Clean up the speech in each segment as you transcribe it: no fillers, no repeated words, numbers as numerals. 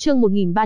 Chương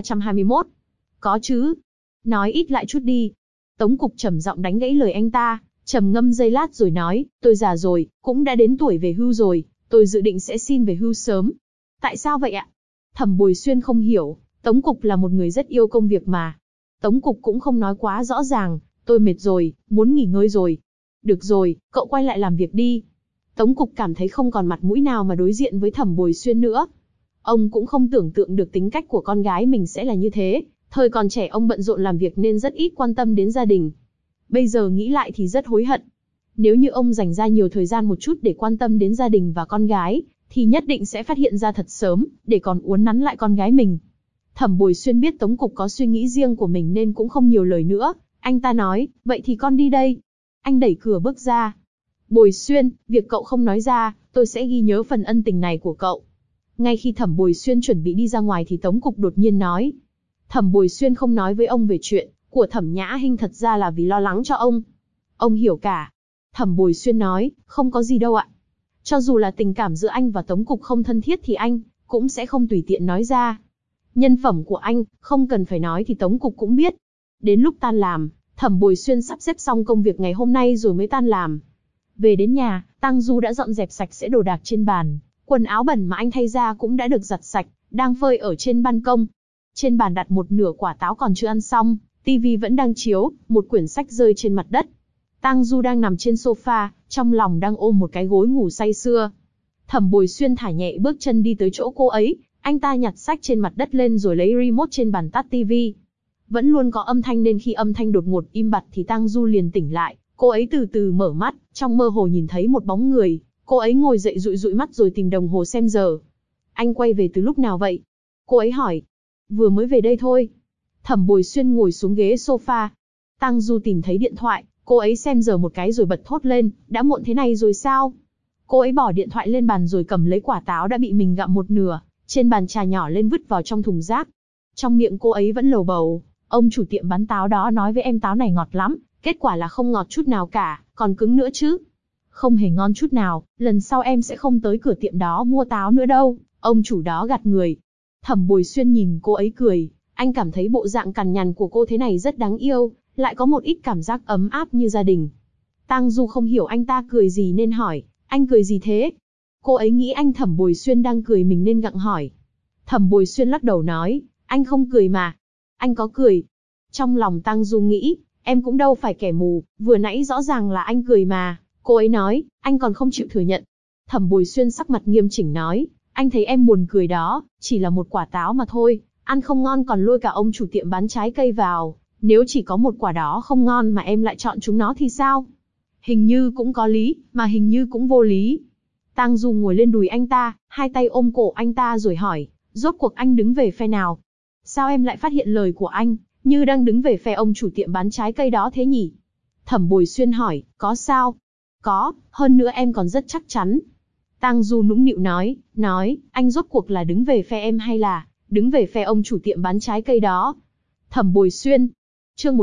1321. Có chứ. Nói ít lại chút đi. Tống Cục trầm giọng đánh gãy lời anh ta, trầm ngâm giây lát rồi nói, tôi già rồi, cũng đã đến tuổi về hưu rồi, tôi dự định sẽ xin về hưu sớm. Tại sao vậy ạ? Thẩm Bồi Xuyên không hiểu, Tống Cục là một người rất yêu công việc mà. Tống Cục cũng không nói quá rõ ràng, tôi mệt rồi, muốn nghỉ ngơi rồi. Được rồi, cậu quay lại làm việc đi. Tống Cục cảm thấy không còn mặt mũi nào mà đối diện với Thẩm Bồi Xuyên nữa. Ông cũng không tưởng tượng được tính cách của con gái mình sẽ là như thế, thời còn trẻ ông bận rộn làm việc nên rất ít quan tâm đến gia đình. Bây giờ nghĩ lại thì rất hối hận. Nếu như ông dành ra nhiều thời gian một chút để quan tâm đến gia đình và con gái, thì nhất định sẽ phát hiện ra thật sớm, để còn uốn nắn lại con gái mình. Thẩm Bồi Xuyên biết Tống Cục có suy nghĩ riêng của mình nên cũng không nhiều lời nữa. Anh ta nói, vậy thì con đi đây. Anh đẩy cửa bước ra. Bồi Xuyên, việc cậu không nói ra, tôi sẽ ghi nhớ phần ân tình này của cậu. Ngay khi Thẩm Bồi Xuyên chuẩn bị đi ra ngoài thì Tống Cục đột nhiên nói. Thẩm Bồi Xuyên không nói với ông về chuyện của Thẩm Nhã Hinh thật ra là vì lo lắng cho ông. Ông hiểu cả. Thẩm Bồi Xuyên nói, không có gì đâu ạ. Cho dù là tình cảm giữa anh và Tống Cục không thân thiết thì anh cũng sẽ không tùy tiện nói ra. Nhân phẩm của anh, không cần phải nói thì Tống Cục cũng biết. Đến lúc tan làm, Thẩm Bồi Xuyên sắp xếp xong công việc ngày hôm nay rồi mới tan làm. Về đến nhà, Tang Du đã dọn dẹp sạch sẽ đồ đạc trên bàn. Quần áo bẩn mà anh thay ra cũng đã được giặt sạch, đang phơi ở trên ban công. Trên bàn đặt một nửa quả táo còn chưa ăn xong, tivi vẫn đang chiếu, một quyển sách rơi trên mặt đất. Tang Du đang nằm trên sofa, trong lòng đang ôm một cái gối ngủ say sưa. Thẩm Bồi Xuyên thả nhẹ bước chân đi tới chỗ cô ấy, anh ta nhặt sách trên mặt đất lên rồi lấy remote trên bàn tắt tivi. Vẫn luôn có âm thanh nên khi âm thanh đột ngột im bặt thì Tang Du liền tỉnh lại, cô ấy từ từ mở mắt, trong mơ hồ nhìn thấy một bóng người, cô ấy ngồi dậy dụi dụi mắt rồi tìm đồng hồ xem giờ. Anh quay về từ lúc nào vậy? Cô ấy hỏi. Vừa mới về đây thôi. Thẩm Bồi Xuyên ngồi xuống ghế sofa. Tang Du tìm thấy điện thoại, cô ấy xem giờ một cái rồi bật thốt lên, đã muộn thế này rồi sao? Cô ấy bỏ điện thoại lên bàn rồi cầm lấy quả táo đã bị mình gặm một nửa, trên bàn trà nhỏ lên vứt vào trong thùng rác. Trong miệng cô ấy vẫn lầu bầu, ông chủ tiệm bán táo đó nói với em táo này ngọt lắm, kết quả là không ngọt chút nào cả, còn cứng nữa chứ. Không hề ngon chút nào, lần sau em sẽ không tới cửa tiệm đó mua táo nữa đâu, ông chủ đó gạt người. Thẩm Bồi Xuyên nhìn cô ấy cười, anh cảm thấy bộ dạng cằn nhằn của cô thế này rất đáng yêu, lại có một ít cảm giác ấm áp như gia đình. Tang Du không hiểu anh ta cười gì nên hỏi, anh cười gì thế? Cô ấy nghĩ anh Thẩm Bồi Xuyên đang cười mình nên gặng hỏi. Thẩm Bồi Xuyên lắc đầu nói, anh không cười mà. Anh có cười. Trong lòng Tang Du nghĩ, em cũng đâu phải kẻ mù, vừa nãy rõ ràng là anh cười mà. Cô ấy nói, anh còn không chịu thừa nhận. Thẩm Bồi Xuyên sắc mặt nghiêm chỉnh nói, anh thấy em buồn cười đó, chỉ là một quả táo mà thôi, ăn không ngon còn lôi cả ông chủ tiệm bán trái cây vào. Nếu chỉ có một quả đó không ngon mà em lại chọn chúng nó thì sao? Hình như cũng có lý, mà hình như cũng vô lý. Tang Du ngồi lên đùi anh ta, hai tay ôm cổ anh ta rồi hỏi, rốt cuộc anh đứng về phe nào? Sao em lại phát hiện lời của anh, như đang đứng về phe ông chủ tiệm bán trái cây đó thế nhỉ? Thẩm Bồi Xuyên hỏi, có sao? Có, hơn nữa em còn rất chắc chắn. Tang Du nũng nịu nói, anh rốt cuộc là đứng về phe em hay là đứng về phe ông chủ tiệm bán trái cây đó? Thẩm Bồi Xuyên. Chương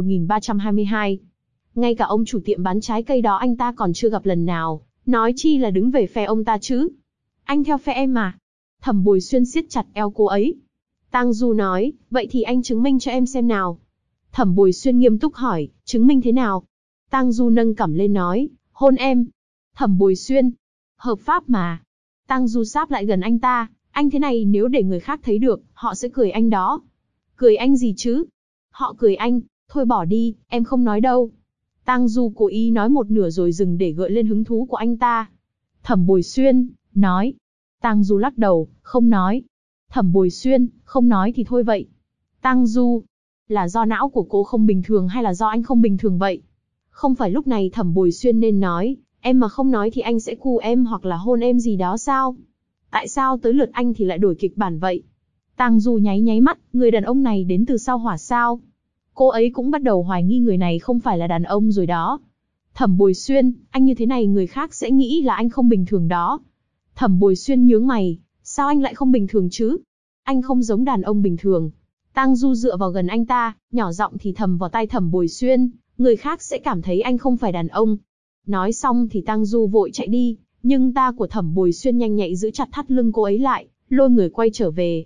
1322. Ngay cả ông chủ tiệm bán trái cây đó anh ta còn chưa gặp lần nào, nói chi là đứng về phe ông ta chứ? Anh theo phe em mà. Thẩm Bồi Xuyên siết chặt eo cô ấy. Tang Du nói, vậy thì anh chứng minh cho em xem nào. Thẩm Bồi Xuyên nghiêm túc hỏi, chứng minh thế nào? Tang Du nâng cằm lên nói, hôn em. Thẩm Bồi Xuyên, hợp pháp mà. Tang Du sáp lại gần anh ta, anh thế này nếu để người khác thấy được, họ sẽ cười anh đó. Cười anh gì chứ? Họ cười anh, thôi bỏ đi, em không nói đâu. Tang Du cố ý nói một nửa rồi dừng để gợi lên hứng thú của anh ta. Thẩm Bồi Xuyên, nói. Tang Du lắc đầu, không nói. Thẩm Bồi Xuyên, không nói thì thôi vậy. Tang Du, là do não của cô không bình thường hay là do anh không bình thường vậy? Không phải lúc này Thẩm Bồi Xuyên nên nói, em mà không nói thì anh sẽ cu em hoặc là hôn em gì đó sao? Tại sao tới lượt anh thì lại đổi kịch bản vậy? Tang Du nháy nháy mắt, người đàn ông này đến từ sao hỏa sao? Cô ấy cũng bắt đầu hoài nghi người này không phải là đàn ông rồi đó. Thẩm Bồi Xuyên, anh như thế này người khác sẽ nghĩ là anh không bình thường đó. Thẩm Bồi Xuyên nhướng mày, sao anh lại không bình thường chứ? Anh không giống đàn ông bình thường. Tang Du dựa vào gần anh ta, nhỏ giọng thì thầm vào tai Thẩm Bồi Xuyên, người khác sẽ cảm thấy anh không phải đàn ông. Nói xong thì Tang Du vội chạy đi, nhưng ta của Thẩm Bồi Xuyên nhanh nhạy giữ chặt thắt lưng cô ấy lại, lôi người quay trở về.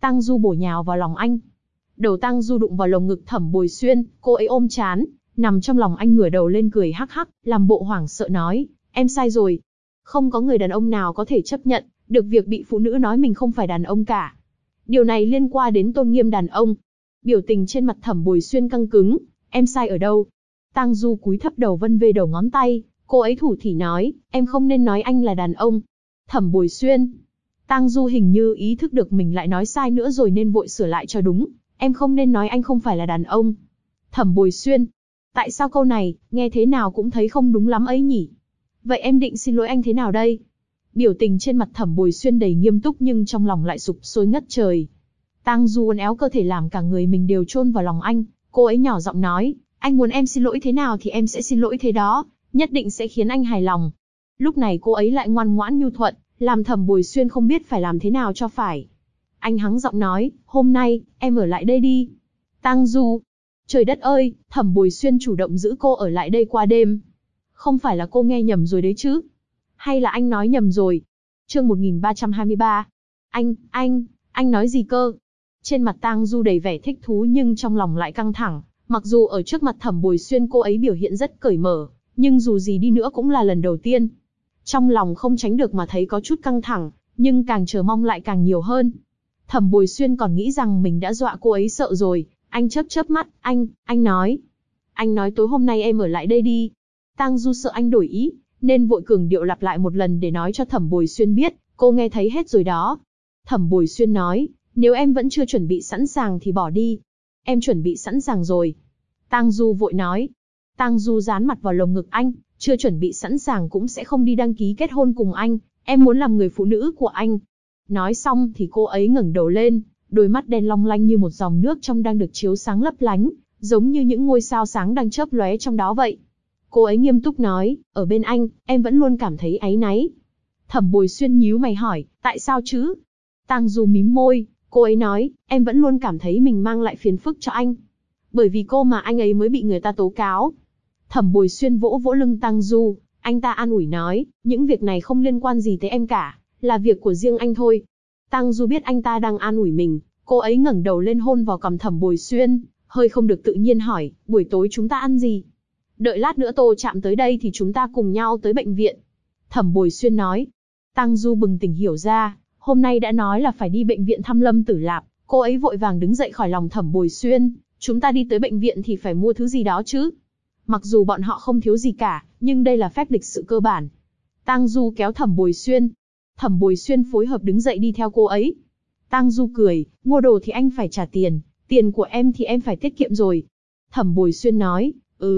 Tang Du bổ nhào vào lòng anh. Đầu Tang Du đụng vào lồng ngực Thẩm Bồi Xuyên, cô ấy ôm trán, nằm trong lòng anh ngửa đầu lên cười hắc hắc, làm bộ hoảng sợ nói, em sai rồi. Không có người đàn ông nào có thể chấp nhận được việc bị phụ nữ nói mình không phải đàn ông cả. Điều này liên quan đến tôn nghiêm đàn ông. Biểu tình trên mặt Thẩm Bồi Xuyên căng cứng, em sai ở đâu? Tang Du cúi thấp đầu vân vê đầu ngón tay, cô ấy thủ thỉ nói, em không nên nói anh là đàn ông. Thẩm Bồi Xuyên. Tang Du hình như ý thức được mình lại nói sai nữa rồi nên vội sửa lại cho đúng, em không nên nói anh không phải là đàn ông. Thẩm Bồi Xuyên. Tại sao câu này, nghe thế nào cũng thấy không đúng lắm ấy nhỉ? Vậy em định xin lỗi anh thế nào đây? Biểu tình trên mặt Thẩm Bồi Xuyên đầy nghiêm túc nhưng trong lòng lại sục sôi ngất trời. Tang Du uốn éo cơ thể làm cả người mình đều chôn vào lòng anh, cô ấy nhỏ giọng nói, anh muốn em xin lỗi thế nào thì em sẽ xin lỗi thế đó, nhất định sẽ khiến anh hài lòng. Lúc này cô ấy lại ngoan ngoãn nhu thuận, làm Thẩm Bồi Xuyên không biết phải làm thế nào cho phải. Anh hắng giọng nói, hôm nay, em ở lại đây đi. Tang Du. Trời đất ơi, Thẩm Bồi Xuyên chủ động giữ cô ở lại đây qua đêm. Không phải là cô nghe nhầm rồi đấy chứ? Hay là anh nói nhầm rồi? Chương 1323. Anh nói gì cơ? Trên mặt Tang Du đầy vẻ thích thú nhưng trong lòng lại căng thẳng. Mặc dù ở trước mặt Thẩm Bồi Xuyên cô ấy biểu hiện rất cởi mở, nhưng dù gì đi nữa cũng là lần đầu tiên. Trong lòng không tránh được mà thấy có chút căng thẳng, nhưng càng chờ mong lại càng nhiều hơn. Thẩm Bồi Xuyên còn nghĩ rằng mình đã dọa cô ấy sợ rồi, anh chớp chớp mắt, anh nói tối hôm nay em ở lại đây đi. Tang Du sợ anh đổi ý, nên vội cường điệu lặp lại một lần để nói cho Thẩm Bồi Xuyên biết, cô nghe thấy hết rồi đó. Thẩm Bồi Xuyên nói, nếu em vẫn chưa chuẩn bị sẵn sàng thì bỏ đi. Em chuẩn bị sẵn sàng rồi. Tang Du vội nói. Tang Du dán mặt vào lồng ngực anh, chưa chuẩn bị sẵn sàng cũng sẽ không đi đăng ký kết hôn cùng anh, em muốn làm người phụ nữ của anh. Nói xong thì cô ấy ngẩng đầu lên, đôi mắt đen long lanh như một dòng nước trong đang được chiếu sáng lấp lánh, giống như những ngôi sao sáng đang chớp lóe trong đó vậy. Cô ấy nghiêm túc nói, ở bên anh, em vẫn luôn cảm thấy áy náy. Thẩm Bồi Xuyên nhíu mày hỏi, tại sao chứ? Tang Du mím môi, cô ấy nói, em vẫn luôn cảm thấy mình mang lại phiền phức cho anh. Bởi vì cô mà anh ấy mới bị người ta tố cáo. Thẩm Bồi Xuyên vỗ vỗ lưng Tang Du, anh ta an ủi nói, những việc này không liên quan gì tới em cả, là việc của riêng anh thôi. Tang Du biết anh ta đang an ủi mình, cô ấy ngẩng đầu lên hôn vào cằm Thẩm Bồi Xuyên, hơi không được tự nhiên hỏi, buổi tối chúng ta ăn gì? Đợi lát nữa Tô Trạm tới đây thì chúng ta cùng nhau tới bệnh viện. Thẩm Bồi Xuyên nói. Tang Du bừng tỉnh hiểu ra, hôm nay đã nói là phải đi bệnh viện thăm Lâm Tử Lạp, cô ấy vội vàng đứng dậy khỏi lòng Thẩm Bồi Xuyên, chúng ta đi tới bệnh viện thì phải mua thứ gì đó chứ. Mặc dù bọn họ không thiếu gì cả, nhưng đây là phép lịch sự cơ bản. Tang Du kéo Thẩm Bồi Xuyên. Thẩm Bồi Xuyên phối hợp đứng dậy đi theo cô ấy. Tang Du cười, mua đồ thì anh phải trả tiền, tiền của em thì em phải tiết kiệm rồi. Thẩm Bồi Xuyên nói,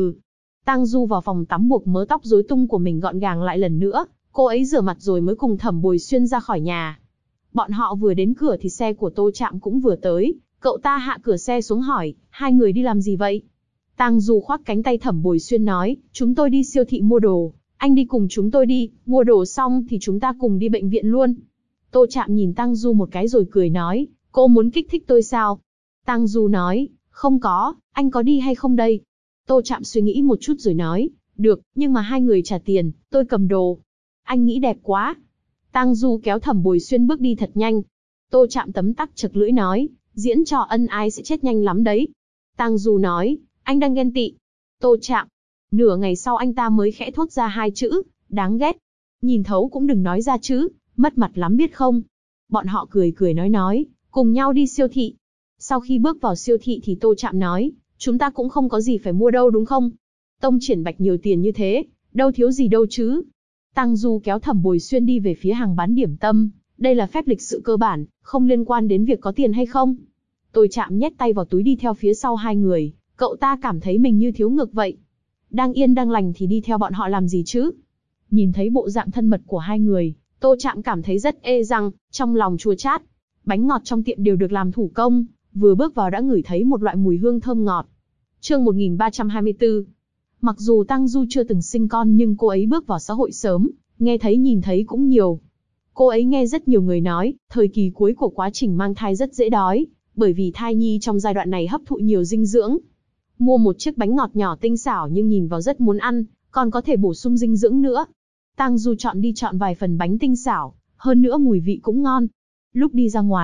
Tang Du vào phòng tắm buộc mớ tóc rối tung của mình gọn gàng lại lần nữa, cô ấy rửa mặt rồi mới cùng Thẩm Bồi Xuyên ra khỏi nhà. Bọn họ vừa đến cửa thì xe của Tô Trạm cũng vừa tới, cậu ta hạ cửa xe xuống hỏi, hai người đi làm gì vậy? Tang Du khoác cánh tay Thẩm Bồi Xuyên nói, chúng tôi đi siêu thị mua đồ, anh đi cùng chúng tôi đi, mua đồ xong thì chúng ta cùng đi bệnh viện luôn. Tô Trạm nhìn Tang Du một cái rồi cười nói, cô muốn kích thích tôi sao? Tang Du nói, không có, anh có đi hay không đây? Tô Trạm suy nghĩ một chút rồi nói, được, nhưng mà hai người trả tiền, tôi cầm đồ. Anh nghĩ đẹp quá. Tang Du kéo Thẩm Bồi Xuyên bước đi thật nhanh. Tô Trạm tấm tắc chật lưỡi nói, diễn trò ân ái sẽ chết nhanh lắm đấy. Tang Du nói, anh đang ghen tị. Tô Trạm. Nửa ngày sau anh ta mới khẽ thốt ra hai chữ, đáng ghét. Nhìn thấu cũng đừng nói ra chứ, mất mặt lắm biết không. Bọn họ cười cười nói, cùng nhau đi siêu thị. Sau khi bước vào siêu thị thì Tô Trạm nói, chúng ta cũng không có gì phải mua đâu đúng không? Tông Triển Bạch nhiều tiền như thế, đâu thiếu gì đâu chứ. Tang Du kéo Thẩm Bồi Xuyên đi về phía hàng bán điểm tâm, đây là phép lịch sự cơ bản, không liên quan đến việc có tiền hay không. Tô Trạm nhét tay vào túi đi theo phía sau hai người, cậu ta cảm thấy mình như thiếu ngực vậy. Đang yên đang lành thì đi theo bọn họ làm gì chứ? Nhìn thấy bộ dạng thân mật của hai người, Tô Trạm cảm thấy rất ê răng, trong lòng chua chát. Bánh ngọt trong tiệm đều được làm thủ công, vừa bước vào đã ngửi thấy một loại mùi hương thơm ngọt. Chương 1324. Mặc dù Tang Du chưa từng sinh con nhưng cô ấy bước vào xã hội sớm, nghe thấy nhìn thấy cũng nhiều. Cô ấy nghe rất nhiều người nói, thời kỳ cuối của quá trình mang thai rất dễ đói, bởi vì thai nhi trong giai đoạn này hấp thụ nhiều dinh dưỡng. Mua một chiếc bánh ngọt nhỏ tinh xảo nhưng nhìn vào rất muốn ăn, còn có thể bổ sung dinh dưỡng nữa. Tang Du chọn vài phần bánh tinh xảo, hơn nữa mùi vị cũng ngon. Lúc đi ra ngoài,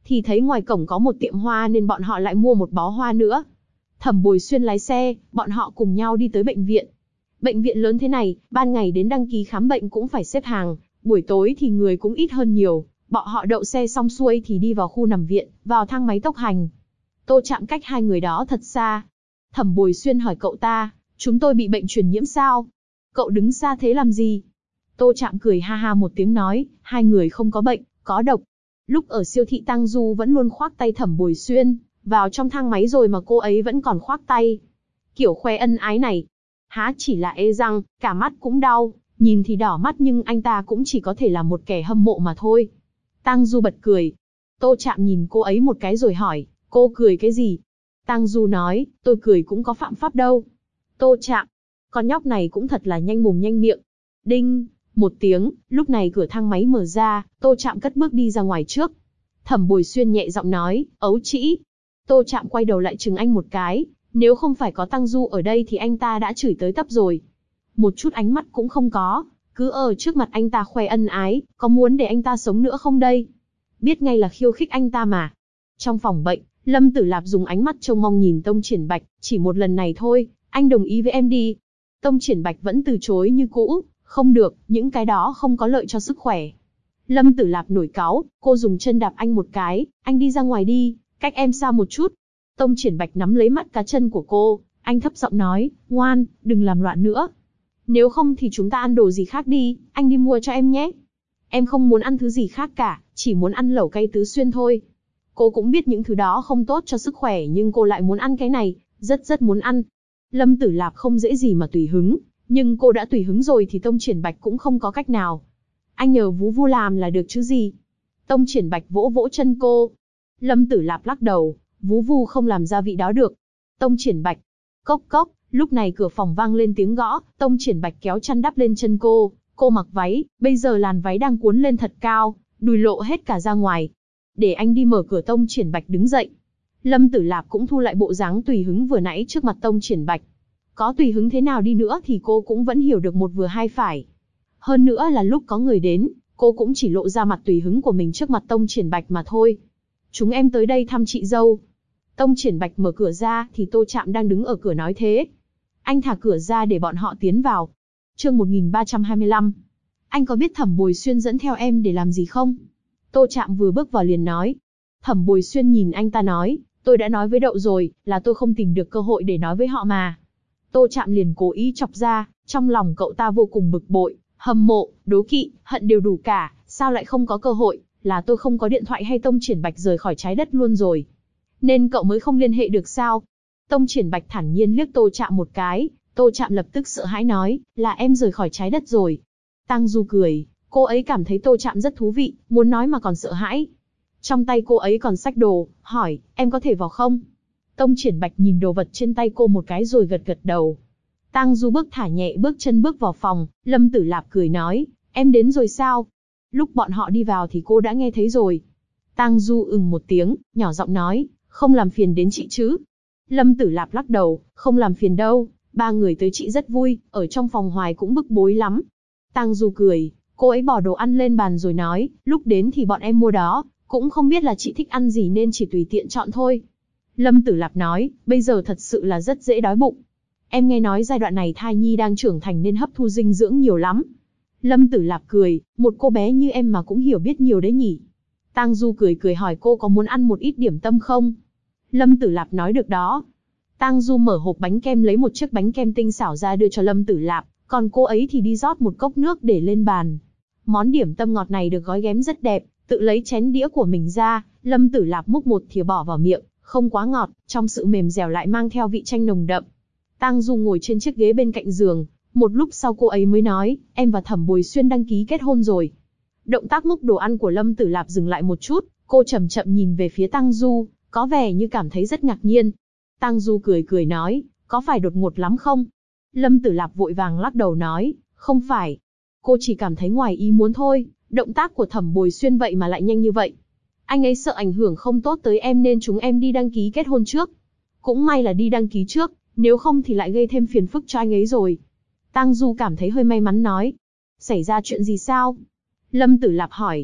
thì thấy ngoài cổng có một tiệm hoa nên bọn họ lại mua một bó hoa nữa. Thẩm Bồi Xuyên lái xe, bọn họ cùng nhau đi tới bệnh viện. Bệnh viện lớn thế này, ban ngày đến đăng ký khám bệnh cũng phải xếp hàng, buổi tối thì người cũng ít hơn nhiều. Bọn họ đậu xe xong xuôi thì đi vào khu nằm viện, vào thang máy tốc hành. Tô Trạm cách hai người đó thật xa. Thẩm Bồi Xuyên hỏi cậu ta, chúng tôi bị bệnh truyền nhiễm sao? Cậu đứng xa thế làm gì? Tô Trạm cười ha ha một tiếng nói, hai người không có bệnh, có độc. Lúc ở siêu thị Tang Du vẫn luôn khoác tay Thẩm Bồi Xuyên, vào trong thang máy rồi mà cô ấy vẫn còn khoác tay. Kiểu khoe ân ái này, há chỉ là ê răng, cả mắt cũng đau, nhìn thì đỏ mắt nhưng anh ta cũng chỉ có thể là một kẻ hâm mộ mà thôi. Tang Du bật cười. Tô Trạm nhìn cô ấy một cái rồi hỏi, cô cười cái gì? Tang Du nói, tôi cười cũng có phạm pháp đâu. Tô Trạm, con nhóc này cũng thật là nhanh mồm nhanh miệng. Đinh, một tiếng, lúc này cửa thang máy mở ra, Tô Trạm cất bước đi ra ngoài trước. Thẩm Bồi Xuyên nhẹ giọng nói, ấu trĩ. Tô Trạm quay đầu lại chừng anh một cái, nếu không phải có Tang Du ở đây thì anh ta đã chửi tới tấp rồi. Một chút ánh mắt cũng không có, cứ ở trước mặt anh ta khoe ân ái, có muốn để anh ta sống nữa không đây? Biết ngay là khiêu khích anh ta mà. Trong phòng bệnh, Lâm Tử Lạp dùng ánh mắt trông mong nhìn Tông Triển Bạch, chỉ một lần này thôi, anh đồng ý với em đi. Tông Triển Bạch vẫn từ chối như cũ, không được, những cái đó không có lợi cho sức khỏe. Lâm Tử Lạp nổi cáu, cô dùng chân đạp anh một cái, anh đi ra ngoài đi, cách em xa một chút. Tông Triển Bạch nắm lấy mắt cá chân của cô, anh thấp giọng nói, ngoan, đừng làm loạn nữa. Nếu không thì chúng ta ăn đồ gì khác đi, anh đi mua cho em nhé. Em không muốn ăn thứ gì khác cả, chỉ muốn ăn lẩu cay Tứ Xuyên thôi. Cô cũng biết những thứ đó không tốt cho sức khỏe nhưng cô lại muốn ăn cái này, rất muốn ăn. Lâm Tử Lạp không dễ gì mà tùy hứng, nhưng cô đã tùy hứng rồi thì Tông Triển Bạch cũng không có cách nào. Anh nhờ Vú Vu làm là được chứ gì. Tông Triển Bạch vỗ vỗ chân cô. Lâm Tử Lạp lắc đầu, Vú Vu không làm gia vị đó được. Tông Triển Bạch, cốc cốc, lúc này cửa phòng vang lên tiếng gõ, Tông Triển Bạch kéo chăn đắp lên chân cô mặc váy, bây giờ làn váy đang cuốn lên thật cao, đùi lộ hết cả ra ngoài. Để anh đi mở cửa. Tông Triển Bạch đứng dậy. Lâm Tử Lạp cũng thu lại bộ dáng tùy hứng vừa nãy trước mặt Tông Triển Bạch. Có tùy hứng thế nào đi nữa thì cô cũng vẫn hiểu được một vừa hai phải. Hơn nữa là lúc có người đến, cô cũng chỉ lộ ra mặt tùy hứng của mình trước mặt Tông Triển Bạch mà thôi. Chúng em tới đây thăm chị dâu. Tông Triển Bạch mở cửa ra thì Tô Trạm đang đứng ở cửa nói thế. Anh thả cửa ra để bọn họ tiến vào. Chương 1325. Anh có biết Thẩm Bồi Xuyên dẫn theo em để làm gì không? Tô Trạm vừa bước vào liền nói. Thẩm Bồi Xuyên nhìn anh ta nói, tôi đã nói với Đậu rồi, là tôi không tìm được cơ hội để nói với họ mà. Tô Trạm liền cố ý chọc ra, trong lòng cậu ta vô cùng bực bội, hâm mộ, đố kỵ, hận đều đủ cả, sao lại không có cơ hội, là tôi không có điện thoại hay Tông Triển Bạch rời khỏi trái đất luôn rồi. Nên cậu mới không liên hệ được sao? Tông Triển Bạch thản nhiên liếc Tô Trạm một cái, Tô Trạm lập tức sợ hãi nói, là em rời khỏi trái đất rồi. Tang Du cười, cô ấy cảm thấy Tô Trạm rất thú vị, muốn nói mà còn sợ hãi. Trong tay cô ấy còn xách đồ, hỏi, em có thể vào không? Tông Triển Bạch nhìn đồ vật trên tay cô một cái rồi gật gật đầu. Tang Du thả nhẹ bước chân bước vào phòng, Lâm Tử Lạp cười nói, em đến rồi sao? Lúc bọn họ đi vào thì cô đã nghe thấy rồi. Tang Du một tiếng, nhỏ giọng nói, không làm phiền đến chị chứ? Lâm Tử Lạp lắc đầu, không làm phiền đâu, ba người tới chị rất vui, ở trong phòng hoài cũng bức bối lắm. Tang Du cười, cô ấy bỏ đồ ăn lên bàn rồi nói, lúc đến thì bọn em mua đó, cũng không biết là chị thích ăn gì nên chỉ tùy tiện chọn thôi. Lâm Tử Lạp nói, bây giờ thật sự là rất dễ đói bụng. Em nghe nói giai đoạn này thai nhi đang trưởng thành nên hấp thu dinh dưỡng nhiều lắm. Lâm Tử Lạp cười, một cô bé như em mà cũng hiểu biết nhiều đấy nhỉ. Tang Du cười hỏi cô có muốn ăn một ít điểm tâm không? Lâm Tử Lạp nói được đó. Tang Du mở hộp bánh kem lấy một chiếc bánh kem tinh xảo ra đưa cho Lâm Tử Lạp, còn cô ấy thì đi rót một cốc nước để lên bàn. Món điểm tâm ngọt này được gói ghém rất đẹp, tự lấy chén đĩa của mình ra, Lâm Tử Lạp múc một thìa bỏ vào miệng, không quá ngọt, trong sự mềm dẻo lại mang theo vị chanh nồng đậm. Tang Du ngồi trên chiếc ghế bên cạnh giường, một lúc sau cô ấy mới nói, em và Thẩm Bồi Xuyên đăng ký kết hôn rồi. Động tác múc đồ ăn của Lâm Tử Lạp dừng lại một chút, cô chậm chậm nhìn về phía Tang Du, có vẻ như cảm thấy rất ngạc nhiên. Tang Du cười nói, có phải đột ngột lắm không? Lâm Tử Lạp vội vàng lắc đầu nói, không phải. Cô chỉ cảm thấy ngoài ý muốn thôi, động tác của Thẩm Bồi Xuyên vậy mà lại nhanh như vậy. Anh ấy sợ ảnh hưởng không tốt tới em nên chúng em đi đăng ký kết hôn trước. Cũng may là đi đăng ký trước, nếu không thì lại gây thêm phiền phức cho anh ấy rồi. Tang Du cảm thấy hơi may mắn nói. Xảy ra chuyện gì sao? Lâm Tử Lạp hỏi.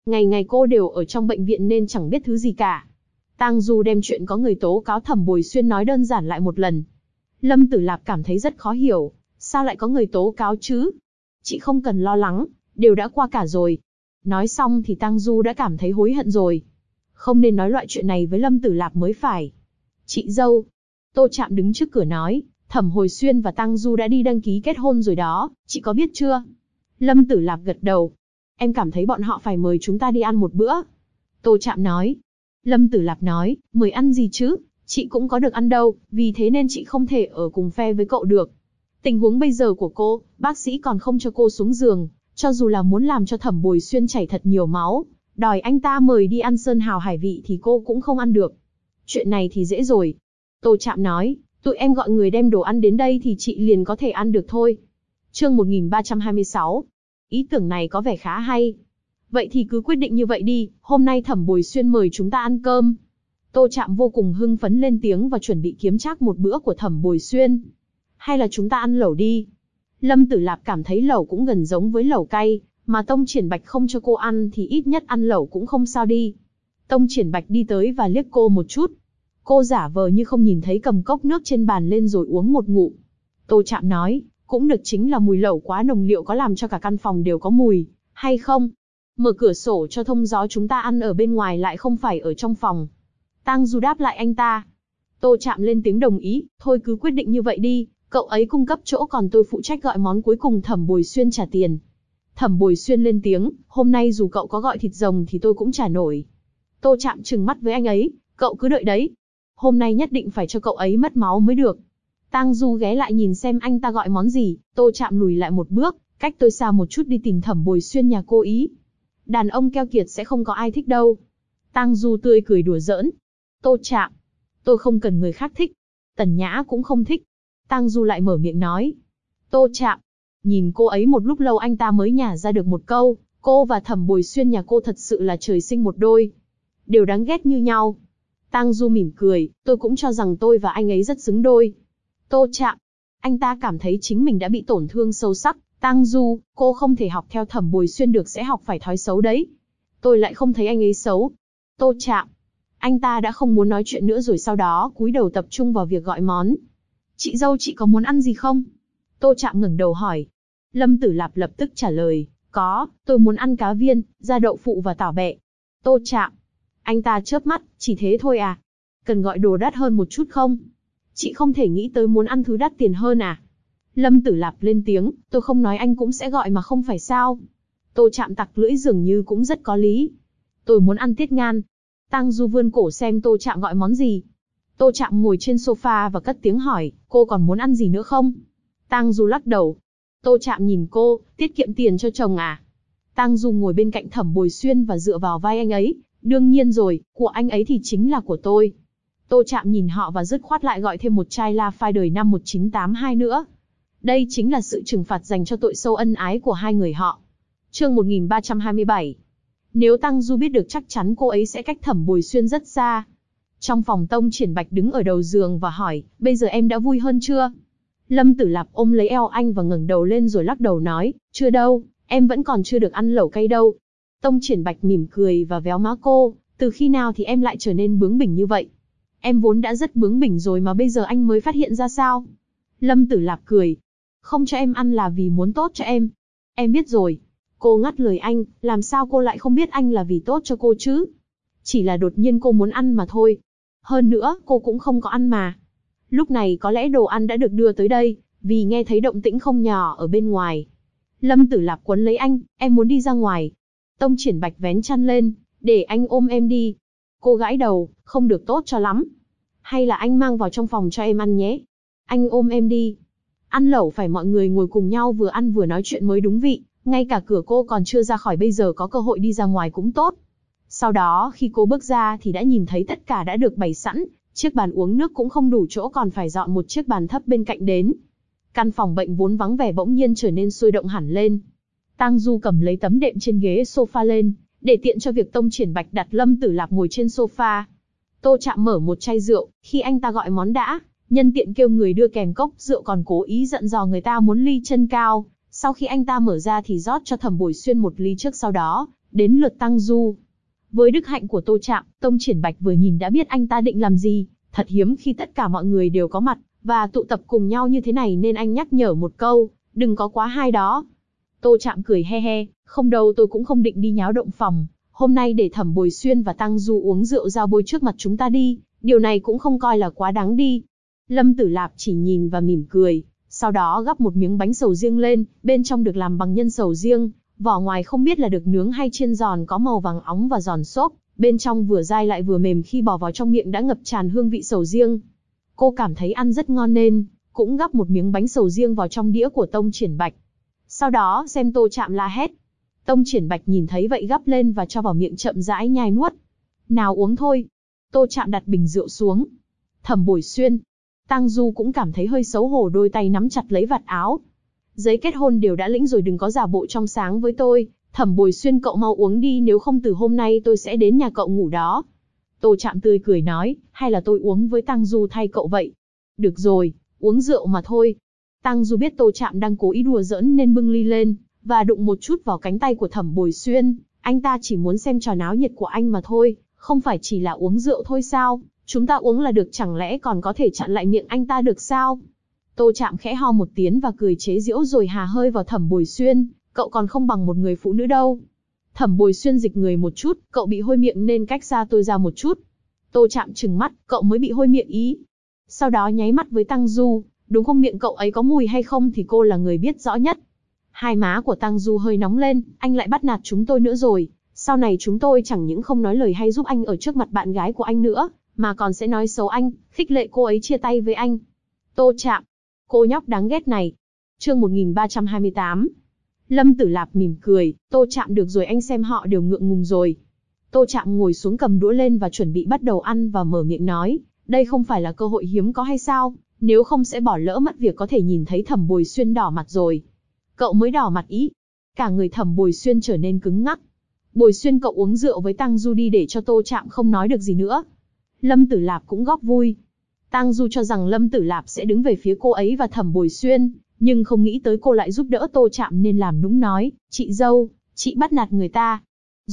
Ngày ngày cô đều ở trong bệnh viện nên chẳng biết thứ gì cả. Tang Du đem chuyện có người tố cáo Thẩm Bồi Xuyên nói đơn giản lại một lần. Lâm Tử Lạp cảm thấy rất khó hiểu, sao lại có người tố cáo chứ? Chị không cần lo lắng, đều đã qua cả rồi. Nói xong thì Tang Du đã cảm thấy hối hận rồi. Không nên nói loại chuyện này với Lâm Tử Lạp mới phải. Chị dâu. Tô Trạm đứng trước cửa nói, Thẩm Hồi Xuyên và Tang Du đã đi đăng ký kết hôn rồi đó, chị có biết chưa? Lâm Tử Lạp gật đầu. Em cảm thấy bọn họ phải mời chúng ta đi ăn một bữa. Tô Trạm nói. Lâm Tử Lạp nói, mời ăn gì chứ, chị cũng có được ăn đâu, vì thế nên chị không thể ở cùng phe với cậu được. Tình huống bây giờ của cô, bác sĩ còn không cho cô xuống giường, cho dù là muốn làm cho Thẩm Bồi Xuyên chảy thật nhiều máu, đòi anh ta mời đi ăn sơn hào hải vị thì cô cũng không ăn được. Chuyện này thì dễ rồi. Tô Trạm nói, tụi em gọi người đem đồ ăn đến đây thì chị liền có thể ăn được thôi. Chương 1326. Ý tưởng này có vẻ khá hay. Vậy thì cứ quyết định như vậy đi, hôm nay Thẩm Bồi Xuyên mời chúng ta ăn cơm. Tô Trạm vô cùng hưng phấn lên tiếng và chuẩn bị kiếm trác một bữa của Thẩm Bồi Xuyên. Hay là chúng ta ăn lẩu đi. Lâm Tử Lạp cảm thấy lẩu cũng gần giống với lẩu cay, mà Tông Triển Bạch không cho cô ăn thì ít nhất ăn lẩu cũng không sao đi. Tông Triển Bạch đi tới và liếc cô một chút. Cô giả vờ như không nhìn thấy, cầm cốc nước trên bàn lên rồi uống một ngụm. Tô Trạm nói, cũng được, chính là mùi lẩu quá nồng, liệu có làm cho cả căn phòng đều có mùi, hay không? Mở cửa sổ cho thông gió, chúng ta ăn ở bên ngoài lại không phải ở trong phòng. Tang Du đáp lại anh ta. Tô Trạm lên tiếng đồng ý, thôi cứ quyết định như vậy đi, cậu ấy cung cấp chỗ còn tôi phụ trách gọi món cuối cùng, Thẩm Bồi Xuyên trả tiền. Thẩm Bồi Xuyên lên tiếng, hôm nay dù cậu có gọi thịt rồng thì tôi cũng trả nổi. Tô Trạm trừng mắt với anh ấy, cậu cứ đợi đấy. Hôm nay nhất định phải cho cậu ấy mất máu mới được. Tang Du ghé lại nhìn xem anh ta gọi món gì, Tô Trạm lùi lại một bước, cách tôi xa một chút đi tìm Thẩm Bồi Xuyên nhà cô ý. Đàn ông keo kiệt sẽ không có ai thích đâu. Tang Du tươi cười đùa giỡn. Tô Trạm, tôi không cần người khác thích. Tần Nhã cũng không thích. Tang Du lại mở miệng nói. Tô Trạm, nhìn cô ấy một lúc lâu anh ta mới nhả ra được một câu, cô và Thẩm Bồi Xuyên nhà cô thật sự là trời sinh một đôi. Đều đáng ghét như nhau. Tang Du mỉm cười, tôi cũng cho rằng tôi và anh ấy rất xứng đôi. Tô Trạm, anh ta cảm thấy chính mình đã bị tổn thương sâu sắc. Tang Du, cô không thể học theo Thẩm Bồi Xuyên được, sẽ học phải thói xấu đấy. Tôi lại không thấy anh ấy xấu. Tô Trạm, anh ta đã không muốn nói chuyện nữa rồi sau đó cúi đầu tập trung vào việc gọi món. Chị dâu, chị có muốn ăn gì không? Tô Trạm ngẩng đầu hỏi. Lâm Tử Lạp lập tức trả lời, có, tôi muốn ăn cá viên, da đậu phụ và tảo bẹ. Tô Trạm, anh ta chớp mắt, chỉ thế thôi à? Cần gọi đồ đắt hơn một chút không? Chị không thể nghĩ tới muốn ăn thứ đắt tiền hơn à? Lâm Tử Lạp lên tiếng, tôi không nói anh cũng sẽ gọi mà không phải sao? Tô Trạm tặc lưỡi dường như cũng rất có lý. Tôi muốn ăn tiết ngan. Tang Du vươn cổ xem Tô Trạm gọi món gì. Tô Trạm ngồi trên sofa và cất tiếng hỏi, cô còn muốn ăn gì nữa không? Tang Du lắc đầu. Tô Trạm nhìn cô, tiết kiệm tiền cho chồng à? Tang Du ngồi bên cạnh Thẩm Bồi Xuyên và dựa vào vai anh ấy. Đương nhiên rồi, của anh ấy thì chính là của tôi. Tô Trạm nhìn họ và dứt khoát lại gọi thêm một chai La Phai đời năm 1982 nữa. Đây chính là sự trừng phạt dành cho tội sâu ân ái của hai người họ. Chương 1327. Nếu Tang Du biết được chắc chắn cô ấy sẽ cách Thẩm Bồi Xuyên rất xa. Trong phòng, Tông Triển Bạch đứng ở đầu giường và hỏi, bây giờ em đã vui hơn chưa? Lâm Tử Lạp ôm lấy eo anh và ngẩng đầu lên rồi lắc đầu nói, chưa đâu, em vẫn còn chưa được ăn lẩu cay đâu. Tông Triển Bạch mỉm cười và véo má cô, từ khi nào thì em lại trở nên bướng bỉnh như vậy? Em vốn đã rất bướng bỉnh rồi mà bây giờ anh mới phát hiện ra sao? Lâm Tử Lạp cười, không cho em ăn là vì muốn tốt cho em. Em biết rồi. Cô ngắt lời anh, làm sao cô lại không biết anh là vì tốt cho cô chứ? Chỉ là đột nhiên cô muốn ăn mà thôi. Hơn nữa, cô cũng không có ăn mà. Lúc này có lẽ đồ ăn đã được đưa tới đây, vì nghe thấy động tĩnh không nhỏ ở bên ngoài. Lâm Tử Lạp quấn lấy anh, em muốn đi ra ngoài. Tông Triển Bạch vén chăn lên, để anh ôm em đi. Cô gãi đầu, không được tốt cho lắm. Hay là anh mang vào trong phòng cho em ăn nhé. Anh ôm em đi. Ăn lẩu phải mọi người ngồi cùng nhau vừa ăn vừa nói chuyện mới đúng vị. Ngay cả cửa cô còn chưa ra khỏi, bây giờ có cơ hội đi ra ngoài cũng tốt. Sau đó khi cô bước ra thì đã nhìn thấy tất cả đã được bày sẵn. Chiếc bàn uống nước cũng không đủ chỗ, còn phải dọn một chiếc bàn thấp bên cạnh đến. Căn phòng bệnh vốn vắng vẻ bỗng nhiên trở nên sôi động hẳn lên. Tang Du cầm lấy tấm đệm trên ghế sofa lên, để tiện cho việc Tông Triển Bạch đặt Lâm Tử Lạp ngồi trên sofa. Tô Trạm mở một chai rượu, khi anh ta gọi món đã, nhân tiện kêu người đưa kèm cốc rượu, còn cố ý dặn dò người ta muốn ly chân cao. Sau khi anh ta mở ra thì rót cho Thẩm Bồi Xuyên một ly trước, sau đó Đến lượt Tăng Du. Với đức hạnh của Tô Trạm, Tông Triển Bạch vừa nhìn đã biết anh ta định làm gì. Thật hiếm khi tất cả mọi người đều có mặt, và tụ tập cùng nhau như thế này nên anh nhắc nhở một câu, đừng có quá hai đó. Tô Trạm cười he he, không đâu, tôi cũng không định đi nháo động phòng. Hôm nay để Thẩm Bồi Xuyên và Tăng Du uống rượu giao bôi trước mặt chúng ta đi, điều này cũng không coi là quá đáng đi. Lâm Tử Lạp chỉ nhìn và mỉm cười, sau đó gắp một miếng bánh sầu riêng lên, bên trong được làm bằng nhân sầu riêng, vỏ ngoài không biết là được nướng hay chiên giòn, có màu vàng óng và giòn xốp, bên trong vừa dai lại vừa mềm, khi bỏ vào trong miệng đã ngập tràn hương vị sầu riêng. Cô cảm thấy ăn rất ngon nên cũng gắp một miếng bánh sầu riêng vào trong đĩa của Tông Triển Bạch. Sau đó xem Tô Trạm la hét. Tông Triển Bạch nhìn thấy vậy gắp lên và cho vào miệng chậm rãi nhai nuốt. Nào uống thôi. Tô Trạm đặt bình rượu xuống. Thẩm Bồi Xuyên. Tăng Du cũng cảm thấy hơi xấu hổ, đôi tay nắm chặt lấy vạt áo. Giấy kết hôn đều đã lĩnh rồi, đừng có giả bộ trong sáng với tôi. Thẩm Bồi Xuyên, cậu mau uống đi, nếu không từ hôm nay tôi sẽ đến nhà cậu ngủ đó. Tô Trạm tươi cười nói, hay là tôi uống với Tăng Du thay cậu vậy? Được rồi, uống rượu mà thôi. Tăng Du biết Tô Trạm đang cố ý đùa giỡn nên bưng ly lên, và đụng một chút vào cánh tay của Thẩm Bồi Xuyên. Anh ta chỉ muốn xem trò náo nhiệt của anh mà thôi, không phải chỉ là uống rượu thôi sao? Chúng ta uống là được, chẳng lẽ còn có thể chặn lại miệng anh ta được sao? Tô Trạm khẽ ho một tiếng và cười chế giễu rồi hà hơi vào Thẩm Bồi Xuyên, cậu còn không bằng một người phụ nữ đâu. Thẩm Bồi Xuyên dịch người một chút, cậu bị hôi miệng nên cách xa tôi ra một chút. Tô Trạm trừng mắt, cậu mới bị hôi miệng ý. Sau đó nháy mắt với Tăng Du, đúng không, miệng cậu ấy có mùi hay không thì cô là người biết rõ nhất. Hai má của Tăng Du hơi nóng lên, anh lại bắt nạt chúng tôi nữa rồi. Sau này chúng tôi chẳng những không nói lời hay giúp anh ở trước mặt bạn gái của anh nữa, mà còn sẽ nói xấu anh, khích lệ cô ấy chia tay với anh. Tô Trạm, cô nhóc đáng ghét này. Chương 1328. Lâm Tử Lạp mỉm cười, Tô Trạm được rồi, anh xem họ đều ngượng ngùng rồi. Tô Trạm ngồi xuống cầm đũa lên và chuẩn bị bắt đầu ăn và mở miệng nói, đây không phải là cơ hội hiếm có hay sao, nếu không sẽ bỏ lỡ mất việc có thể nhìn thấy Thẩm Bồi Xuyên đỏ mặt rồi. Cậu mới đỏ mặt ý. Cả người Thẩm Bồi Xuyên trở nên cứng ngắc. Bồi Xuyên, cậu uống rượu với Tăng Du đi để cho Tô Trạm không nói được gì nữa. Lâm Tử Lạp cũng góp vui. Tăng Du cho rằng Lâm Tử Lạp sẽ đứng về phía cô ấy và Thẩm Bồi Xuyên, nhưng không nghĩ tới cô lại giúp đỡ Tô Trạm nên làm nũng nói, chị dâu, chị bắt nạt người ta.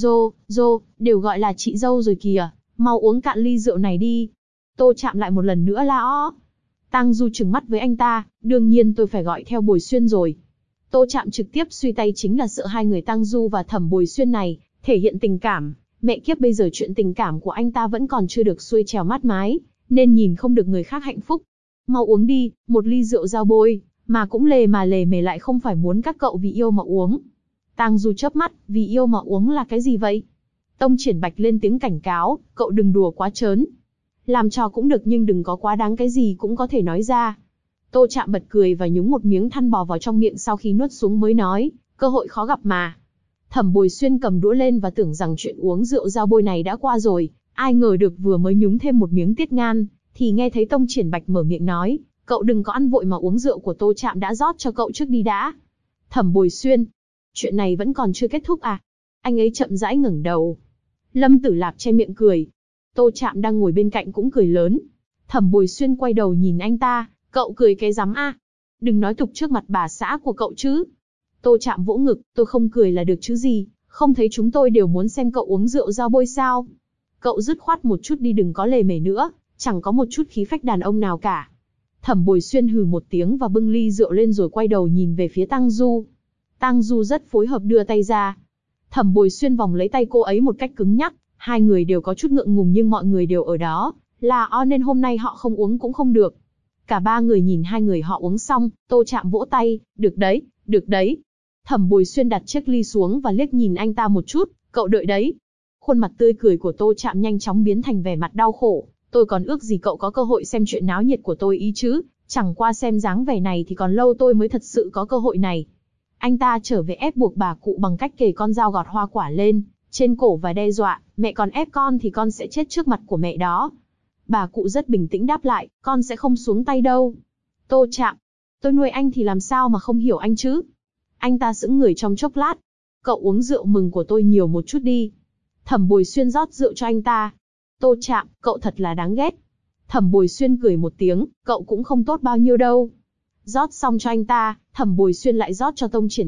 Dô, đều gọi là chị dâu rồi kìa, mau uống cạn ly rượu này đi. Tô Trạm lại một lần nữa la ó. Tăng Du trừng mắt với anh ta, đương nhiên tôi phải gọi theo Bồi Xuyên rồi. Tô Trạm trực tiếp suy tay chính là sợ hai người Tăng Du và Thẩm Bồi Xuyên này thể hiện tình cảm. Mẹ kiếp, bây giờ chuyện tình cảm của anh ta vẫn còn chưa được xuôi trèo mát mái, nên nhìn không được người khác hạnh phúc. Mau uống đi, một ly rượu giao bôi, mà cũng lề mề lại không phải muốn các cậu vì yêu mà uống. Tăng Du chớp mắt, vì yêu mà uống là cái gì vậy? Tông Triển Bạch lên tiếng cảnh cáo, cậu đừng đùa quá trớn. Làm trò cũng được nhưng đừng có quá đáng, cái gì cũng có thể nói ra. Tô Trạm bật cười và nhúng một miếng than bò vào trong miệng, sau khi nuốt xuống mới nói, cơ hội khó gặp mà. Thẩm Bồi Xuyên cầm đũa lên và tưởng rằng chuyện uống rượu giao bôi này đã qua rồi, ai ngờ được vừa mới nhúng thêm một miếng tiết ngan, thì nghe thấy Tông Triển Bạch mở miệng nói, cậu đừng có ăn vội mà uống rượu của Tô Trạm đã rót cho cậu trước đi đã. Thẩm Bồi Xuyên, chuyện này vẫn còn chưa kết thúc à? Anh ấy chậm rãi ngẩng đầu. Lâm Tử Lạp che miệng cười. Tô Trạm đang ngồi bên cạnh cũng cười lớn. Thẩm Bồi Xuyên quay đầu nhìn anh ta, cậu cười cái rắm a? Đừng nói tục trước mặt bà xã của cậu chứ. Tô Trạm vỗ ngực, tôi không cười là được chứ gì, không thấy chúng tôi đều muốn xem cậu uống rượu giao bôi sao? Cậu dứt khoát một chút đi, đừng có lề mề nữa, chẳng có một chút khí phách đàn ông nào cả. Thẩm Bồi Xuyên hừ một tiếng và bưng ly rượu lên rồi quay đầu nhìn về phía Tăng Du. Tăng Du rất phối hợp đưa tay ra. Thẩm Bồi Xuyên vòng lấy tay cô ấy một cách cứng nhắc, hai người đều có chút ngượng ngùng nhưng mọi người đều ở đó, nên hôm nay họ không uống cũng không được. Cả ba người nhìn hai người họ uống xong, Tô Trạm vỗ tay, được đấy, được đấy. Thẩm Bồi Xuyên đặt chiếc ly xuống và liếc nhìn anh ta một chút, cậu đợi đấy. Khuôn mặt tươi cười của Tô Trạm nhanh chóng biến thành vẻ mặt đau khổ, tôi còn ước gì cậu có cơ hội xem chuyện náo nhiệt của tôi ý chứ, chẳng qua xem dáng vẻ này thì còn lâu tôi mới thật sự có cơ hội này. Anh ta trở về ép buộc bà cụ bằng cách kề con dao gọt hoa quả lên trên cổ và đe dọa, mẹ còn ép con thì con sẽ chết trước mặt của mẹ đó. Bà cụ rất bình tĩnh đáp lại, con sẽ không xuống tay đâu. Tô Trạm, tôi nuôi anh thì làm sao mà không hiểu anh chứ? Anh ta sững người trong chốc lát. Cậu uống rượu mừng của tôi nhiều một chút đi. Thẩm Bồi Xuyên rót rượu cho anh ta. Tô Trạm, cậu thật là đáng ghét. Thẩm Bồi Xuyên cười một tiếng, cậu cũng không tốt bao nhiêu đâu. Rót xong cho anh ta, Thẩm Bồi Xuyên lại rót cho Tông Triển Bạch.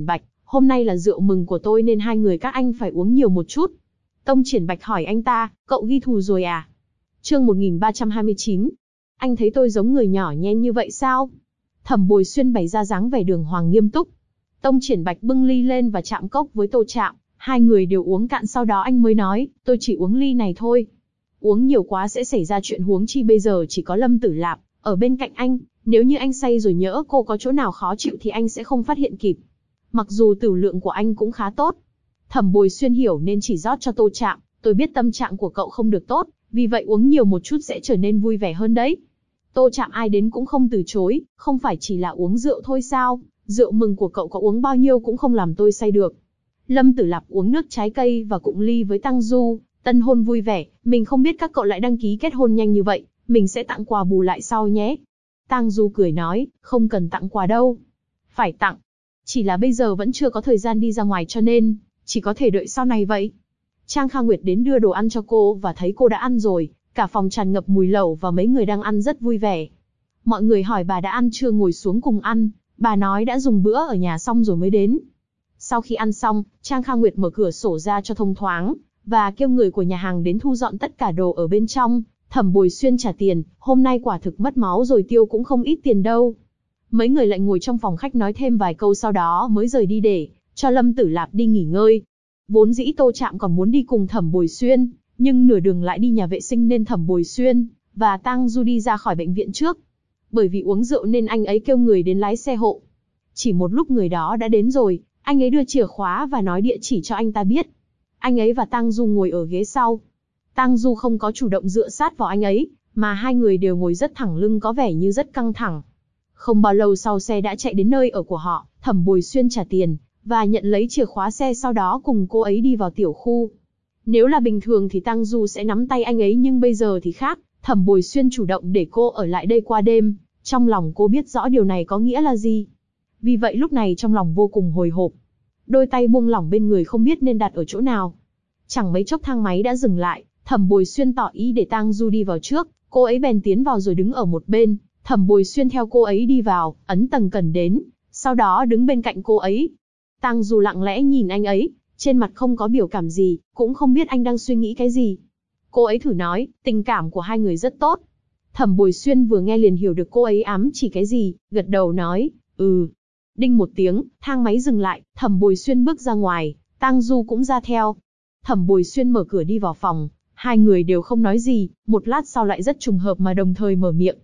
hôm nay là rượu mừng của tôi nên hai người các anh phải uống nhiều một chút. Tông Triển Bạch hỏi anh ta, cậu ghi thù rồi à? Chương 1329. Anh thấy tôi giống người nhỏ nhen như vậy sao? Thẩm Bồi Xuyên bày ra dáng vẻ đường hoàng nghiêm túc. Tông Triển Bạch bưng ly lên và chạm cốc với Tô Trạm, hai người đều uống cạn, sau đó anh mới nói, tôi chỉ uống ly này thôi. Uống nhiều quá sẽ xảy ra chuyện, huống chi bây giờ chỉ có Lâm Tử Lạp ở bên cạnh anh, nếu như anh say rồi nhỡ cô có chỗ nào khó chịu thì anh sẽ không phát hiện kịp. Mặc dù tửu lượng của anh cũng khá tốt. Thẩm Bồi Xuyên hiểu nên chỉ rót cho Tô Trạm, tôi biết tâm trạng của cậu không được tốt, vì vậy uống nhiều một chút sẽ trở nên vui vẻ hơn đấy. Tô Trạm ai đến cũng không từ chối, không phải chỉ là uống rượu thôi sao, rượu mừng của cậu có uống bao nhiêu cũng không làm tôi say được. Lâm Tử Lạp uống nước trái cây và cụng ly với Tăng Du, tân hôn vui vẻ, mình không biết các cậu lại đăng ký kết hôn nhanh như vậy, mình sẽ tặng quà bù lại sau nhé. Tăng Du cười nói, không cần tặng quà đâu. Phải tặng. Chỉ là bây giờ vẫn chưa có thời gian đi ra ngoài cho nên, chỉ có thể đợi sau này vậy. Trang Kha Nguyệt đến đưa đồ ăn cho cô và thấy cô đã ăn rồi, cả phòng tràn ngập mùi lẩu và mấy người đang ăn rất vui vẻ. Mọi người hỏi bà đã ăn chưa, ngồi xuống cùng ăn, bà nói đã dùng bữa ở nhà xong rồi mới đến. Sau khi ăn xong, Trang Kha Nguyệt mở cửa sổ ra cho thông thoáng, và kêu người của nhà hàng đến thu dọn tất cả đồ ở bên trong. Thẩm Bồi Xuyên trả tiền, hôm nay quả thực mất máu rồi, tiêu cũng không ít tiền đâu. Mấy người lại ngồi trong phòng khách nói thêm vài câu, sau đó mới rời đi để cho Lâm Tử Lạp đi nghỉ ngơi. Vốn dĩ Tô Trạm còn muốn đi cùng Thẩm Bồi Xuyên, nhưng nửa đường lại đi nhà vệ sinh nên Thẩm Bồi Xuyên và Tang Du đi ra khỏi bệnh viện trước. Bởi vì uống rượu nên anh ấy kêu người đến lái xe hộ. Chỉ một lúc người đó đã đến rồi, anh ấy đưa chìa khóa và nói địa chỉ cho anh ta biết. Anh ấy và Tang Du ngồi ở ghế sau. Tang Du không có chủ động dựa sát vào anh ấy, mà hai người đều ngồi rất thẳng lưng, có vẻ như rất căng thẳng. Không bao lâu sau xe đã chạy đến nơi ở của họ, Thẩm Bồi Xuyên trả tiền và nhận lấy chìa khóa xe, sau đó cùng cô ấy đi vào tiểu khu. Nếu là bình thường thì Tang Du sẽ nắm tay anh ấy, nhưng bây giờ thì khác, Thẩm Bồi Xuyên chủ động để cô ở lại đây qua đêm. Trong lòng cô biết rõ điều này có nghĩa là gì. Vì vậy lúc này trong lòng vô cùng hồi hộp. Đôi tay buông lỏng bên người không biết nên đặt ở chỗ nào. Chẳng mấy chốc thang máy đã dừng lại, Thẩm Bồi Xuyên tỏ ý để Tang Du đi vào trước, cô ấy bèn tiến vào rồi đứng ở một bên. Thẩm Bồi Xuyên theo cô ấy đi vào, ấn tầng cần đến, sau đó đứng bên cạnh cô ấy. Tang Du lặng lẽ nhìn anh ấy, trên mặt không có biểu cảm gì, cũng không biết anh đang suy nghĩ cái gì. Cô ấy thử nói, tình cảm của hai người rất tốt. Thẩm Bồi Xuyên vừa nghe liền hiểu được cô ấy ám chỉ cái gì, gật đầu nói, Đinh một tiếng, thang máy dừng lại, Thẩm Bồi Xuyên bước ra ngoài, Tang Du cũng ra theo. Thẩm Bồi Xuyên mở cửa đi vào phòng, hai người đều không nói gì, một lát sau lại rất trùng hợp mà đồng thời mở miệng.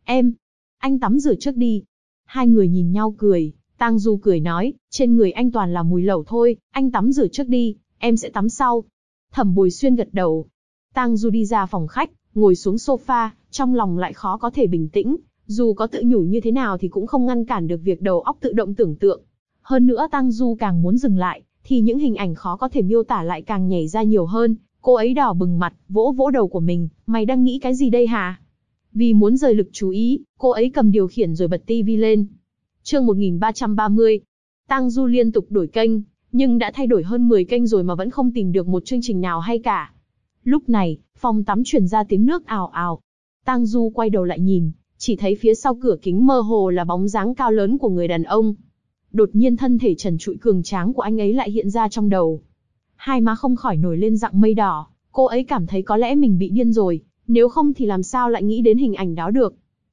Anh tắm rửa trước đi. Hai người nhìn nhau cười, Tang Du cười nói, trên người anh toàn là mùi lẩu thôi, anh tắm rửa trước đi, em sẽ tắm sau. Thẩm Bồi Xuyên gật đầu. Tang Du đi ra phòng khách, ngồi xuống sofa, trong lòng lại khó có thể bình tĩnh, dù có tự nhủ như thế nào thì cũng không ngăn cản được việc đầu óc tự động tưởng tượng. Hơn nữa Tang Du càng muốn dừng lại, thì những hình ảnh khó có thể miêu tả lại càng nhảy ra nhiều hơn. Cô ấy đỏ bừng mặt, vỗ vỗ đầu của mình, mày đang nghĩ cái gì đây hả? Vì muốn rời lực chú ý, cô ấy cầm điều khiển rồi bật tivi lên. Chương 1330. Tang Du liên tục đổi kênh, nhưng đã thay đổi hơn 10 kênh rồi mà vẫn không tìm được một chương trình nào hay cả. Lúc này, phòng tắm truyền ra tiếng nước ào ào. Tang Du quay đầu lại nhìn, chỉ thấy phía sau cửa kính mơ hồ là bóng dáng cao lớn của người đàn ông. Đột nhiên thân thể trần trụi cường tráng của anh ấy lại hiện ra trong đầu. Hai má không khỏi nổi lên dạng mây đỏ, cô ấy cảm thấy có lẽ mình bị điên rồi, nếu không thì làm sao lại nghĩ đến hình ảnh đó được.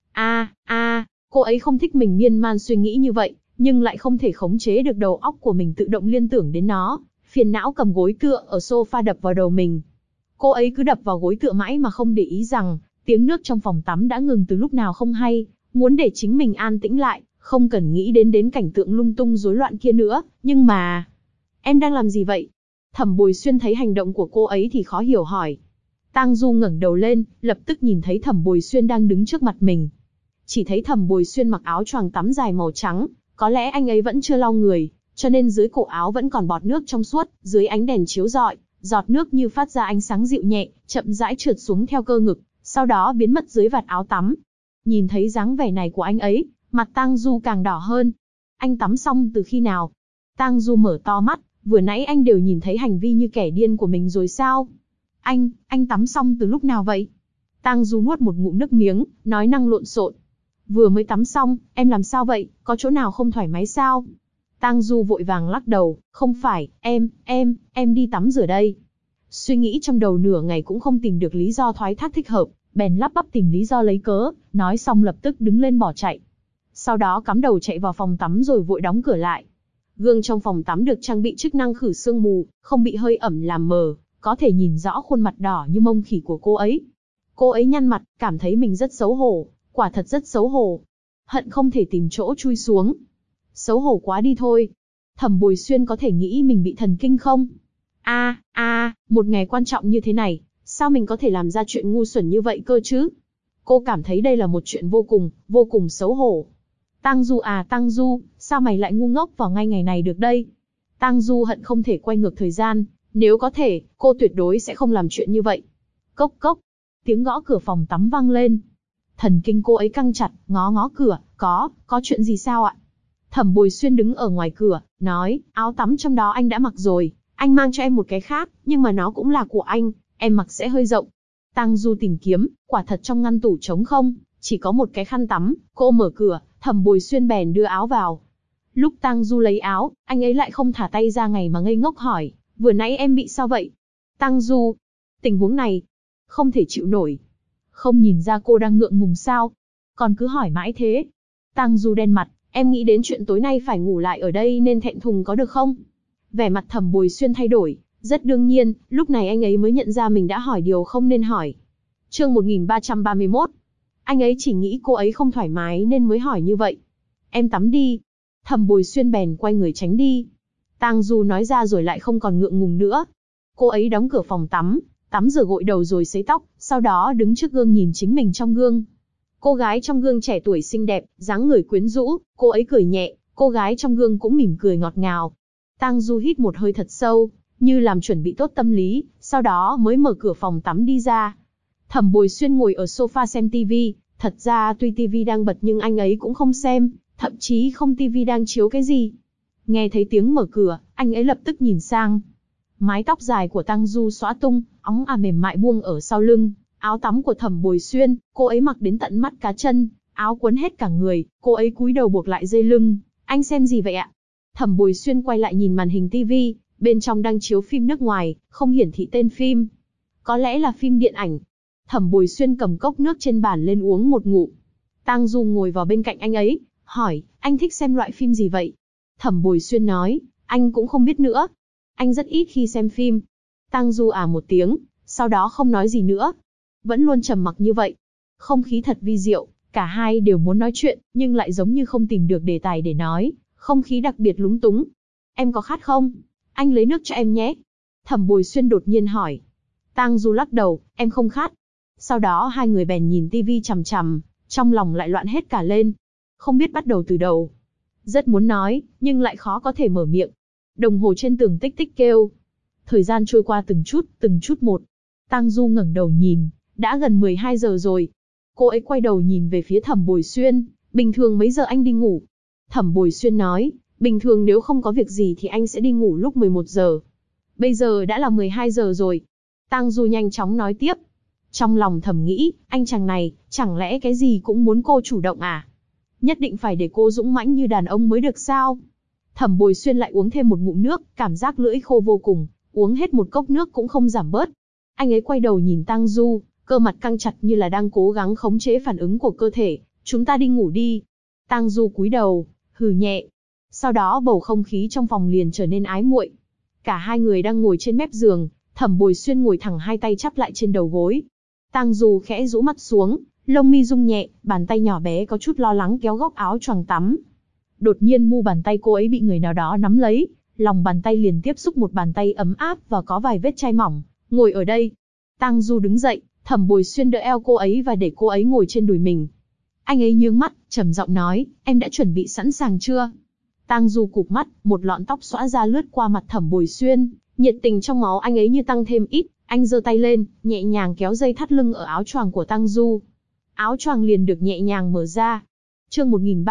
Cô ấy không thích mình miên man suy nghĩ như vậy, nhưng lại không thể khống chế được đầu óc của mình tự động liên tưởng đến nó, phiền não cầm gối tựa ở sofa đập vào đầu mình. Cô ấy cứ đập vào gối tựa mãi mà không để ý rằng, tiếng nước trong phòng tắm đã ngừng từ lúc nào không hay, muốn để chính mình an tĩnh lại, không cần nghĩ đến cảnh tượng lung tung rối loạn kia nữa, nhưng mà... Em đang làm gì vậy? Thẩm Bồi Xuyên thấy hành động của cô ấy thì khó hiểu hỏi. Tang Du ngẩng đầu lên, lập tức nhìn thấy Thẩm Bồi Xuyên đang đứng trước mặt mình. Chỉ thấy Thẩm Bồi Xuyên mặc áo choàng tắm dài màu trắng, có lẽ anh ấy vẫn chưa lau người, cho nên dưới cổ áo vẫn còn bọt nước trong suốt, dưới ánh đèn chiếu rọi, giọt nước như phát ra ánh sáng dịu nhẹ, chậm rãi trượt xuống theo cơ ngực, sau đó biến mất dưới vạt áo tắm. Nhìn thấy dáng vẻ này của anh ấy, mặt Tang Du càng đỏ hơn. Anh tắm xong từ khi nào? Tang Du mở to mắt, vừa nãy anh đều nhìn thấy hành vi như kẻ điên của mình rồi sao? Anh tắm xong từ lúc nào vậy? Tang Du nuốt một ngụm nước miếng, nói năng lộn xộn. Vừa mới tắm xong, em làm sao vậy, có chỗ nào không thoải mái sao? Tang Du vội vàng lắc đầu, không phải, em đi tắm rửa đây. Suy nghĩ trong đầu nửa ngày cũng không tìm được lý do thoái thác thích hợp, bèn lắp bắp tìm lý do lấy cớ, nói xong lập tức đứng lên bỏ chạy. Sau đó cắm đầu chạy vào phòng tắm rồi vội đóng cửa lại. Gương trong phòng tắm được trang bị chức năng khử sương mù, không bị hơi ẩm làm mờ, có thể nhìn rõ khuôn mặt đỏ như mông khỉ của cô ấy. Cô ấy nhăn mặt, cảm thấy mình rất xấu hổ, quả thật rất xấu hổ. Hận không thể tìm chỗ chui xuống. Xấu hổ quá đi thôi. Thẩm Bồi Xuyên có thể nghĩ mình bị thần kinh không? Một ngày quan trọng như thế này, sao mình có thể làm ra chuyện ngu xuẩn như vậy cơ chứ? Cô cảm thấy đây là một chuyện vô cùng xấu hổ. Tang Du à Tang Du, sao mày lại ngu ngốc vào ngay ngày này được đây? Tang Du hận không thể quay ngược thời gian, nếu có thể, cô tuyệt đối sẽ không làm chuyện như vậy. Cốc cốc, tiếng gõ cửa phòng tắm vang lên. Thần kinh cô ấy căng chặt, ngó cửa, có chuyện gì sao ạ? Thẩm Bồi Xuyên đứng ở ngoài cửa, nói, áo tắm trong đó anh đã mặc rồi, anh mang cho em một cái khác, nhưng mà nó cũng là của anh, em mặc sẽ hơi rộng. Tang Du tìm kiếm, quả thật trong ngăn tủ trống không, chỉ có một cái khăn tắm, cô mở cửa, Thẩm Bồi Xuyên bèn đưa áo vào. Lúc Tang Du lấy áo, anh ấy lại không thả tay ra ngày mà ngây ngốc hỏi, vừa nãy em bị sao vậy? Tang Du, tình huống này, không thể chịu nổi. Không nhìn ra cô đang ngượng ngùng sao? Còn cứ hỏi mãi thế. Tang Du đen mặt, em nghĩ đến chuyện tối nay phải ngủ lại ở đây nên thẹn thùng có được không? Vẻ mặt Thẩm Bồi Xuyên thay đổi, rất đương nhiên, lúc này anh ấy mới nhận ra mình đã hỏi điều không nên hỏi. Chương 1331. Anh ấy chỉ nghĩ cô ấy không thoải mái nên mới hỏi như vậy. Em tắm đi. Thẩm Bồi Xuyên bèn quay người tránh đi. Tang Du nói ra rồi lại không còn ngượng ngùng nữa. Cô ấy đóng cửa phòng tắm, tắm rửa gội đầu rồi sấy tóc, sau đó đứng trước gương nhìn chính mình trong gương. Cô gái trong gương trẻ tuổi xinh đẹp, dáng người quyến rũ, cô ấy cười nhẹ, cô gái trong gương cũng mỉm cười ngọt ngào. Tang Du hít một hơi thật sâu, như làm chuẩn bị tốt tâm lý, sau đó mới mở cửa phòng tắm đi ra. Thẩm Bồi Xuyên ngồi ở sofa xem TV, thật ra tuy TV đang bật nhưng anh ấy cũng không xem, thậm chí không TV đang chiếu cái gì. Nghe thấy tiếng mở cửa, anh ấy lập tức nhìn sang. Mái tóc dài của Tang Du xõa tung, óng mềm mại buông ở sau lưng, áo tắm của Thẩm Bồi Xuyên, cô ấy mặc đến tận mắt cá chân, áo quấn hết cả người, cô ấy cúi đầu buộc lại dây lưng. Anh xem gì vậy ạ? Thẩm Bồi Xuyên quay lại nhìn màn hình TV, bên trong đang chiếu phim nước ngoài, không hiển thị tên phim. Có lẽ là phim điện ảnh. Thẩm Bồi Xuyên cầm cốc nước trên bàn lên uống một ngụm. Tang Du ngồi vào bên cạnh anh ấy, hỏi, anh thích xem loại phim gì vậy? Thẩm Bồi Xuyên nói, anh cũng không biết nữa. Anh rất ít khi xem phim. Tang Du một tiếng, sau đó không nói gì nữa. Vẫn luôn trầm mặc như vậy. Không khí thật vi diệu, cả hai đều muốn nói chuyện, nhưng lại giống như không tìm được đề tài để nói, không khí đặc biệt lúng túng. Em có khát không? Anh lấy nước cho em nhé. Thẩm Bồi Xuyên đột nhiên hỏi. Tang Du lắc đầu, em không khát. Sau đó hai người bèn nhìn tivi chằm chằm, trong lòng lại loạn hết cả lên. Không biết bắt đầu từ đầu. Rất muốn nói, nhưng lại khó có thể mở miệng. Đồng hồ trên tường tích tích kêu. Thời gian trôi qua từng chút một. Tang Du ngẩng đầu nhìn, đã gần 12 giờ rồi. Cô ấy quay đầu nhìn về phía Thẩm Bồi Xuyên, bình thường mấy giờ anh đi ngủ? Thẩm Bồi Xuyên nói, bình thường nếu không có việc gì thì anh sẽ đi ngủ lúc 11 giờ. Bây giờ đã là 12 giờ rồi. Tang Du nhanh chóng nói tiếp. Trong lòng thầm nghĩ, anh chàng này, chẳng lẽ cái gì cũng muốn cô chủ động à? Nhất định phải để cô dũng mãnh như đàn ông mới được sao? Thẩm Bồi Xuyên lại uống thêm một ngụm nước, cảm giác lưỡi khô vô cùng, uống hết một cốc nước cũng không giảm bớt. Anh ấy quay đầu nhìn Tang Du, cơ mặt căng chặt như là đang cố gắng khống chế phản ứng của cơ thể. Chúng ta đi ngủ đi. Tang Du cúi đầu, hừ nhẹ. Sau đó bầu không khí trong phòng liền trở nên ái muội. Cả hai người đang ngồi trên mép giường, Thẩm Bồi Xuyên ngồi thẳng hai tay chắp lại trên đầu gối. Tang Du khẽ rũ mắt xuống, lông mi rung nhẹ, bàn tay nhỏ bé có chút lo lắng kéo góc áo choàng tắm. Đột nhiên mu bàn tay cô ấy bị người nào đó nắm lấy, lòng bàn tay liền tiếp xúc một bàn tay ấm áp và có vài vết chai mỏng. Ngồi ở đây. Tang Du đứng dậy, Thẩm Bồi Xuyên đỡ eo cô ấy và để cô ấy ngồi trên đùi mình. Anh ấy nhướng mắt, trầm giọng nói, em đã chuẩn bị sẵn sàng chưa? Tang Du cụp mắt, một lọn tóc xõa ra lướt qua mặt Thẩm Bồi Xuyên, nhiệt tình trong máu anh ấy như tăng thêm ít. Anh giơ tay lên, nhẹ nhàng kéo dây thắt lưng ở áo choàng của Tang Du. Áo choàng liền được nhẹ nhàng mở ra. Chương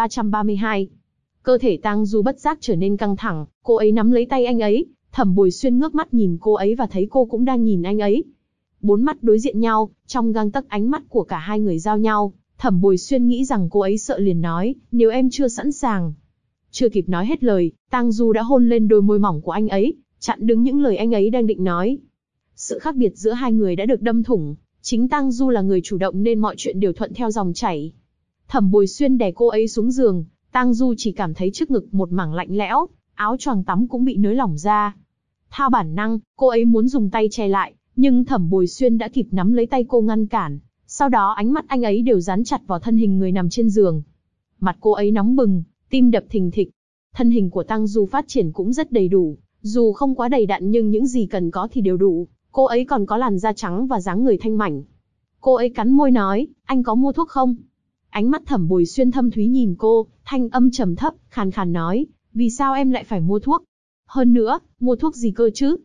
1332. Cơ thể Tang Du bất giác trở nên căng thẳng, cô ấy nắm lấy tay anh ấy, Thẩm Bồi Xuyên ngước mắt nhìn cô ấy và thấy cô cũng đang nhìn anh ấy. Bốn mắt đối diện nhau, trong gang tấc ánh mắt của cả hai người giao nhau, Thẩm Bồi Xuyên nghĩ rằng cô ấy sợ liền nói, nếu em chưa sẵn sàng. Chưa kịp nói hết lời, Tang Du đã hôn lên đôi môi mỏng của anh ấy, chặn đứng những lời anh ấy đang định nói. Sự khác biệt giữa hai người đã được đâm thủng, chính Tang Du là người chủ động nên mọi chuyện đều thuận theo dòng chảy. Thẩm Bồi Xuyên đè cô ấy xuống giường, Tang Du chỉ cảm thấy trước ngực một mảng lạnh lẽo, áo choàng tắm cũng bị nới lỏng ra. Theo bản năng, cô ấy muốn dùng tay che lại, nhưng Thẩm Bồi Xuyên đã kịp nắm lấy tay cô ngăn cản. Sau đó ánh mắt anh ấy đều dán chặt vào thân hình người nằm trên giường. Mặt cô ấy nóng bừng, tim đập thình thịch. Thân hình của Tang Du phát triển cũng rất đầy đủ, dù không quá đầy đặn nhưng những gì cần có thì đều đủ. Cô ấy còn có làn da trắng và dáng người thanh mảnh. Cô ấy cắn môi nói, anh có mua thuốc không? Ánh mắt Thẩm Bồi Xuyên thâm thúy nhìn cô, thanh âm trầm thấp, khàn khàn nói, vì sao em lại phải mua thuốc? Hơn nữa, mua thuốc gì cơ chứ?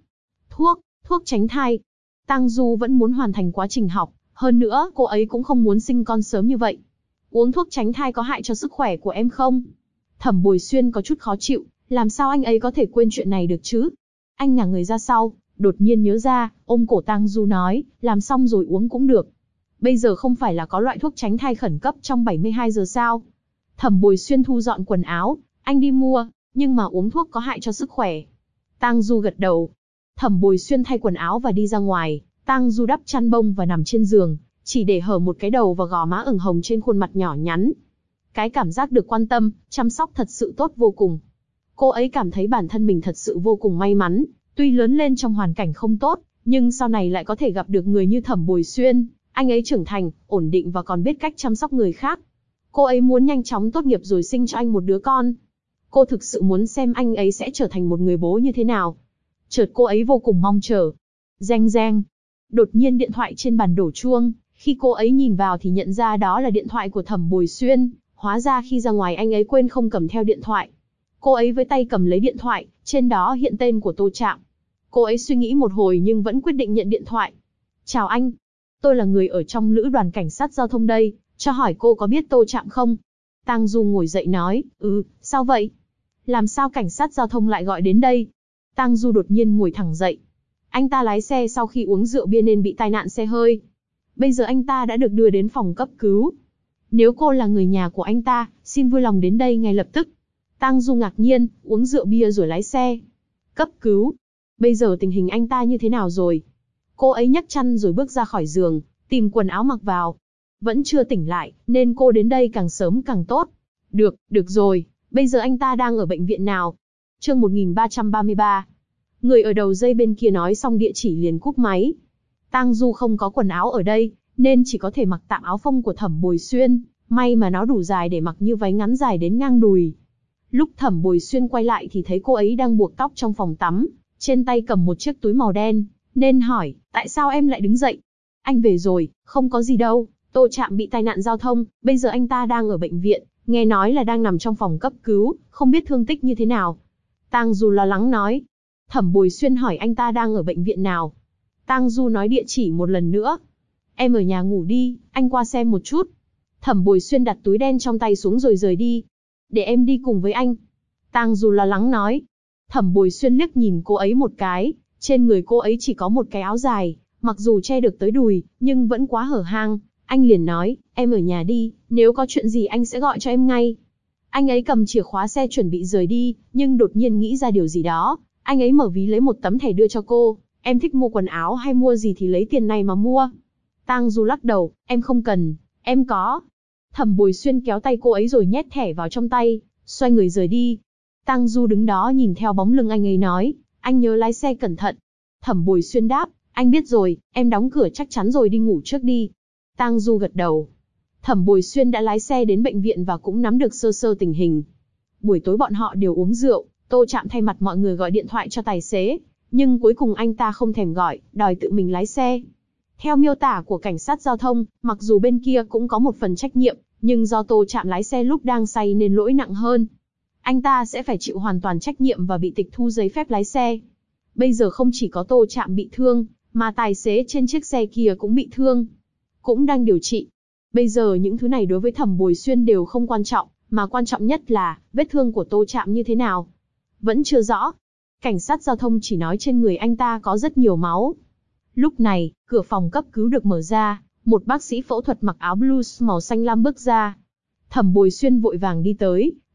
Thuốc tránh thai. Tang Du vẫn muốn hoàn thành quá trình học, hơn nữa cô ấy cũng không muốn sinh con sớm như vậy. Uống thuốc tránh thai có hại cho sức khỏe của em không? Thẩm Bồi Xuyên có chút khó chịu, làm sao anh ấy có thể quên chuyện này được chứ? Anh ngả người ra sau, đột nhiên nhớ ra, ôm cổ Tang Du nói, làm xong rồi uống cũng được. Bây giờ không phải là có loại thuốc tránh thai khẩn cấp trong 72 giờ sao? Thẩm Bồi Xuyên thu dọn quần áo, anh đi mua, nhưng mà uống thuốc có hại cho sức khỏe. Tang Du gật đầu. Thẩm Bồi Xuyên thay quần áo và đi ra ngoài, Tang Du đắp chăn bông và nằm trên giường, chỉ để hở một cái đầu và gò má ửng hồng trên khuôn mặt nhỏ nhắn. Cái cảm giác được quan tâm, chăm sóc thật sự tốt vô cùng. Cô ấy cảm thấy bản thân mình thật sự vô cùng may mắn, tuy lớn lên trong hoàn cảnh không tốt, nhưng sau này lại có thể gặp được người như Thẩm Bồi Xuyên. Anh ấy trưởng thành, ổn định và còn biết cách chăm sóc người khác. Cô ấy muốn nhanh chóng tốt nghiệp rồi sinh cho anh một đứa con. Cô thực sự muốn xem anh ấy sẽ trở thành một người bố như thế nào. Chợt cô ấy vô cùng mong chờ. Reng reng. Đột nhiên điện thoại trên bàn đổ chuông. Khi cô ấy nhìn vào thì nhận ra đó là điện thoại của Thẩm Bồi Xuyên. Hóa ra khi ra ngoài anh ấy quên không cầm theo điện thoại. Cô ấy với tay cầm lấy điện thoại, trên đó hiện tên của Tô Trạm. Cô ấy suy nghĩ một hồi nhưng vẫn quyết định nhận điện thoại. Chào anh. Tôi là người ở trong lữ đoàn cảnh sát giao thông đây, cho hỏi cô có biết Tô Trạm không? Tang Du ngồi dậy nói, sao vậy? Làm sao cảnh sát giao thông lại gọi đến đây? Tang Du đột nhiên ngồi thẳng dậy. Anh ta lái xe sau khi uống rượu bia nên bị tai nạn xe hơi. Bây giờ anh ta đã được đưa đến phòng cấp cứu. Nếu cô là người nhà của anh ta, xin vui lòng đến đây ngay lập tức. Tang Du ngạc nhiên, uống rượu bia rồi lái xe. Cấp cứu? Bây giờ tình hình anh ta như thế nào rồi? Cô ấy nhấc chăn rồi bước ra khỏi giường, tìm quần áo mặc vào. Vẫn chưa tỉnh lại, nên cô đến đây càng sớm càng tốt. Được rồi, bây giờ anh ta đang ở bệnh viện nào? Chương 1333. Người ở đầu dây bên kia nói xong địa chỉ liền cúp máy. Tang Du không có quần áo ở đây, nên chỉ có thể mặc tạm áo phông của Thẩm Bồi Xuyên, may mà nó đủ dài để mặc như váy ngắn dài đến ngang đùi. Lúc Thẩm Bồi Xuyên quay lại thì thấy cô ấy đang buộc tóc trong phòng tắm, trên tay cầm một chiếc túi màu đen, nên hỏi, tại sao em lại đứng dậy? Anh về rồi, không có gì đâu, Tô Trạm bị tai nạn giao thông, bây giờ anh ta đang ở bệnh viện, nghe nói là đang nằm trong phòng cấp cứu, không biết thương tích như thế nào. Tang Du lo lắng nói. Thẩm Bồi Xuyên hỏi anh ta đang ở bệnh viện nào. Tang Du nói địa chỉ một lần nữa. Em ở nhà ngủ đi, anh qua xem một chút. Thẩm Bồi Xuyên đặt túi đen trong tay xuống rồi rời đi. Để em đi cùng với anh. Tang Du lo lắng nói. Thẩm Bồi Xuyên liếc nhìn cô ấy một cái, trên người cô ấy chỉ có một cái áo dài, mặc dù che được tới đùi, nhưng vẫn quá hở hang. Anh liền nói, em ở nhà đi, nếu có chuyện gì anh sẽ gọi cho em ngay. Anh ấy cầm chìa khóa xe chuẩn bị rời đi, nhưng đột nhiên nghĩ ra điều gì đó. Anh ấy mở ví lấy một tấm thẻ đưa cho cô, em thích mua quần áo hay mua gì thì lấy tiền này mà mua. Tang Du lắc đầu, em không cần, em có. Thẩm Bồi Xuyên kéo tay cô ấy rồi nhét thẻ vào trong tay, xoay người rời đi. Tang Du đứng đó nhìn theo bóng lưng anh ấy nói, anh nhớ lái xe cẩn thận. Thẩm Bồi Xuyên đáp, anh biết rồi, em đóng cửa chắc chắn rồi, đi ngủ trước đi. Tang Du gật đầu. Thẩm Bồi Xuyên đã lái xe đến bệnh viện và cũng nắm được sơ sơ tình hình. Buổi tối bọn họ đều uống rượu, Tô Trạm thay mặt mọi người gọi điện thoại cho tài xế, nhưng cuối cùng anh ta không thèm gọi, đòi tự mình lái xe. Theo miêu tả của cảnh sát giao thông, mặc dù bên kia cũng có một phần trách nhiệm, nhưng do Tô Trạm lái xe lúc đang say nên lỗi nặng hơn. Anh ta sẽ phải chịu hoàn toàn trách nhiệm và bị tịch thu giấy phép lái xe. Bây giờ không chỉ có Tô Trạm bị thương, mà tài xế trên chiếc xe kia cũng bị thương, cũng đang điều trị. Bây giờ những thứ này đối với Thẩm Bồi Xuyên đều không quan trọng, mà quan trọng nhất là vết thương của Tô Trạm như thế nào. Vẫn chưa rõ. Cảnh sát giao thông chỉ nói trên người anh ta có rất nhiều máu. Lúc này, cửa phòng cấp cứu được mở ra, một bác sĩ phẫu thuật mặc áo blues màu xanh lam bước ra. Thẩm Bồi Xuyên vội vàng đi tới,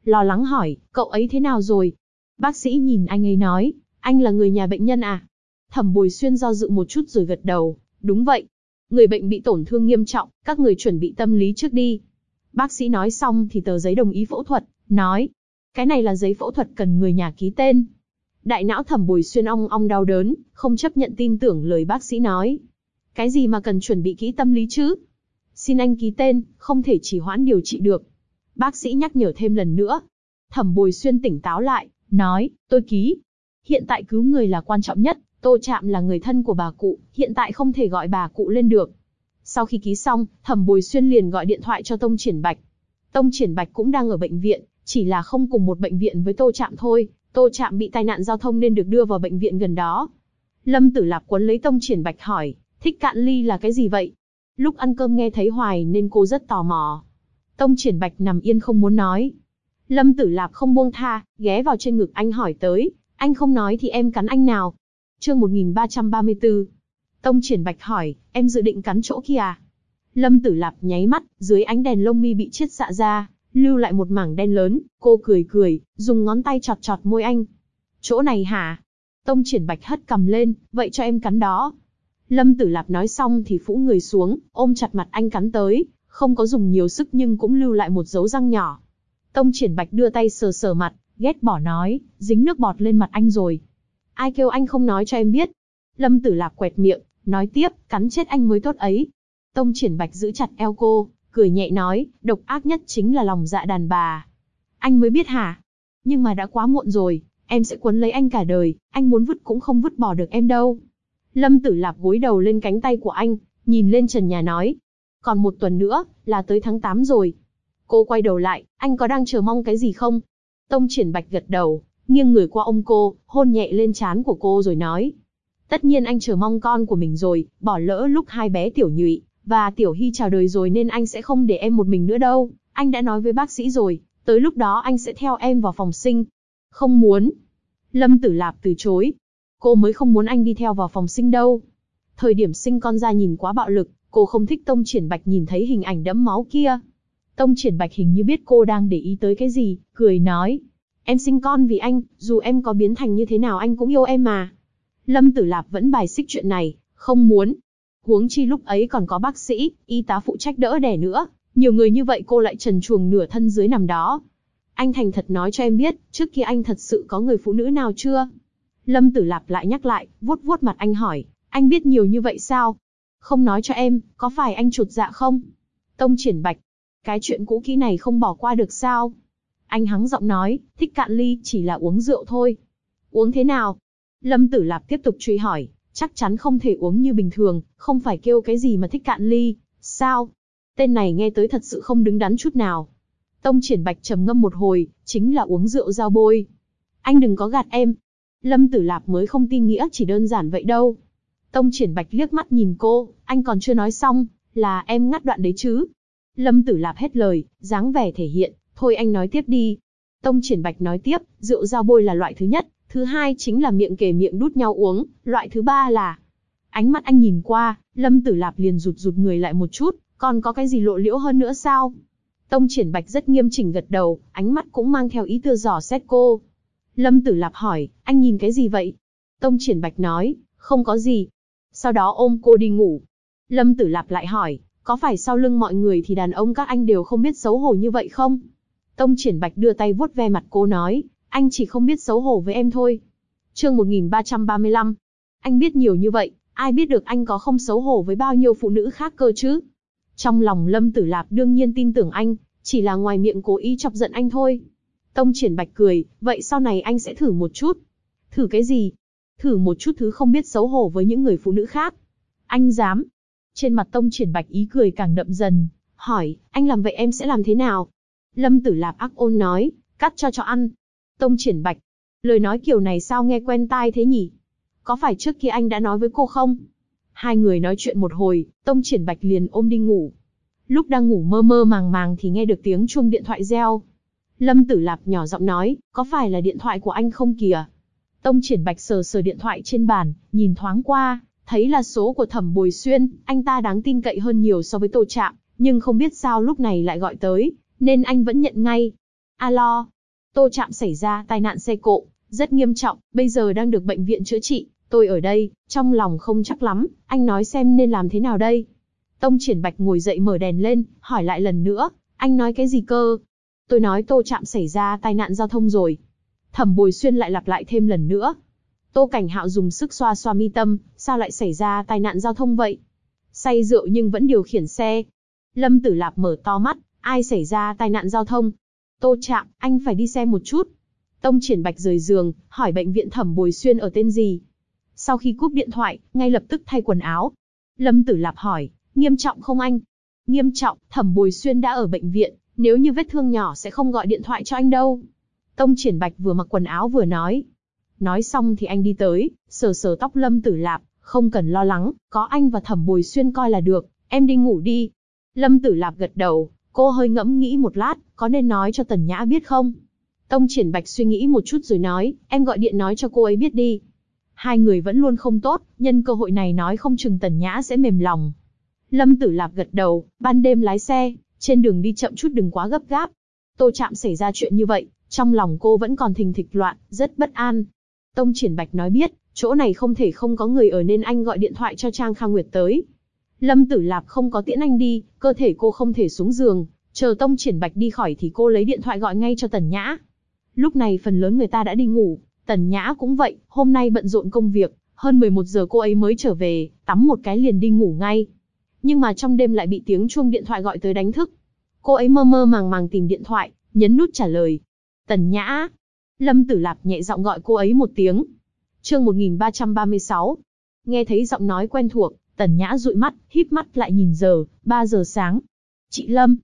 lo lắng hỏi, cậu ấy thế nào rồi? Bác sĩ nhìn anh ấy nói, anh là người nhà bệnh nhân à? Thẩm Bồi Xuyên do dự một chút rồi gật đầu, đúng vậy. Người bệnh bị tổn thương nghiêm trọng, các người chuẩn bị tâm lý trước đi. Bác sĩ nói xong thì tờ giấy đồng ý phẫu thuật, nói, cái này là giấy phẫu thuật cần người nhà ký tên. Đại não Thẩm Bồi Xuyên ong ong đau đớn, không chấp nhận tin tưởng lời bác sĩ nói. Cái gì mà cần chuẩn bị kỹ tâm lý chứ? Xin anh ký tên, không thể trì hoãn điều trị được. Bác sĩ nhắc nhở thêm lần nữa. Thẩm Bồi Xuyên tỉnh táo lại, nói, tôi ký. Hiện tại cứu người là quan trọng nhất, Tô Trạm là người thân của bà cụ, hiện tại không thể gọi bà cụ lên được. Sau khi ký xong, Thẩm Bồi Xuyên liền gọi điện thoại cho Tông Triển Bạch. Tông Triển Bạch cũng đang ở bệnh viện, chỉ là không cùng một bệnh viện với Tô Trạm thôi. Tô Trạm bị tai nạn giao thông nên được đưa vào bệnh viện gần đó. Lâm Tử Lạp quấn lấy Tông Triển Bạch hỏi, thích cạn ly là cái gì vậy? Lúc ăn cơm nghe thấy hoài nên cô rất tò mò. Tông Triển Bạch nằm yên không muốn nói. Lâm Tử Lạp không buông tha, ghé vào trên ngực anh hỏi tới, anh không nói thì em cắn anh nào? Chương 1334. Tông Triển Bạch hỏi, em dự định cắn chỗ kia à? Lâm Tử Lạp nháy mắt, dưới ánh đèn lông mi bị chiết xạ ra, lưu lại một mảng đen lớn, cô cười cười, dùng ngón tay chọt chọt môi anh. Chỗ này hả? Tông Triển Bạch hất cằm lên, vậy cho em cắn đó. Lâm Tử Lạp nói xong thì phũ người xuống, ôm chặt mặt anh cắn tới, không có dùng nhiều sức nhưng cũng lưu lại một dấu răng nhỏ. Tông Triển Bạch đưa tay sờ sờ mặt, ghét bỏ nói, dính nước bọt lên mặt anh rồi. Ai kêu anh không nói cho em biết? Lâm Tử Lạp quẹt miệng, nói tiếp, cắn chết anh mới tốt ấy. Tông Triển Bạch giữ chặt eo cô, cười nhẹ nói, độc ác nhất chính là lòng dạ đàn bà. Anh mới biết hả? Nhưng mà đã quá muộn rồi, em sẽ quấn lấy anh cả đời, anh muốn vứt cũng không vứt bỏ được em đâu. Lâm Tử Lạp gối đầu lên cánh tay của anh, nhìn lên trần nhà nói, còn 1 tuần nữa, là tới tháng 8 rồi. Cô quay đầu lại, anh có đang chờ mong cái gì không? Tông Triển Bạch gật đầu, nghiêng người qua ôm cô, hôn nhẹ lên trán của cô rồi nói. Tất nhiên anh chờ mong con của mình rồi, bỏ lỡ lúc 2 bé Tiểu Nhụy và Tiểu Hy chào đời rồi nên anh sẽ không để em một mình nữa đâu. Anh đã nói với bác sĩ rồi, tới lúc đó anh sẽ theo em vào phòng sinh. Không muốn. Lâm Tử Lạp từ chối. Cô mới không muốn anh đi theo vào phòng sinh đâu. Thời điểm sinh con ra nhìn quá bạo lực, cô không thích Tông Triển Bạch nhìn thấy hình ảnh đẫm máu kia. Tông Triển Bạch hình như biết cô đang để ý tới cái gì, cười nói. Em sinh con vì anh, dù em có biến thành như thế nào anh cũng yêu em mà. Lâm Tử Lạp vẫn bài xích chuyện này, không muốn. Huống chi lúc ấy còn có bác sĩ, y tá phụ trách đỡ đẻ nữa, nhiều người như vậy cô lại trần truồng nửa thân dưới nằm đó. Anh thành thật nói cho em biết, trước kia anh thật sự có người phụ nữ nào chưa? Lâm Tử Lạp lại nhắc lại, vuốt vuốt mặt anh hỏi, anh biết nhiều như vậy sao? Không nói cho em, có phải anh chột dạ không? Tông Triển Bạch, cái chuyện cũ kỹ này không bỏ qua được sao? Anh hắng giọng nói, thích cạn ly chỉ là uống rượu thôi. Uống thế nào? Lâm Tử Lạp tiếp tục truy hỏi, chắc chắn không thể uống như bình thường, không phải kêu cái gì mà thích cạn ly, sao? Tên này nghe tới thật sự không đứng đắn chút nào. Tông Triển Bạch trầm ngâm một hồi, chính là uống rượu giao bôi. Anh đừng có gạt em. Lâm Tử Lạp mới không tin nghĩa chỉ đơn giản vậy đâu. Tông Triển Bạch liếc mắt nhìn cô, anh còn chưa nói xong, là em ngắt đoạn đấy chứ. Lâm Tử Lạp hết lời, dáng vẻ thể hiện, thôi anh nói tiếp đi. Tông Triển Bạch nói tiếp, rượu giao bôi là loại thứ nhất, thứ hai chính là miệng kề miệng đút nhau uống, loại thứ ba là... Ánh mắt anh nhìn qua, Lâm Tử Lạp liền rụt rụt người lại một chút, còn có cái gì lộ liễu hơn nữa sao? Tông Triển Bạch rất nghiêm chỉnh gật đầu, ánh mắt cũng mang theo ý tứ dò xét cô. Lâm Tử Lạp hỏi, anh nhìn cái gì vậy? Tông Triển Bạch nói, không có gì. Sau đó ôm cô đi ngủ. Lâm Tử Lạp lại hỏi, có phải sau lưng mọi người thì đàn ông các anh đều không biết xấu hổ như vậy không? Tông Triển Bạch đưa tay vuốt ve mặt cô nói, anh chỉ không biết xấu hổ với em thôi. Chương 1335. Anh biết nhiều như vậy, ai biết được anh có không xấu hổ với bao nhiêu phụ nữ khác cơ chứ? Trong lòng Lâm Tử Lạp đương nhiên tin tưởng anh, chỉ là ngoài miệng cố ý chọc giận anh thôi. Tông Triển Bạch cười, vậy sau này anh sẽ thử một chút. Thử cái gì? Thử một chút thứ không biết xấu hổ với những người phụ nữ khác. Anh dám? Trên mặt Tông Triển Bạch ý cười càng đậm dần, hỏi, anh làm vậy em sẽ làm thế nào? Lâm Tử Lạp ác ôn nói, cắt cho ăn. Tông Triển Bạch, lời nói kiểu này sao nghe quen tai thế nhỉ? Có phải trước kia anh đã nói với cô không? Hai người nói chuyện một hồi, Tông Triển Bạch liền ôm đi ngủ. Lúc đang ngủ mơ mơ màng màng thì nghe được tiếng chuông điện thoại reo. Lâm Tử Lạp nhỏ giọng nói, có phải là điện thoại của anh không kìa? Tông Triển Bạch sờ sờ điện thoại trên bàn, nhìn thoáng qua, thấy là số của Thẩm Bồi Xuyên, anh ta đáng tin cậy hơn nhiều so với Tô Trạm, nhưng không biết sao lúc này lại gọi tới, nên anh vẫn nhận ngay. Alo, Tô Trạm xảy ra tai nạn xe cộ, rất nghiêm trọng, bây giờ đang được bệnh viện chữa trị, tôi ở đây, trong lòng không chắc lắm, anh nói xem nên làm thế nào đây. Tông Triển Bạch ngồi dậy mở đèn lên, hỏi lại lần nữa, anh nói cái gì cơ? Tôi nói Tô Trạm xảy ra tai nạn giao thông rồi. Thẩm Bồi Xuyên lại lặp lại thêm lần nữa. Tô Cảnh Hạo dùng sức xoa xoa mi tâm, sao lại xảy ra tai nạn giao thông vậy? Say rượu nhưng vẫn điều khiển xe. Lâm Tử Lạp mở to mắt, ai xảy ra tai nạn giao thông? Tô Trạm, anh phải đi xem một chút. Tông Triển Bạch rời giường, hỏi bệnh viện Thẩm Bồi Xuyên ở tên gì. Sau khi cúp điện thoại, ngay lập tức thay quần áo. Lâm Tử Lạp hỏi, nghiêm trọng không anh? Nghiêm trọng, Thẩm Bồi Xuyên đã ở bệnh viện, nếu như vết thương nhỏ sẽ không gọi điện thoại cho anh đâu. Tông Triển Bạch vừa mặc quần áo vừa nói. Nói xong thì anh đi tới, sờ sờ tóc Lâm Tử Lạp, không cần lo lắng, có anh và Thẩm Bồi Xuyên coi là được, em đi ngủ đi. Lâm Tử Lạp gật đầu, cô hơi ngẫm nghĩ một lát, có nên nói cho Tần Nhã biết không? Tông Triển Bạch suy nghĩ một chút rồi nói, em gọi điện nói cho cô ấy biết đi. Hai người vẫn luôn không tốt, nhân cơ hội này nói không chừng Tần Nhã sẽ mềm lòng. Lâm Tử Lạp gật đầu, ban đêm lái xe, trên đường đi chậm chút đừng quá gấp gáp. Tô Trạm xảy ra chuyện như vậy, trong lòng cô vẫn còn thình thịch loạn, rất bất an. Tông Triển Bạch nói biết, chỗ này không thể không có người ở nên anh gọi điện thoại cho Trang Kha Nguyệt tới. Lâm Tử Lạp không có tiễn anh đi, cơ thể cô không thể xuống giường, chờ Tông Triển Bạch đi khỏi thì cô lấy điện thoại gọi ngay cho Tần Nhã. Lúc này phần lớn người ta đã đi ngủ, Tần Nhã cũng vậy, hôm nay bận rộn công việc, hơn 11 giờ cô ấy mới trở về, tắm một cái liền đi ngủ ngay. Nhưng mà trong đêm lại bị tiếng chuông điện thoại gọi tới đánh thức. Cô ấy mơ mơ màng màng tìm điện thoại, nhấn nút trả lời. Tần Nhã. Lâm Tử Lạp nhẹ giọng gọi cô ấy một tiếng. Chương 1336. Nghe thấy giọng nói quen thuộc, Tần Nhã dụi mắt, híp mắt lại nhìn giờ, 3 giờ sáng. Chị Lâm.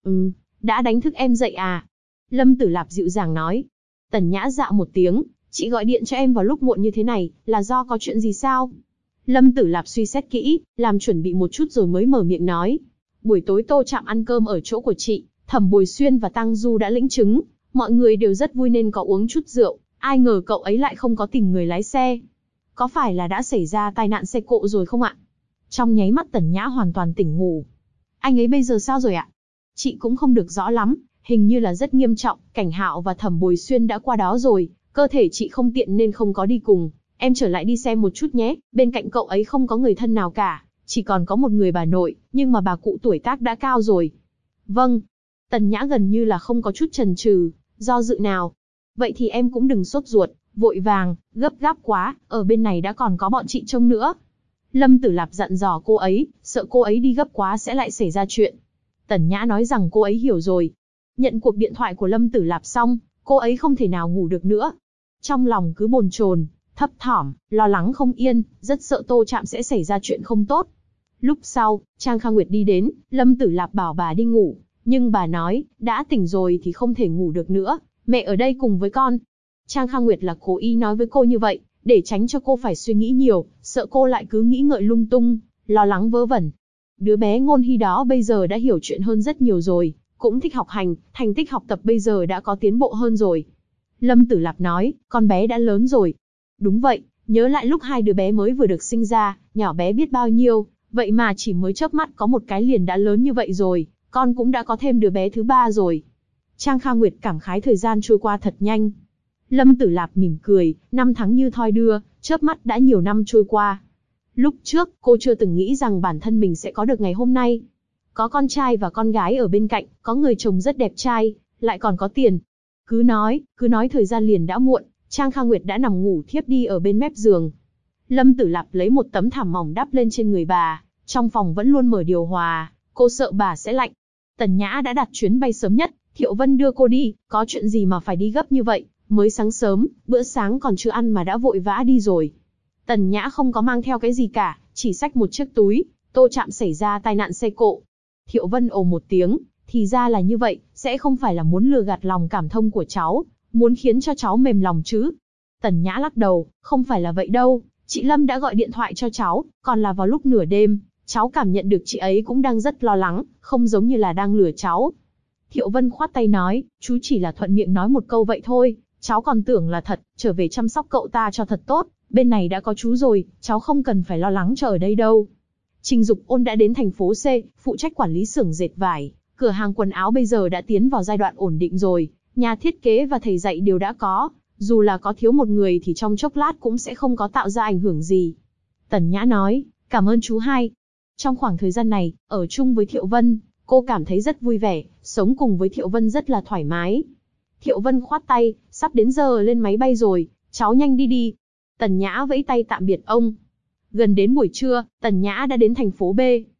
Đã đánh thức em dậy à? Lâm Tử Lạp dịu dàng nói. Tần Nhã dạ một tiếng, chị gọi điện cho em vào lúc muộn như thế này, là do có chuyện gì sao? Lâm Tử Lạp suy xét kỹ, làm chuẩn bị một chút rồi mới mở miệng nói. Buổi tối Tô Trạm ăn cơm ở chỗ của chị, Thẩm Bồi Xuyên và Tang Du đã lĩnh chứng, mọi người đều rất vui nên có uống chút rượu, ai ngờ cậu ấy lại không có tìm người lái xe. Có phải là đã xảy ra tai nạn xe cộ rồi không ạ? Trong nháy mắt Tần Nhã hoàn toàn tỉnh ngủ. Anh ấy bây giờ sao rồi ạ? Chị cũng không được rõ lắm, hình như là rất nghiêm trọng, Cảnh Hạo và Thẩm Bồi Xuyên đã qua đó rồi, cơ thể chị không tiện nên không có đi cùng. Em trở lại đi xem một chút nhé, bên cạnh cậu ấy không có người thân nào cả, chỉ còn có một người bà nội, nhưng mà bà cụ tuổi tác đã cao rồi. Vâng. Tần Nhã gần như là không có chút chần chừ, do dự nào. Vậy thì em cũng đừng sốt ruột, vội vàng, gấp gáp quá, ở bên này đã còn có bọn chị trông nữa. Lâm Tử Lạp dặn dò cô ấy, sợ cô ấy đi gấp quá sẽ lại xảy ra chuyện. Tần Nhã nói rằng cô ấy hiểu rồi. Nhận cuộc điện thoại của Lâm Tử Lạp xong, cô ấy không thể nào ngủ được nữa. Trong lòng cứ bồn chồn, thấp thỏm, lo lắng không yên, rất sợ Tô Trạm sẽ xảy ra chuyện không tốt. Lúc sau, Trang Kha Nguyệt đi đến, Lâm Tử Lạp bảo bà đi ngủ, nhưng bà nói, đã tỉnh rồi thì không thể ngủ được nữa, mẹ ở đây cùng với con. Trang Kha Nguyệt là cố ý nói với cô như vậy, để tránh cho cô phải suy nghĩ nhiều, sợ cô lại cứ nghĩ ngợi lung tung, lo lắng vớ vẩn. Đứa bé Ngôn Hy đó bây giờ đã hiểu chuyện hơn rất nhiều rồi, cũng thích học hành, thành tích học tập bây giờ đã có tiến bộ hơn rồi. Lâm Tử Lạp nói, con bé đã lớn rồi. Đúng vậy, nhớ lại lúc hai đứa bé mới vừa được sinh ra, nhỏ bé biết bao nhiêu, vậy mà chỉ mới chớp mắt có một cái liền đã lớn như vậy rồi, con cũng đã có thêm đứa bé thứ 3 rồi. Trang Kha Nguyệt cảm khái thời gian trôi qua thật nhanh. Lâm Tử Lạp mỉm cười, năm tháng như thoi đưa, chớp mắt đã nhiều năm trôi qua. Lúc trước, cô chưa từng nghĩ rằng bản thân mình sẽ có được ngày hôm nay. Có con trai và con gái ở bên cạnh, có người chồng rất đẹp trai, lại còn có tiền. Cứ nói thời gian liền đã muộn, Trang Kha Nguyệt đã nằm ngủ thiếp đi ở bên mép giường. Lâm Tử Lạp lấy một tấm thảm mỏng đắp lên trên người bà, trong phòng vẫn luôn mở điều hòa, cô sợ bà sẽ lạnh. Tần Nhã đã đặt chuyến bay sớm nhất, Thiệu Vân đưa cô đi, có chuyện gì mà phải đi gấp như vậy, mới sáng sớm, bữa sáng còn chưa ăn mà đã vội vã đi rồi. Tần Nhã không có mang theo cái gì cả, chỉ xách một chiếc túi, Tô Trạm xảy ra tai nạn xe cộ. Thiệu Vân ồ một tiếng, thì ra là như vậy, sẽ không phải là muốn lừa gạt lòng cảm thông của cháu, muốn khiến cho cháu mềm lòng chứ. Tần Nhã lắc đầu, không phải là vậy đâu, chị Lâm đã gọi điện thoại cho cháu, còn là vào lúc nửa đêm, cháu cảm nhận được chị ấy cũng đang rất lo lắng, không giống như là đang lừa cháu. Thiệu Vân khoát tay nói, chú chỉ là thuận miệng nói một câu vậy thôi, cháu còn tưởng là thật, trở về chăm sóc cậu ta cho thật tốt, bên này đã có chú rồi, cháu không cần phải lo lắng cho ở đây đâu. Trình Dục Ôn đã đến thành phố C, phụ trách quản lý xưởng dệt vải, cửa hàng quần áo bây giờ đã tiến vào giai đoạn ổn định rồi, Nhà thiết kế và thầy dạy đều đã có, dù là có thiếu một người thì trong chốc lát cũng sẽ không có tạo ra ảnh hưởng gì. Tần Nhã nói, cảm ơn chú hai. Trong khoảng thời gian này, ở chung với Thiệu Vân, cô cảm thấy rất vui vẻ, sống cùng với Thiệu Vân rất là thoải mái. Thiệu Vân khoát tay, sắp đến giờ lên máy bay rồi, cháu nhanh đi đi. Tần Nhã vẫy tay tạm biệt ông. Gần đến buổi trưa, Tần Nhã đã đến thành phố B.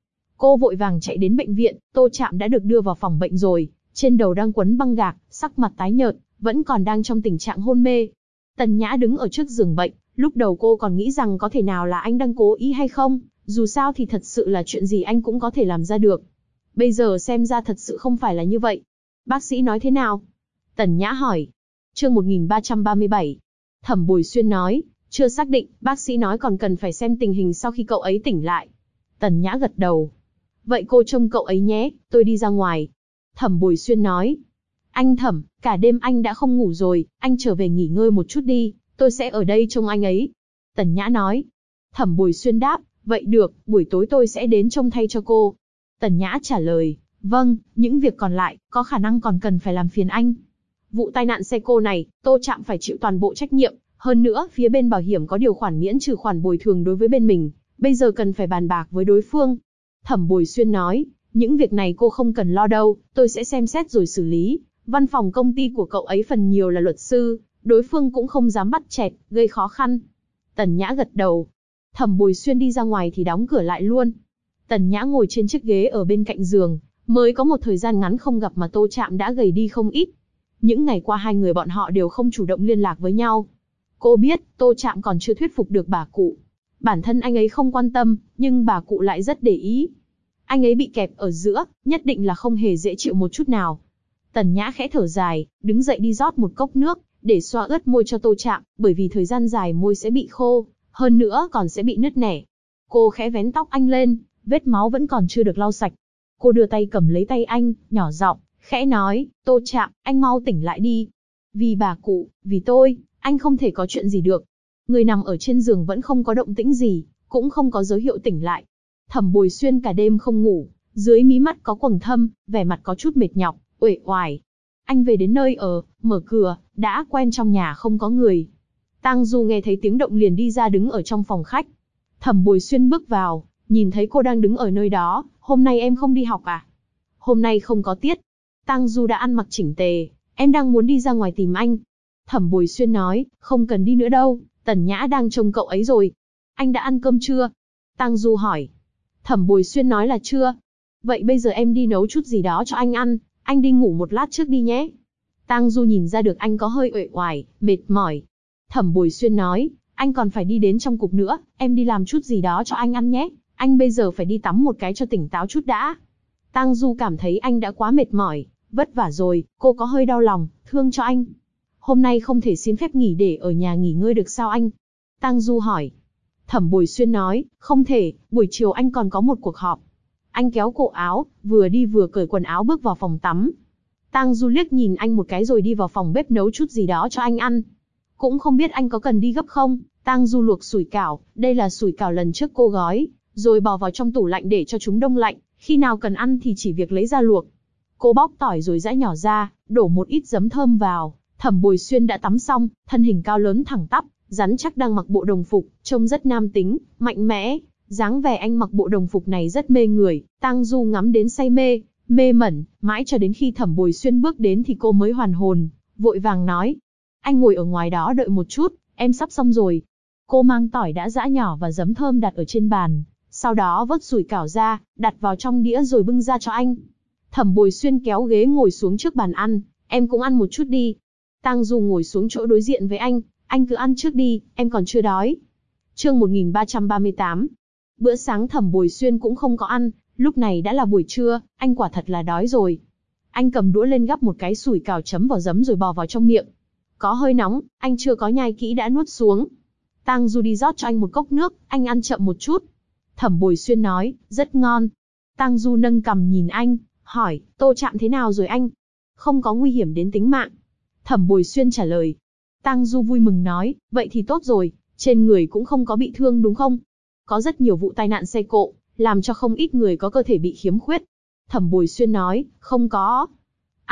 Cô vội vàng chạy đến bệnh viện, Tô Trạm đã được đưa vào phòng bệnh rồi, trên đầu đang quấn băng gạc, sắc mặt tái nhợt, vẫn còn đang trong tình trạng hôn mê. Tần Nhã đứng ở trước giường bệnh, lúc đầu cô còn nghĩ rằng có thể nào là anh đang cố ý hay không, dù sao thì thật sự là chuyện gì anh cũng có thể làm ra được. Bây giờ xem ra thật sự không phải là như vậy. Bác sĩ nói thế nào? Tần Nhã hỏi. Chương 1337. Thẩm Bồi Xuyên nói, chưa xác định, bác sĩ nói còn cần phải xem tình hình sau khi cậu ấy tỉnh lại. Tần Nhã gật đầu. Vậy cô trông cậu ấy nhé, tôi đi ra ngoài. Thẩm Bồi Xuyên nói. Anh Thẩm, cả đêm anh đã không ngủ rồi, anh trở về nghỉ ngơi một chút đi, tôi sẽ ở đây trông anh ấy. Tần Nhã nói. Thẩm Bồi Xuyên đáp, vậy được, buổi tối tôi sẽ đến trông thay cho cô. Tần Nhã trả lời, vâng, những việc còn lại, có khả năng còn cần phải làm phiền anh. Vụ tai nạn xe cô này, Tô Trạm phải chịu toàn bộ trách nhiệm, hơn nữa, phía bên bảo hiểm có điều khoản miễn trừ khoản bồi thường đối với bên mình, bây giờ cần phải bàn bạc với đối phương. Thẩm Bồi Xuyên nói, những việc này cô không cần lo đâu, tôi sẽ xem xét rồi xử lý. Văn phòng công ty của cậu ấy phần nhiều là luật sư, đối phương cũng không dám bắt chẹt, gây khó khăn. Tần Nhã gật đầu. Thẩm Bồi Xuyên đi ra ngoài thì đóng cửa lại luôn. Tần Nhã ngồi trên chiếc ghế ở bên cạnh giường, mới có một thời gian ngắn không gặp mà Tô Trạm đã gầy đi không ít. Những ngày qua hai người bọn họ đều không chủ động liên lạc với nhau. Cô biết, Tô Trạm còn chưa thuyết phục được bà cụ. Bản thân anh ấy không quan tâm, nhưng bà cụ lại rất để ý. Anh ấy bị kẹp ở giữa, nhất định là không hề dễ chịu một chút nào. Tần Nhã khẽ thở dài, đứng dậy đi rót một cốc nước, để xoa ướt môi cho Tô Trạm, bởi vì thời gian dài môi sẽ bị khô, hơn nữa còn sẽ bị nứt nẻ. Cô khẽ vén tóc anh lên, vết máu vẫn còn chưa được lau sạch. Cô đưa tay cầm lấy tay anh, nhỏ giọng, khẽ nói, Tô Trạm, anh mau tỉnh lại đi. Vì bà cụ, vì tôi, anh không thể có chuyện gì được. Người nằm ở trên giường vẫn không có động tĩnh gì, cũng không có dấu hiệu tỉnh lại. Thẩm Bồi Xuyên cả đêm không ngủ, dưới mí mắt có quầng thâm, vẻ mặt có chút mệt nhọc, uể oải. Anh về đến nơi ở, mở cửa, đã quen trong nhà không có người. Tang Du nghe thấy tiếng động liền đi ra đứng ở trong phòng khách. Thẩm Bồi Xuyên bước vào, nhìn thấy cô đang đứng ở nơi đó, hôm nay em không đi học à? Hôm nay không có tiết. Tang Du đã ăn mặc chỉnh tề, em đang muốn đi ra ngoài tìm anh. Thẩm Bồi Xuyên nói, không cần đi nữa đâu, Tần Nhã đang trông cậu ấy rồi. Anh đã ăn cơm chưa? Tang Du hỏi. Thẩm Bồi Xuyên nói là chưa. Vậy bây giờ em đi nấu chút gì đó cho anh ăn, anh đi ngủ một lát trước đi nhé. Tang Du nhìn ra được anh có hơi uể oải, mệt mỏi. Thẩm Bồi Xuyên nói, anh còn phải đi đến trong cục nữa, em đi làm chút gì đó cho anh ăn nhé. Anh bây giờ phải đi tắm một cái cho tỉnh táo chút đã. Tang Du cảm thấy anh đã quá mệt mỏi, vất vả rồi, cô có hơi đau lòng, thương cho anh. Hôm nay không thể xin phép nghỉ để ở nhà nghỉ ngơi được sao anh? Tang Du hỏi. Thẩm Bồi Xuyên nói, không thể, buổi chiều anh còn có một cuộc họp. Anh kéo cổ áo, vừa đi vừa cởi quần áo bước vào phòng tắm. Tang Du liếc nhìn anh một cái rồi đi vào phòng bếp nấu chút gì đó cho anh ăn. Cũng không biết anh có cần đi gấp không? Tang Du luộc sủi cảo, đây là sủi cảo lần trước cô gói, rồi bỏ vào trong tủ lạnh để cho chúng đông lạnh, khi nào cần ăn thì chỉ việc lấy ra luộc. Cô bóc tỏi rồi giã nhỏ ra, đổ một ít giấm thơm vào. Thẩm Bồi Xuyên đã tắm xong, thân hình cao lớn thẳng tắp, rắn chắc đang mặc bộ đồng phục, trông rất nam tính, mạnh mẽ. Dáng vẻ anh mặc bộ đồng phục này rất mê người, Tang Du ngắm đến say mê, mê mẩn, mãi cho đến khi Thẩm Bồi Xuyên bước đến thì cô mới hoàn hồn, vội vàng nói. Anh ngồi ở ngoài đó đợi một chút, em sắp xong rồi. Cô mang tỏi đã giã nhỏ và giấm thơm đặt ở trên bàn, sau đó vớt sủi cảo ra, đặt vào trong đĩa rồi bưng ra cho anh. Thẩm Bồi Xuyên kéo ghế ngồi xuống trước bàn ăn, em cũng ăn một chút đi. Tang Du ngồi xuống chỗ đối diện với anh cứ ăn trước đi, em còn chưa đói. Chương 1338. Bữa sáng Thẩm Bồi Xuyên cũng không có ăn, lúc này đã là buổi trưa, anh quả thật là đói rồi. Anh cầm đũa lên gắp một cái sủi cảo chấm vào giấm rồi bò vào trong miệng. Có hơi nóng, anh chưa có nhai kỹ đã nuốt xuống. Tang Du đi rót cho anh một cốc nước, anh ăn chậm một chút. Thẩm Bồi Xuyên nói, rất ngon. Tang Du nâng cằm nhìn anh, hỏi, Tô Trạm thế nào rồi anh? Không có nguy hiểm đến tính mạng. Thẩm Bồi Xuyên trả lời. Tang Du vui mừng nói, vậy thì tốt rồi, trên người cũng không có bị thương đúng không? Có rất nhiều vụ tai nạn xe cộ, làm cho không ít người có cơ thể bị khiếm khuyết. Thẩm Bồi Xuyên nói, không có.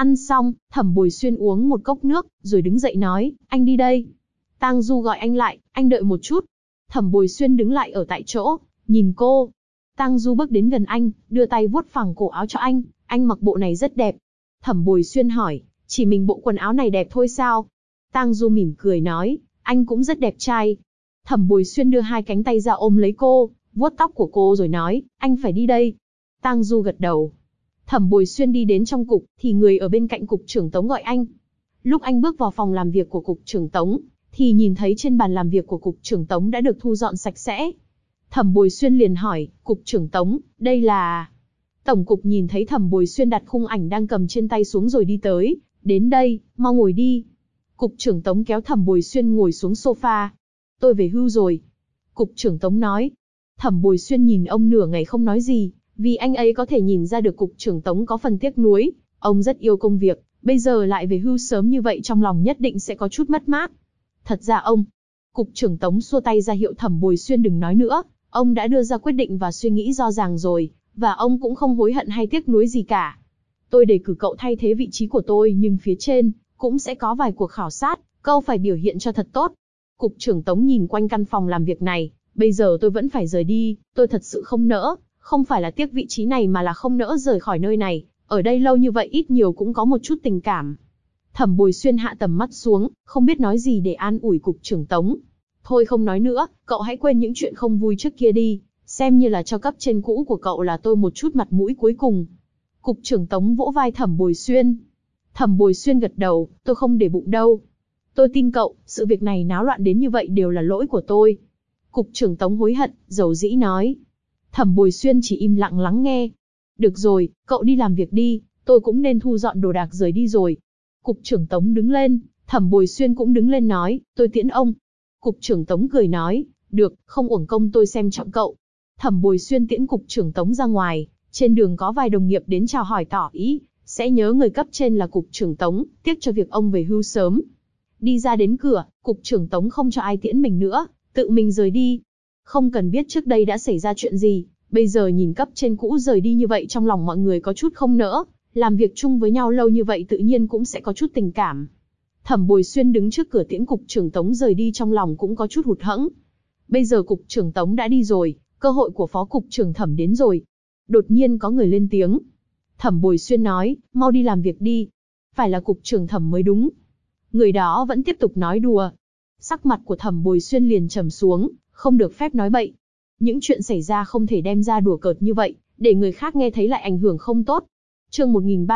Ăn xong, Thẩm Bồi Xuyên uống một cốc nước, rồi đứng dậy nói, anh đi đây. Tang Du gọi anh lại, anh đợi một chút. Thẩm Bồi Xuyên đứng lại ở tại chỗ, nhìn cô. Tang Du bước đến gần anh, đưa tay vuốt phẳng cổ áo cho anh mặc bộ này rất đẹp. Thẩm Bồi Xuyên hỏi, chỉ mình bộ quần áo này đẹp thôi sao? Tang Du mỉm cười nói, anh cũng rất đẹp trai. Thẩm Bồi Xuyên đưa hai cánh tay ra ôm lấy cô, vuốt tóc của cô rồi nói, anh phải đi đây. Tang Du gật đầu. Thẩm Bồi Xuyên đi đến trong cục, thì người ở bên cạnh cục trưởng Tống gọi anh. Lúc anh bước vào phòng làm việc của cục trưởng Tống, thì nhìn thấy trên bàn làm việc của cục trưởng Tống đã được thu dọn sạch sẽ. Thẩm Bồi Xuyên liền hỏi, cục trưởng Tống, đây là... Tổng cục nhìn thấy Thẩm Bồi Xuyên đặt khung ảnh đang cầm trên tay xuống rồi đi tới, đến đây, mau ngồi đi. Cục trưởng Tống kéo Thẩm Bồi Xuyên ngồi xuống sofa. Tôi về hưu rồi. Cục trưởng Tống nói. Thẩm Bồi Xuyên nhìn ông nửa ngày không nói gì, vì anh ấy có thể nhìn ra được cục trưởng Tống có phần tiếc nuối. Ông rất yêu công việc, bây giờ lại về hưu sớm như vậy trong lòng nhất định sẽ có chút mất mát. Thật ra ông... Cục trưởng Tống xua tay ra hiệu Thẩm Bồi Xuyên đừng nói nữa. Ông đã đưa ra quyết định và suy nghĩ rõ ràng rồi, và ông cũng không hối hận hay tiếc nuối gì cả. Tôi đề cử cậu thay thế vị trí của tôi, nhưng phía trên cũng sẽ có vài cuộc khảo sát, cậu phải biểu hiện cho thật tốt. Cục trưởng Tống nhìn quanh căn phòng làm việc này, bây giờ tôi vẫn phải rời đi, tôi thật sự không nỡ, không phải là tiếc vị trí này mà là không nỡ rời khỏi nơi này, ở đây lâu như vậy ít nhiều cũng có một chút tình cảm. Thẩm Bồi Xuyên hạ tầm mắt xuống, không biết nói gì để an ủi cục trưởng Tống. Thôi không nói nữa, cậu hãy quên những chuyện không vui trước kia đi, xem như là cho cấp trên cũ của cậu là tôi một chút mặt mũi cuối cùng. Cục trưởng Tống vỗ vai Thẩm Bồi Xuyên. Thẩm Bồi Xuyên gật đầu, tôi không để bụng đâu. Tôi tin cậu, sự việc này náo loạn đến như vậy đều là lỗi của tôi. Cục trưởng Tống hối hận, dầu dĩ nói. Thẩm Bồi Xuyên chỉ im lặng lắng nghe. Được rồi, cậu đi làm việc đi, tôi cũng nên thu dọn đồ đạc rời đi rồi. Cục trưởng Tống đứng lên, Thẩm Bồi Xuyên cũng đứng lên nói, tôi tiễn ông. Cục trưởng Tống cười nói, được, không uổng công tôi xem trọng cậu. Thẩm Bồi Xuyên tiễn cục trưởng Tống ra ngoài, trên đường có vài đồng nghiệp đến chào hỏi tỏ ý, sẽ nhớ người cấp trên là cục trưởng Tống, tiếc cho việc ông về hưu sớm. Đi ra đến cửa, cục trưởng Tống không cho ai tiễn mình nữa, tự mình rời đi. Không cần biết trước đây đã xảy ra chuyện gì, bây giờ nhìn cấp trên cũ rời đi như vậy trong lòng mọi người có chút không nỡ, làm việc chung với nhau lâu như vậy tự nhiên cũng sẽ có chút tình cảm. Thẩm Bồi Xuyên đứng trước cửa tiễn cục trưởng Tống rời đi trong lòng cũng có chút hụt hẫng. Bây giờ cục trưởng Tống đã đi rồi, cơ hội của phó cục trưởng Thẩm đến rồi. Đột nhiên có người lên tiếng. Thẩm Bồi Xuyên nói, mau đi làm việc đi. Phải là cục trưởng Thẩm mới đúng. Người đó vẫn tiếp tục nói đùa. Sắc mặt của Thẩm Bồi Xuyên liền trầm xuống, không được phép nói bậy. Những chuyện xảy ra không thể đem ra đùa cợt như vậy, để người khác nghe thấy lại ảnh hưởng không tốt. Chương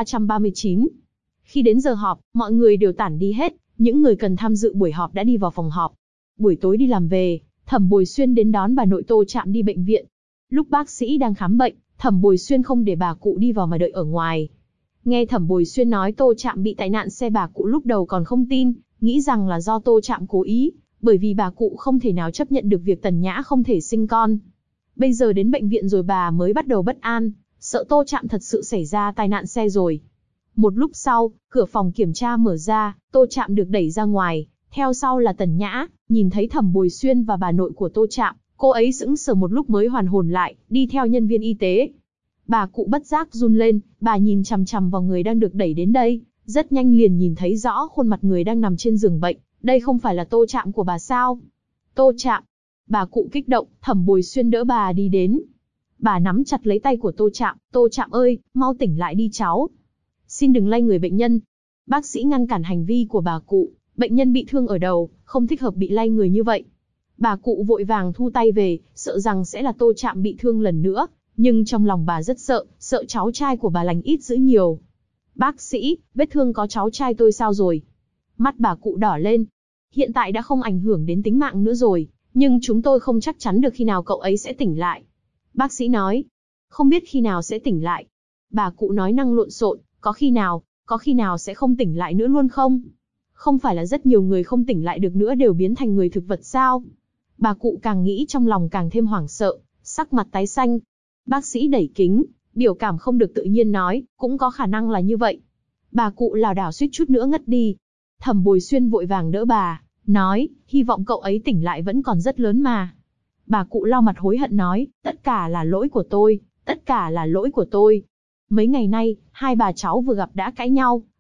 1339. Khi đến giờ họp, mọi người đều tản đi hết, những người cần tham dự buổi họp đã đi vào phòng họp. Buổi tối đi làm về, Thẩm Bồi Xuyên đến đón bà nội Tô Trạm đi bệnh viện. Lúc bác sĩ đang khám bệnh, Thẩm Bồi Xuyên không để bà cụ đi vào mà đợi ở ngoài. Nghe Thẩm Bồi Xuyên nói Tô Trạm bị tai nạn xe, bà cụ lúc đầu còn không tin, nghĩ rằng là do Tô Trạm cố ý, bởi vì bà cụ không thể nào chấp nhận được việc Tần Nhã không thể sinh con. Bây giờ đến bệnh viện rồi bà mới bắt đầu bất an, sợ Tô Trạm thật sự xảy ra tai nạn xe rồi. Một lúc sau, cửa phòng kiểm tra mở ra, Tô Trạm được đẩy ra ngoài, theo sau là Tần Nhã, nhìn thấy Thẩm Bồi Xuyên và bà nội của Tô Trạm, cô ấy sững sờ một lúc mới hoàn hồn lại, đi theo nhân viên y tế. Bà cụ bất giác run lên, bà nhìn chằm chằm vào người đang được đẩy đến đây, rất nhanh liền nhìn thấy rõ khuôn mặt người đang nằm trên giường bệnh, đây không phải là Tô Trạm của bà sao? Tô Trạm. Bà cụ kích động, Thẩm Bồi Xuyên đỡ bà đi đến. Bà nắm chặt lấy tay của Tô Trạm ơi, mau tỉnh lại đi cháu. Xin đừng lay người bệnh nhân. Bác sĩ ngăn cản hành vi của bà cụ, bệnh nhân bị thương ở đầu, không thích hợp bị lay người như vậy. Bà cụ vội vàng thu tay về, sợ rằng sẽ là Tô Trạm bị thương lần nữa, nhưng trong lòng bà rất sợ cháu trai của bà lành ít dữ nhiều. Bác sĩ, vết thương có cháu trai tôi sao rồi? Mắt bà cụ đỏ lên. Hiện tại đã không ảnh hưởng đến tính mạng nữa rồi, nhưng chúng tôi không chắc chắn được khi nào cậu ấy sẽ tỉnh lại. Bác sĩ nói, không biết khi nào sẽ tỉnh lại. Bà cụ nói năng lộn xộn, có khi nào sẽ không tỉnh lại nữa luôn không? Không phải là rất nhiều người không tỉnh lại được nữa đều biến thành người thực vật sao? Bà cụ càng nghĩ trong lòng càng thêm hoảng sợ, sắc mặt tái xanh. Bác sĩ đẩy kính, biểu cảm không được tự nhiên nói, cũng có khả năng là như vậy. Bà cụ lảo đảo suýt chút nữa ngất đi. Thẩm Bồi Xuyên vội vàng đỡ bà, nói, hy vọng cậu ấy tỉnh lại vẫn còn rất lớn mà. Bà cụ lau mặt hối hận nói, tất cả là lỗi của tôi. Mấy ngày nay, hai bà cháu vừa gặp đã cãi nhau,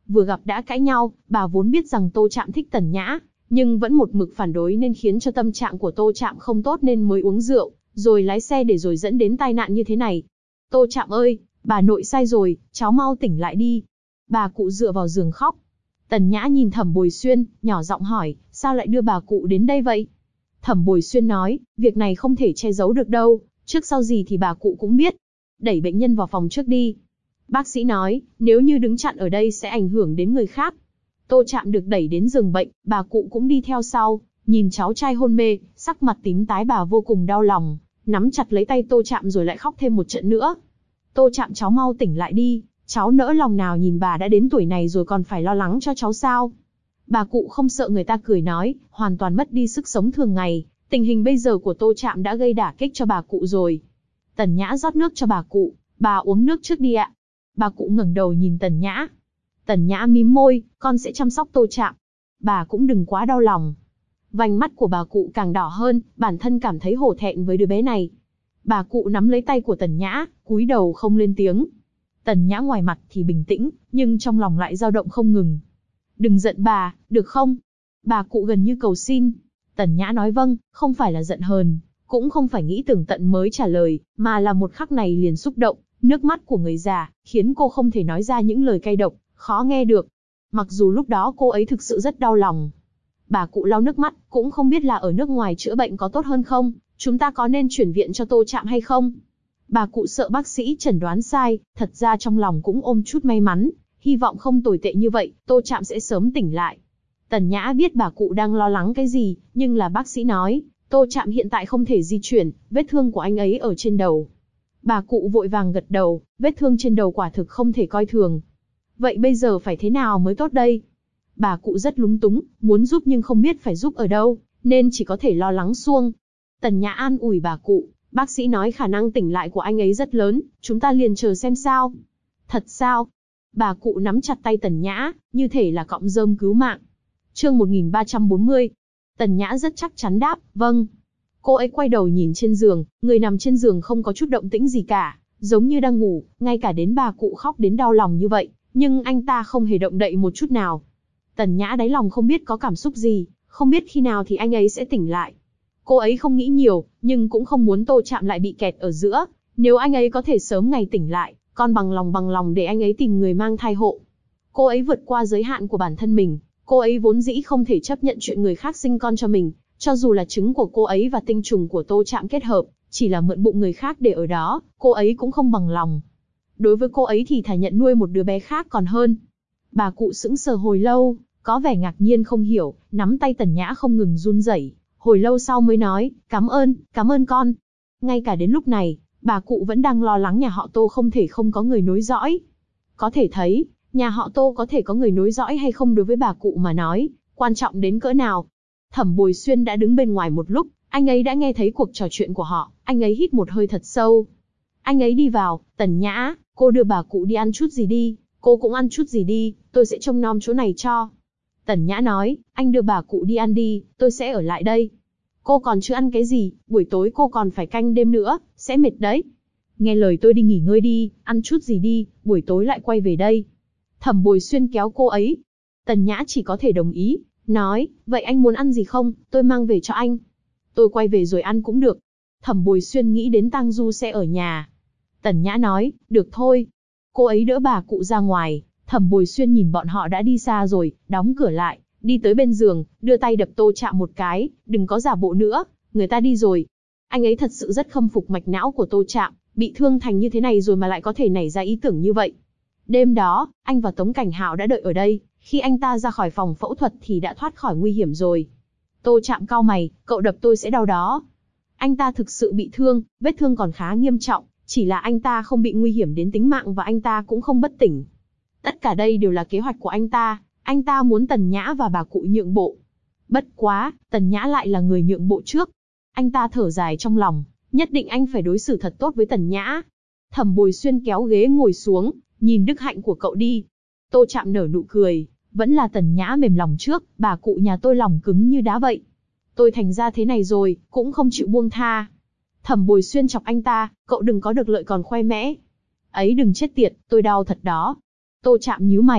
vừa gặp đã cãi nhau, bà vốn biết rằng Tô Trạm thích Tần Nhã, nhưng vẫn một mực phản đối nên khiến cho tâm trạng của Tô Trạm không tốt nên mới uống rượu, rồi lái xe để rồi dẫn đến tai nạn như thế này. Tô Trạm ơi, bà nội sai rồi, cháu mau tỉnh lại đi. Bà cụ dựa vào giường khóc. Tần Nhã nhìn Thẩm Bồi Xuyên, nhỏ giọng hỏi, sao lại đưa bà cụ đến đây vậy? Thẩm Bồi Xuyên nói, việc này không thể che giấu được đâu, trước sau gì thì bà cụ cũng biết. Đẩy bệnh nhân vào phòng trước đi. Bác sĩ nói, nếu như đứng chặn ở đây sẽ ảnh hưởng đến người khác. Tô Trạm được đẩy đến giường bệnh, bà cụ cũng đi theo sau, nhìn cháu trai hôn mê, sắc mặt tím tái bà vô cùng đau lòng, nắm chặt lấy tay Tô Trạm rồi lại khóc thêm một trận nữa. Tô Trạm cháu mau tỉnh lại đi, cháu nỡ lòng nào nhìn bà đã đến tuổi này rồi còn phải lo lắng cho cháu sao. Bà cụ không sợ người ta cười nói, hoàn toàn mất đi sức sống thường ngày, tình hình bây giờ của Tô Trạm đã gây đả kích cho bà cụ rồi. Tần Nhã rót nước cho bà cụ, bà uống nước trước đi ạ. Bà cụ ngẩng đầu nhìn Tần Nhã. Tần Nhã mím môi, con sẽ chăm sóc Tô Trạm. Bà cũng đừng quá đau lòng. Vành mắt của bà cụ càng đỏ hơn, bản thân cảm thấy hổ thẹn với đứa bé này. Bà cụ nắm lấy tay của Tần Nhã, cúi đầu không lên tiếng. Tần Nhã ngoài mặt thì bình tĩnh, nhưng trong lòng lại dao động không ngừng. Đừng giận bà, được không? Bà cụ gần như cầu xin. Tần Nhã nói vâng, không phải là giận hờn, cũng không phải nghĩ tường tận mới trả lời, mà là một khắc này liền xúc động, nước mắt của người già, khiến cô không thể nói ra những lời cay độc, khó nghe được. Mặc dù lúc đó cô ấy thực sự rất đau lòng. Bà cụ lau nước mắt, cũng không biết là ở nước ngoài chữa bệnh có tốt hơn không, chúng ta có nên chuyển viện cho Tô Trạm hay không? Bà cụ sợ bác sĩ chẩn đoán sai, thật ra trong lòng cũng ôm chút may mắn, hy vọng không tồi tệ như vậy, Tô Trạm sẽ sớm tỉnh lại. Tần Nhã biết bà cụ đang lo lắng cái gì, nhưng là bác sĩ nói, Tô Trạm hiện tại không thể di chuyển, vết thương của anh ấy ở trên đầu. Bà cụ vội vàng gật đầu, vết thương trên đầu quả thực không thể coi thường. Vậy bây giờ phải thế nào mới tốt đây? Bà cụ rất lúng túng, muốn giúp nhưng không biết phải giúp ở đâu, nên chỉ có thể lo lắng suông. Tần Nhã an ủi bà cụ, bác sĩ nói khả năng tỉnh lại của anh ấy rất lớn, chúng ta liền chờ xem sao. Thật sao? Bà cụ nắm chặt tay Tần Nhã, như thể là cọng rơm cứu mạng. Chương 1340. Tần Nhã rất chắc chắn đáp, vâng. Cô ấy quay đầu nhìn trên giường, người nằm trên giường không có chút động tĩnh gì cả, giống như đang ngủ, ngay cả đến bà cụ khóc đến đau lòng như vậy, nhưng anh ta không hề động đậy một chút nào. Tần Nhã đáy lòng không biết có cảm xúc gì, không biết khi nào thì anh ấy sẽ tỉnh lại. Cô ấy không nghĩ nhiều, nhưng cũng không muốn Tô Trạm lại bị kẹt ở giữa, nếu anh ấy có thể sớm ngày tỉnh lại, con bằng lòng để anh ấy tìm người mang thai hộ. Cô ấy vượt qua giới hạn của bản thân mình, cô ấy vốn dĩ không thể chấp nhận chuyện người khác sinh con cho mình, cho dù là trứng của cô ấy và tinh trùng của Tô Trạm kết hợp, chỉ là mượn bụng người khác để ở đó, cô ấy cũng không bằng lòng. Đối với cô ấy thì thà nhận nuôi một đứa bé khác còn hơn. Bà cụ sững sờ hồi lâu, có vẻ ngạc nhiên không hiểu, nắm tay Tần Nhã không ngừng run rẩy, hồi lâu sau mới nói, cảm ơn con. Ngay cả đến lúc này, bà cụ vẫn đang lo lắng nhà họ Tô không thể không có người nối dõi. Có thể thấy, nhà họ Tô có thể có người nối dõi hay không đối với bà cụ mà nói, quan trọng đến cỡ nào. Thẩm Bồi Xuyên đã đứng bên ngoài một lúc, anh ấy đã nghe thấy cuộc trò chuyện của họ, anh ấy hít một hơi thật sâu. Anh ấy đi vào, Tần Nhã, cô đưa bà cụ đi ăn chút gì đi, cô cũng ăn chút gì đi, tôi sẽ trông nom chỗ này cho. Tần Nhã nói, anh đưa bà cụ đi ăn đi, tôi sẽ ở lại đây. Cô còn chưa ăn cái gì, buổi tối cô còn phải canh đêm nữa, sẽ mệt đấy. Nghe lời tôi đi nghỉ ngơi đi, ăn chút gì đi, buổi tối lại quay về đây. Thẩm Bồi Xuyên kéo cô ấy. Tần Nhã chỉ có thể đồng ý, nói, vậy anh muốn ăn gì không, tôi mang về cho anh. Tôi quay về rồi ăn cũng được. Thẩm Bồi Xuyên nghĩ đến Tang Du sẽ ở nhà. Tần Nhã nói, được thôi. Cô ấy đỡ bà cụ ra ngoài, Thẩm Bồi Xuyên nhìn bọn họ đã đi xa rồi, đóng cửa lại, đi tới bên giường, đưa tay đập Tô Trạm một cái, đừng có giả bộ nữa, người ta đi rồi. Anh ấy thật sự rất khâm phục mạch não của Tô Trạm, bị thương thành như thế này rồi mà lại có thể nảy ra ý tưởng như vậy. Đêm đó, anh và Tống Cảnh Hạo đã đợi ở đây, khi anh ta ra khỏi phòng phẫu thuật thì đã thoát khỏi nguy hiểm rồi. Tô Trạm cau mày, cậu đập tôi sẽ đau đó. Anh ta thực sự bị thương, vết thương còn khá nghiêm trọng, chỉ là anh ta không bị nguy hiểm đến tính mạng và anh ta cũng không bất tỉnh. Tất cả đây đều là kế hoạch của anh ta muốn Tần Nhã và bà cụ nhượng bộ. Bất quá, Tần Nhã lại là người nhượng bộ trước. Anh ta thở dài trong lòng, nhất định anh phải đối xử thật tốt với Tần Nhã. Thẩm Bồi Xuyên kéo ghế ngồi xuống, nhìn đức hạnh của cậu đi. Tô Trạm nở nụ cười, vẫn là Tần Nhã mềm lòng trước, bà cụ nhà tôi lòng cứng như đá vậy. Tôi thành ra thế này rồi, cũng không chịu buông tha. Thẩm Bồi Xuyên chọc anh ta, cậu đừng có được lợi còn khoe mẽ. Ấy đừng chết tiệt, tôi đau thật đó. Tô Trạm nhíu mày,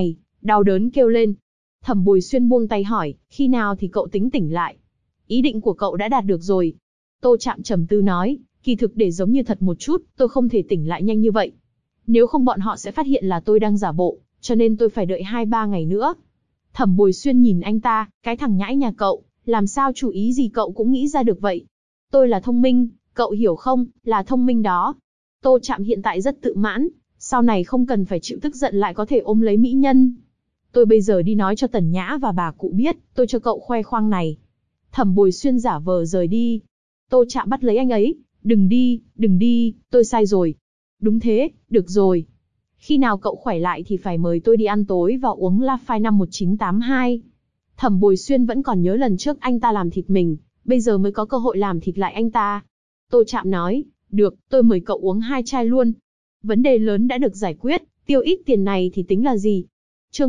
đau đớn kêu lên. Thẩm Bồi Xuyên buông tay hỏi, khi nào thì cậu tính tỉnh lại? Ý định của cậu đã đạt được rồi. Tô Trạm trầm tư nói, kỳ thực để giống như thật một chút, tôi không thể tỉnh lại nhanh như vậy. Nếu không bọn họ sẽ phát hiện là tôi đang giả bộ, cho nên tôi phải đợi 2-3 ngày nữa. Thẩm Bồi Xuyên nhìn anh ta, cái thằng nhãi nhà cậu, làm sao chủ ý gì cậu cũng nghĩ ra được vậy? Tôi là thông minh, cậu hiểu không, là thông minh đó. Tô Trạm hiện tại rất tự mãn, sau này không cần phải chịu tức giận lại có thể ôm lấy mỹ nhân. Tôi bây giờ đi nói cho Tần Nhã và bà cụ biết, tôi cho cậu khoe khoang này. Thẩm Bồi Xuyên giả vờ rời đi. Tô Trạm bắt lấy anh ấy, đừng đi, tôi sai rồi. Đúng thế, được rồi. Khi nào cậu khỏe lại thì phải mời tôi đi ăn tối và uống La Phai năm 1982. Thẩm Bồi Xuyên vẫn còn nhớ lần trước anh ta làm thịt mình, bây giờ mới có cơ hội làm thịt lại anh ta. Tô Trạm nói, được, tôi mời cậu uống 2 chai luôn. Vấn đề lớn đã được giải quyết, tiêu ít tiền này thì tính là gì? Chương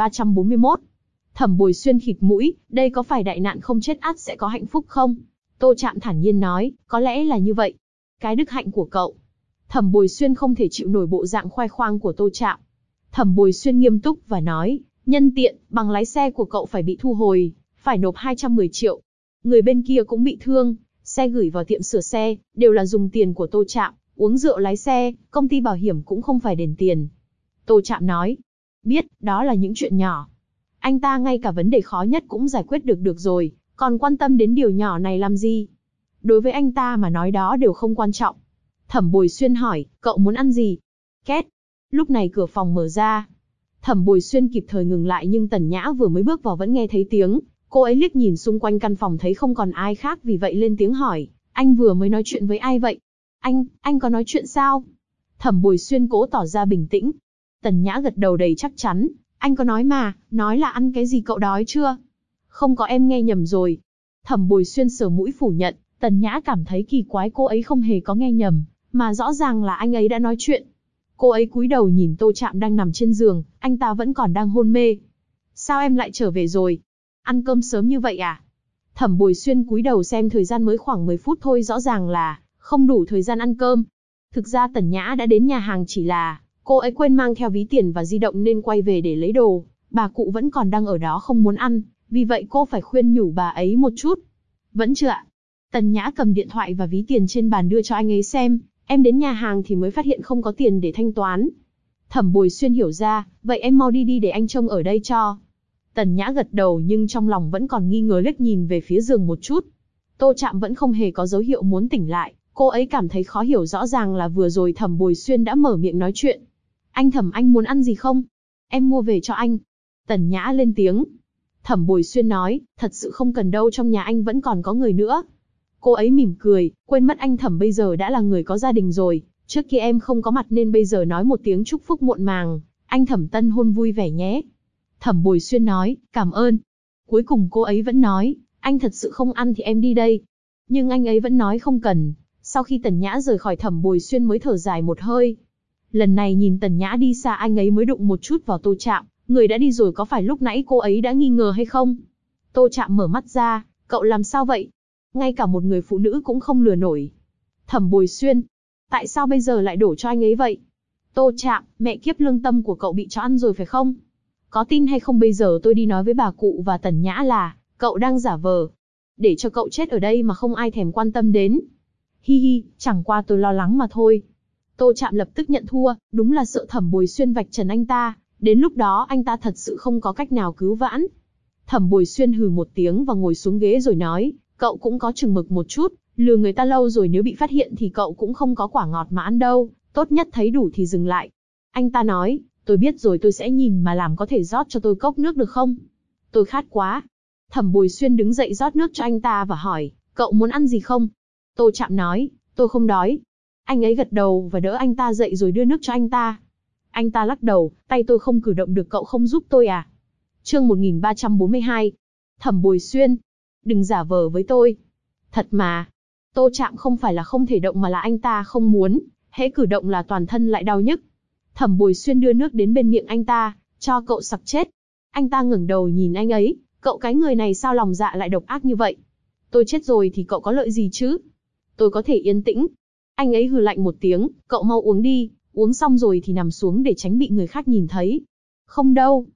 1341. Thẩm Bồi Xuyên khịt mũi, đây có phải đại nạn không chết ắt sẽ có hạnh phúc không? Tô Trạm thản nhiên nói, có lẽ là như vậy. Cái đức hạnh của cậu. Thẩm Bồi Xuyên không thể chịu nổi bộ dạng khoe khoang của Tô Trạm. Thẩm Bồi Xuyên nghiêm túc và nói, nhân tiện, bằng lái xe của cậu phải bị thu hồi, phải nộp 210 triệu. Người bên kia cũng bị thương, xe gửi vào tiệm sửa xe, đều là dùng tiền của Tô Trạm, uống rượu lái xe, công ty bảo hiểm cũng không phải đền tiền. Tô Trạm nói, biết, đó là những chuyện nhỏ. Anh ta ngay cả vấn đề khó nhất cũng giải quyết được rồi, còn quan tâm đến điều nhỏ này làm gì? Đối với anh ta mà nói đó đều không quan trọng. Thẩm Bồi Xuyên hỏi, cậu muốn ăn gì? Két. Lúc này cửa phòng mở ra. Thẩm Bồi Xuyên kịp thời ngừng lại nhưng Tần Nhã vừa mới bước vào vẫn nghe thấy tiếng. Cô ấy liếc nhìn xung quanh căn phòng thấy không còn ai khác vì vậy lên tiếng hỏi, anh vừa mới nói chuyện với ai vậy? Anh có nói chuyện sao? Thẩm Bồi Xuyên cố tỏ ra bình tĩnh. Tần Nhã gật đầu đầy chắc chắn, anh có nói mà, nói là ăn cái gì cậu đói chưa? Không có, em nghe nhầm rồi. Thẩm Bồi Xuyên sờ mũi phủ nhận, Tần Nhã cảm thấy kỳ quái cô ấy không hề có nghe nhầm, mà rõ ràng là anh ấy đã nói chuyện. Cô ấy cúi đầu nhìn Tô Trạm đang nằm trên giường, anh ta vẫn còn đang hôn mê. Sao em lại trở về rồi? Ăn cơm sớm như vậy à? Thẩm Bồi Xuyên cúi đầu xem thời gian mới khoảng 10 phút thôi, rõ ràng là không đủ thời gian ăn cơm. Thực ra Tần Nhã đã đến nhà hàng, chỉ là cô ấy quên mang theo ví tiền và di động nên quay về để lấy đồ. Bà cụ vẫn còn đang ở đó không muốn ăn, vì vậy cô phải khuyên nhủ bà ấy một chút. Vẫn chưa ạ? Tần Nhã cầm điện thoại và ví tiền trên bàn đưa cho anh ấy xem. Em đến nhà hàng thì mới phát hiện không có tiền để thanh toán. Thẩm Bồi Xuyên hiểu ra, vậy em mau đi để anh trông ở đây cho. Tần Nhã gật đầu nhưng trong lòng vẫn còn nghi ngờ, liếc nhìn về phía giường một chút. Tô Trạm vẫn không hề có dấu hiệu muốn tỉnh lại, cô ấy cảm thấy khó hiểu, rõ ràng là vừa rồi Thẩm Bồi Xuyên đã mở miệng nói chuyện. Anh Thẩm, anh muốn ăn gì không? Em mua về cho anh. Tần Nhã lên tiếng. Thẩm Bồi Xuyên nói, thật sự không cần đâu, trong nhà anh vẫn còn có người nữa. Cô ấy mỉm cười, quên mất anh Thẩm bây giờ đã là người có gia đình rồi, trước kia em không có mặt nên bây giờ nói một tiếng chúc phúc muộn màng, anh Thẩm tân hôn vui vẻ nhé. Thẩm Bồi Xuyên nói, cảm ơn. Cuối cùng cô ấy vẫn nói, anh thật sự không ăn thì em đi đây. Nhưng anh ấy vẫn nói không cần. Sau khi Tần Nhã rời khỏi, Thẩm Bồi Xuyên mới thở dài một hơi. Lần này nhìn Tần Nhã đi xa, anh ấy mới đụng một chút vào Tô Trạm, người đã đi rồi, có phải lúc nãy cô ấy đã nghi ngờ hay không? Tô Trạm mở mắt ra, cậu làm sao vậy? Ngay cả một người phụ nữ cũng không lừa nổi. Thẩm Bồi Xuyên, tại sao bây giờ lại đổ cho anh ấy vậy? Tô Trạm, mẹ kiếp, lương tâm của cậu bị chó ăn rồi phải không? Có tin hay không bây giờ tôi đi nói với bà cụ và Tần Nhã là cậu đang giả vờ, để cho cậu chết ở đây mà không ai thèm quan tâm đến. Hi hi, chẳng qua tôi lo lắng mà thôi. Tô Trạm lập tức nhận thua, đúng là sợ Thẩm Bồi Xuyên vạch trần anh ta, đến lúc đó anh ta thật sự không có cách nào cứu vãn. Thẩm Bồi Xuyên hừ một tiếng và ngồi xuống ghế rồi nói, cậu cũng có chừng mực một chút, lừa người ta lâu rồi nếu bị phát hiện thì cậu cũng không có quả ngọt mà ăn đâu, tốt nhất thấy đủ thì dừng lại. Anh ta nói, tôi biết rồi, tôi sẽ nhìn mà làm, có thể rót cho tôi cốc nước được không? Tôi khát quá. Thẩm Bồi Xuyên đứng dậy rót nước cho anh ta và hỏi, cậu muốn ăn gì không? Tô Trạm nói, tôi không đói. Anh ấy gật đầu và đỡ anh ta dậy rồi đưa nước cho anh ta. Anh ta lắc đầu, tay tôi không cử động được, cậu không giúp tôi à? Chương 1342. Thẩm Bồi Xuyên, đừng giả vờ với tôi. Thật mà. Tô Trạm không phải là không thể động mà là anh ta không muốn, hễ cử động là toàn thân lại đau nhức. Thẩm Bồi Xuyên đưa nước đến bên miệng anh ta, cho cậu sặc chết. Anh ta ngẩng đầu nhìn anh ấy, cậu cái người này sao lòng dạ lại độc ác như vậy? Tôi chết rồi thì cậu có lợi gì chứ? Tôi có thể yên tĩnh. Anh ấy hừ lạnh một tiếng, cậu mau uống đi, uống xong rồi thì nằm xuống để tránh bị người khác nhìn thấy. Không đâu,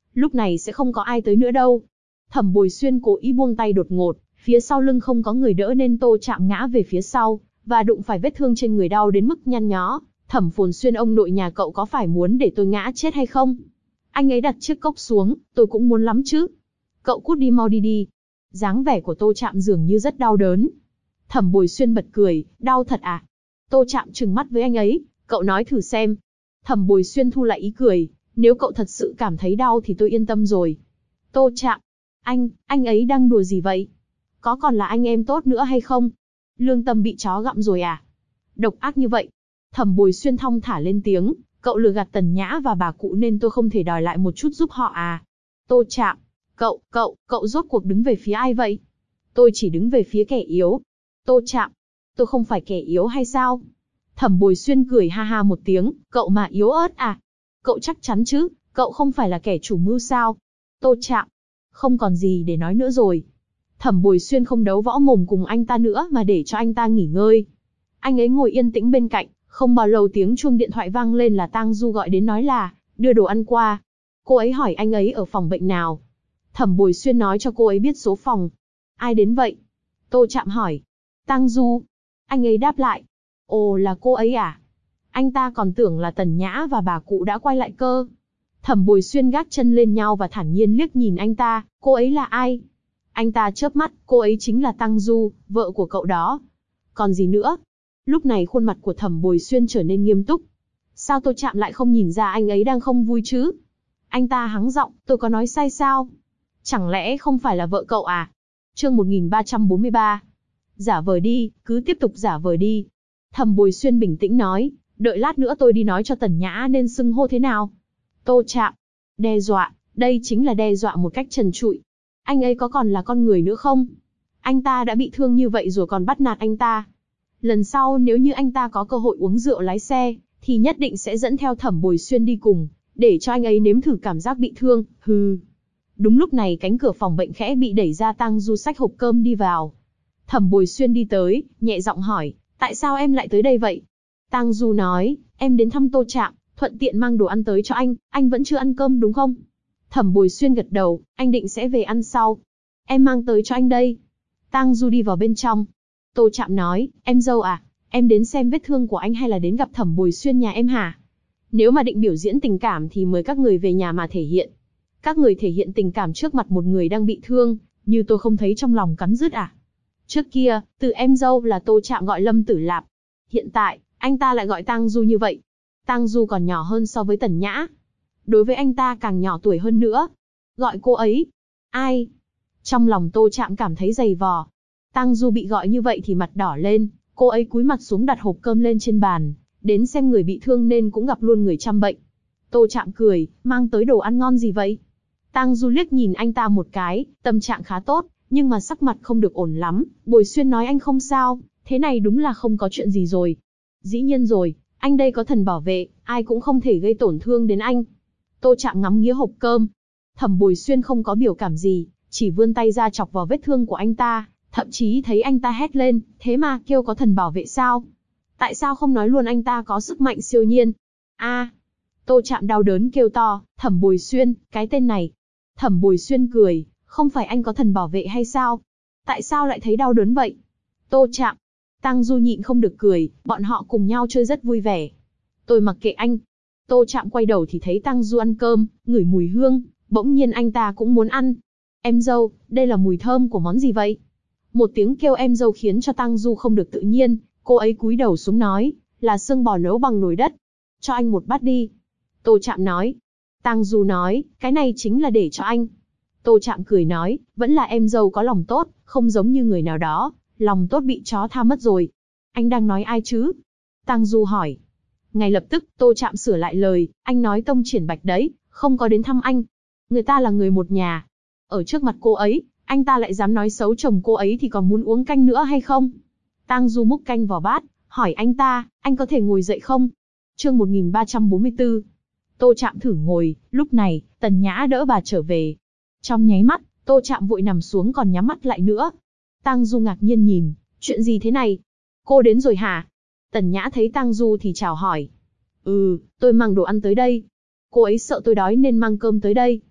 Lúc này sẽ không có ai tới nữa đâu. Thẩm Bồi Xuyên cố ý buông tay đột ngột, phía sau lưng không có người đỡ nên Tô Trạm ngã về phía sau, và đụng phải vết thương trên người đau đến mức nhăn nhó. Thẩm Phồn Xuyên, ông nội nhà cậu có phải muốn để tôi ngã chết hay không? Anh ấy đặt chiếc cốc xuống, tôi cũng muốn lắm chứ. Cậu cút đi, mau đi đi. Dáng vẻ của Tô Trạm dường như rất đau đớn. Thẩm Bồi Xuyên bật cười, đau thật à? Tô Trạm trừng mắt với anh ấy, cậu nói thử xem. Thẩm Bồi Xuyên thu lại ý cười, nếu cậu thật sự cảm thấy đau thì tôi yên tâm rồi. Tô Trạm, anh ấy đang đùa gì vậy? Có còn là anh em tốt nữa hay không? Lương tâm bị chó gặm rồi à? Độc ác như vậy. Thẩm Bồi Xuyên thong thả lên tiếng, cậu lừa gạt Tần Nhã và bà cụ nên tôi không thể đòi lại một chút giúp họ à? Tô Trạm, cậu rốt cuộc đứng về phía ai vậy? Tôi chỉ đứng về phía kẻ yếu. Tô Trạm, tôi không phải kẻ yếu hay sao? Thẩm Bồi Xuyên cười ha ha một tiếng, cậu mà yếu ớt à? Cậu chắc chắn chứ, cậu không phải là kẻ chủ mưu sao? Tô Trạm, không còn gì để nói nữa rồi. Thẩm Bồi Xuyên không đấu võ mồm cùng anh ta nữa mà để cho anh ta nghỉ ngơi. Anh ấy ngồi yên tĩnh bên cạnh, không bao lâu tiếng chuông điện thoại vang lên là Tang Du gọi đến nói là đưa đồ ăn qua. Cô ấy hỏi anh ấy ở phòng bệnh nào. Thẩm Bồi Xuyên nói cho cô ấy biết số phòng. Ai đến vậy? Tô Trạm hỏi. Tang Du. Anh ấy đáp lại. Ồ, là cô ấy à? Anh ta còn tưởng là Tần Nhã và bà cụ đã quay lại cơ. Thẩm Bồi Xuyên gác chân lên nhau và thản nhiên liếc nhìn anh ta, cô ấy là ai? Anh ta chớp mắt, cô ấy chính là Tang Du, vợ của cậu đó. Còn gì nữa? Lúc này khuôn mặt của Thẩm Bồi Xuyên trở nên nghiêm túc. Sao Tô Trạm lại không nhìn ra anh ấy đang không vui chứ? Anh ta hắng giọng, tôi có nói sai sao? Chẳng lẽ không phải là vợ cậu à? Chương 1343. Giả vờ đi, cứ tiếp tục giả vờ đi. Thẩm Bồi Xuyên bình tĩnh nói, đợi lát nữa tôi đi nói cho Tần Nhã nên xưng hô thế nào. Tô Trạm, đe dọa, đây chính là đe dọa một cách trần trụi. Anh ấy có còn là con người nữa không? Anh ta đã bị thương như vậy rồi còn bắt nạt anh ta. Lần sau nếu như anh ta có cơ hội uống rượu lái xe, thì nhất định sẽ dẫn theo Thẩm Bồi Xuyên đi cùng, để cho anh ấy nếm thử cảm giác bị thương, hừ. Đúng lúc này cánh cửa phòng bệnh khẽ bị đẩy ra, Tang Du xách hộp cơm đi vào. Thẩm Bồi Xuyên đi tới, nhẹ giọng hỏi, tại sao em lại tới đây vậy? Tang Du nói, em đến thăm Tô Trạm, thuận tiện mang đồ ăn tới cho anh vẫn chưa ăn cơm đúng không? Thẩm Bồi Xuyên gật đầu, anh định sẽ về ăn sau. Em mang tới cho anh đây. Tang Du đi vào bên trong. Tô Trạm nói, em dâu à, em đến xem vết thương của anh hay là đến gặp Thẩm Bồi Xuyên nhà em hả? Nếu mà định biểu diễn tình cảm thì mời các người về nhà mà thể hiện. Các người thể hiện tình cảm trước mặt một người đang bị thương, như tôi không thấy trong lòng cắn rứt à? Trước kia, từ em dâu là Tô Trạm gọi Lâm Tử Lạp. Hiện tại, anh ta lại gọi Tang Du như vậy. Tang Du còn nhỏ hơn so với Tần Nhã. Đối với anh ta càng nhỏ tuổi hơn nữa. Gọi cô ấy. Ai? Trong lòng Tô Trạm cảm thấy dày vò. Tang Du bị gọi như vậy thì mặt đỏ lên, cô ấy cúi mặt xuống đặt hộp cơm lên trên bàn, đến xem người bị thương nên cũng gặp luôn người chăm bệnh. Tô Trạm cười, mang tới đồ ăn ngon gì vậy? Tang Du liếc nhìn anh ta một cái, tâm trạng khá tốt, nhưng mà sắc mặt không được ổn lắm. Bồi Xuyên nói anh không sao, thế này đúng là không có chuyện gì rồi. Dĩ nhiên rồi, anh đây có thần bảo vệ, ai cũng không thể gây tổn thương đến anh. Tô Trạm ngắm nghía hộp cơm. Thẩm Bồi Xuyên không có biểu cảm gì, chỉ vươn tay ra chọc vào vết thương của anh ta, thậm chí thấy anh ta hét lên, thế mà kêu có thần bảo vệ sao? Tại sao không nói luôn anh ta có sức mạnh siêu nhiên? Tô Trạm đau đớn kêu to, Thẩm Bồi Xuyên, cái tên này. Thẩm Bồi Xuyên cười, không phải anh có thần bảo vệ hay sao? Tại sao lại thấy đau đớn vậy? Tô Trạm, Tang Du nhịn không được cười, bọn họ cùng nhau chơi rất vui vẻ. Tôi mặc kệ anh. Tô Trạm quay đầu thì thấy Tang Du ăn cơm, ngửi mùi hương, bỗng nhiên anh ta cũng muốn ăn. Em dâu, đây là mùi thơm của món gì vậy? Một tiếng kêu em dâu khiến cho Tang Du không được tự nhiên, cô ấy cúi đầu xuống nói, là xương bò nấu bằng nồi đất. Cho anh một bát đi. Tô Trạm nói. Tang Du nói, cái này chính là để cho anh. Tô Trạm cười nói, vẫn là em dâu có lòng tốt, không giống như người nào đó, lòng tốt bị chó tha mất rồi. Anh đang nói ai chứ? Tang Du hỏi. Ngay lập tức, Tô Trạm sửa lại lời, anh nói Tông Triển Bạch đấy, không có đến thăm anh. Người ta là người một nhà. Ở trước mặt cô ấy, anh ta lại dám nói xấu chồng cô ấy thì còn muốn uống canh nữa hay không? Tang Du múc canh vào bát, hỏi anh ta, anh có thể ngồi dậy không? Chương 1344. Tô Trạm thử ngồi, lúc này, Tần Nhã đỡ bà trở về. Trong nháy mắt, Tô Trạm vội nằm xuống còn nhắm mắt lại nữa. Tang Du ngạc nhiên nhìn, chuyện gì thế này? Cô đến rồi hả? Tần Nhã thấy Tang Du thì chào hỏi. Tôi mang đồ ăn tới đây. Cô ấy sợ tôi đói nên mang cơm tới đây.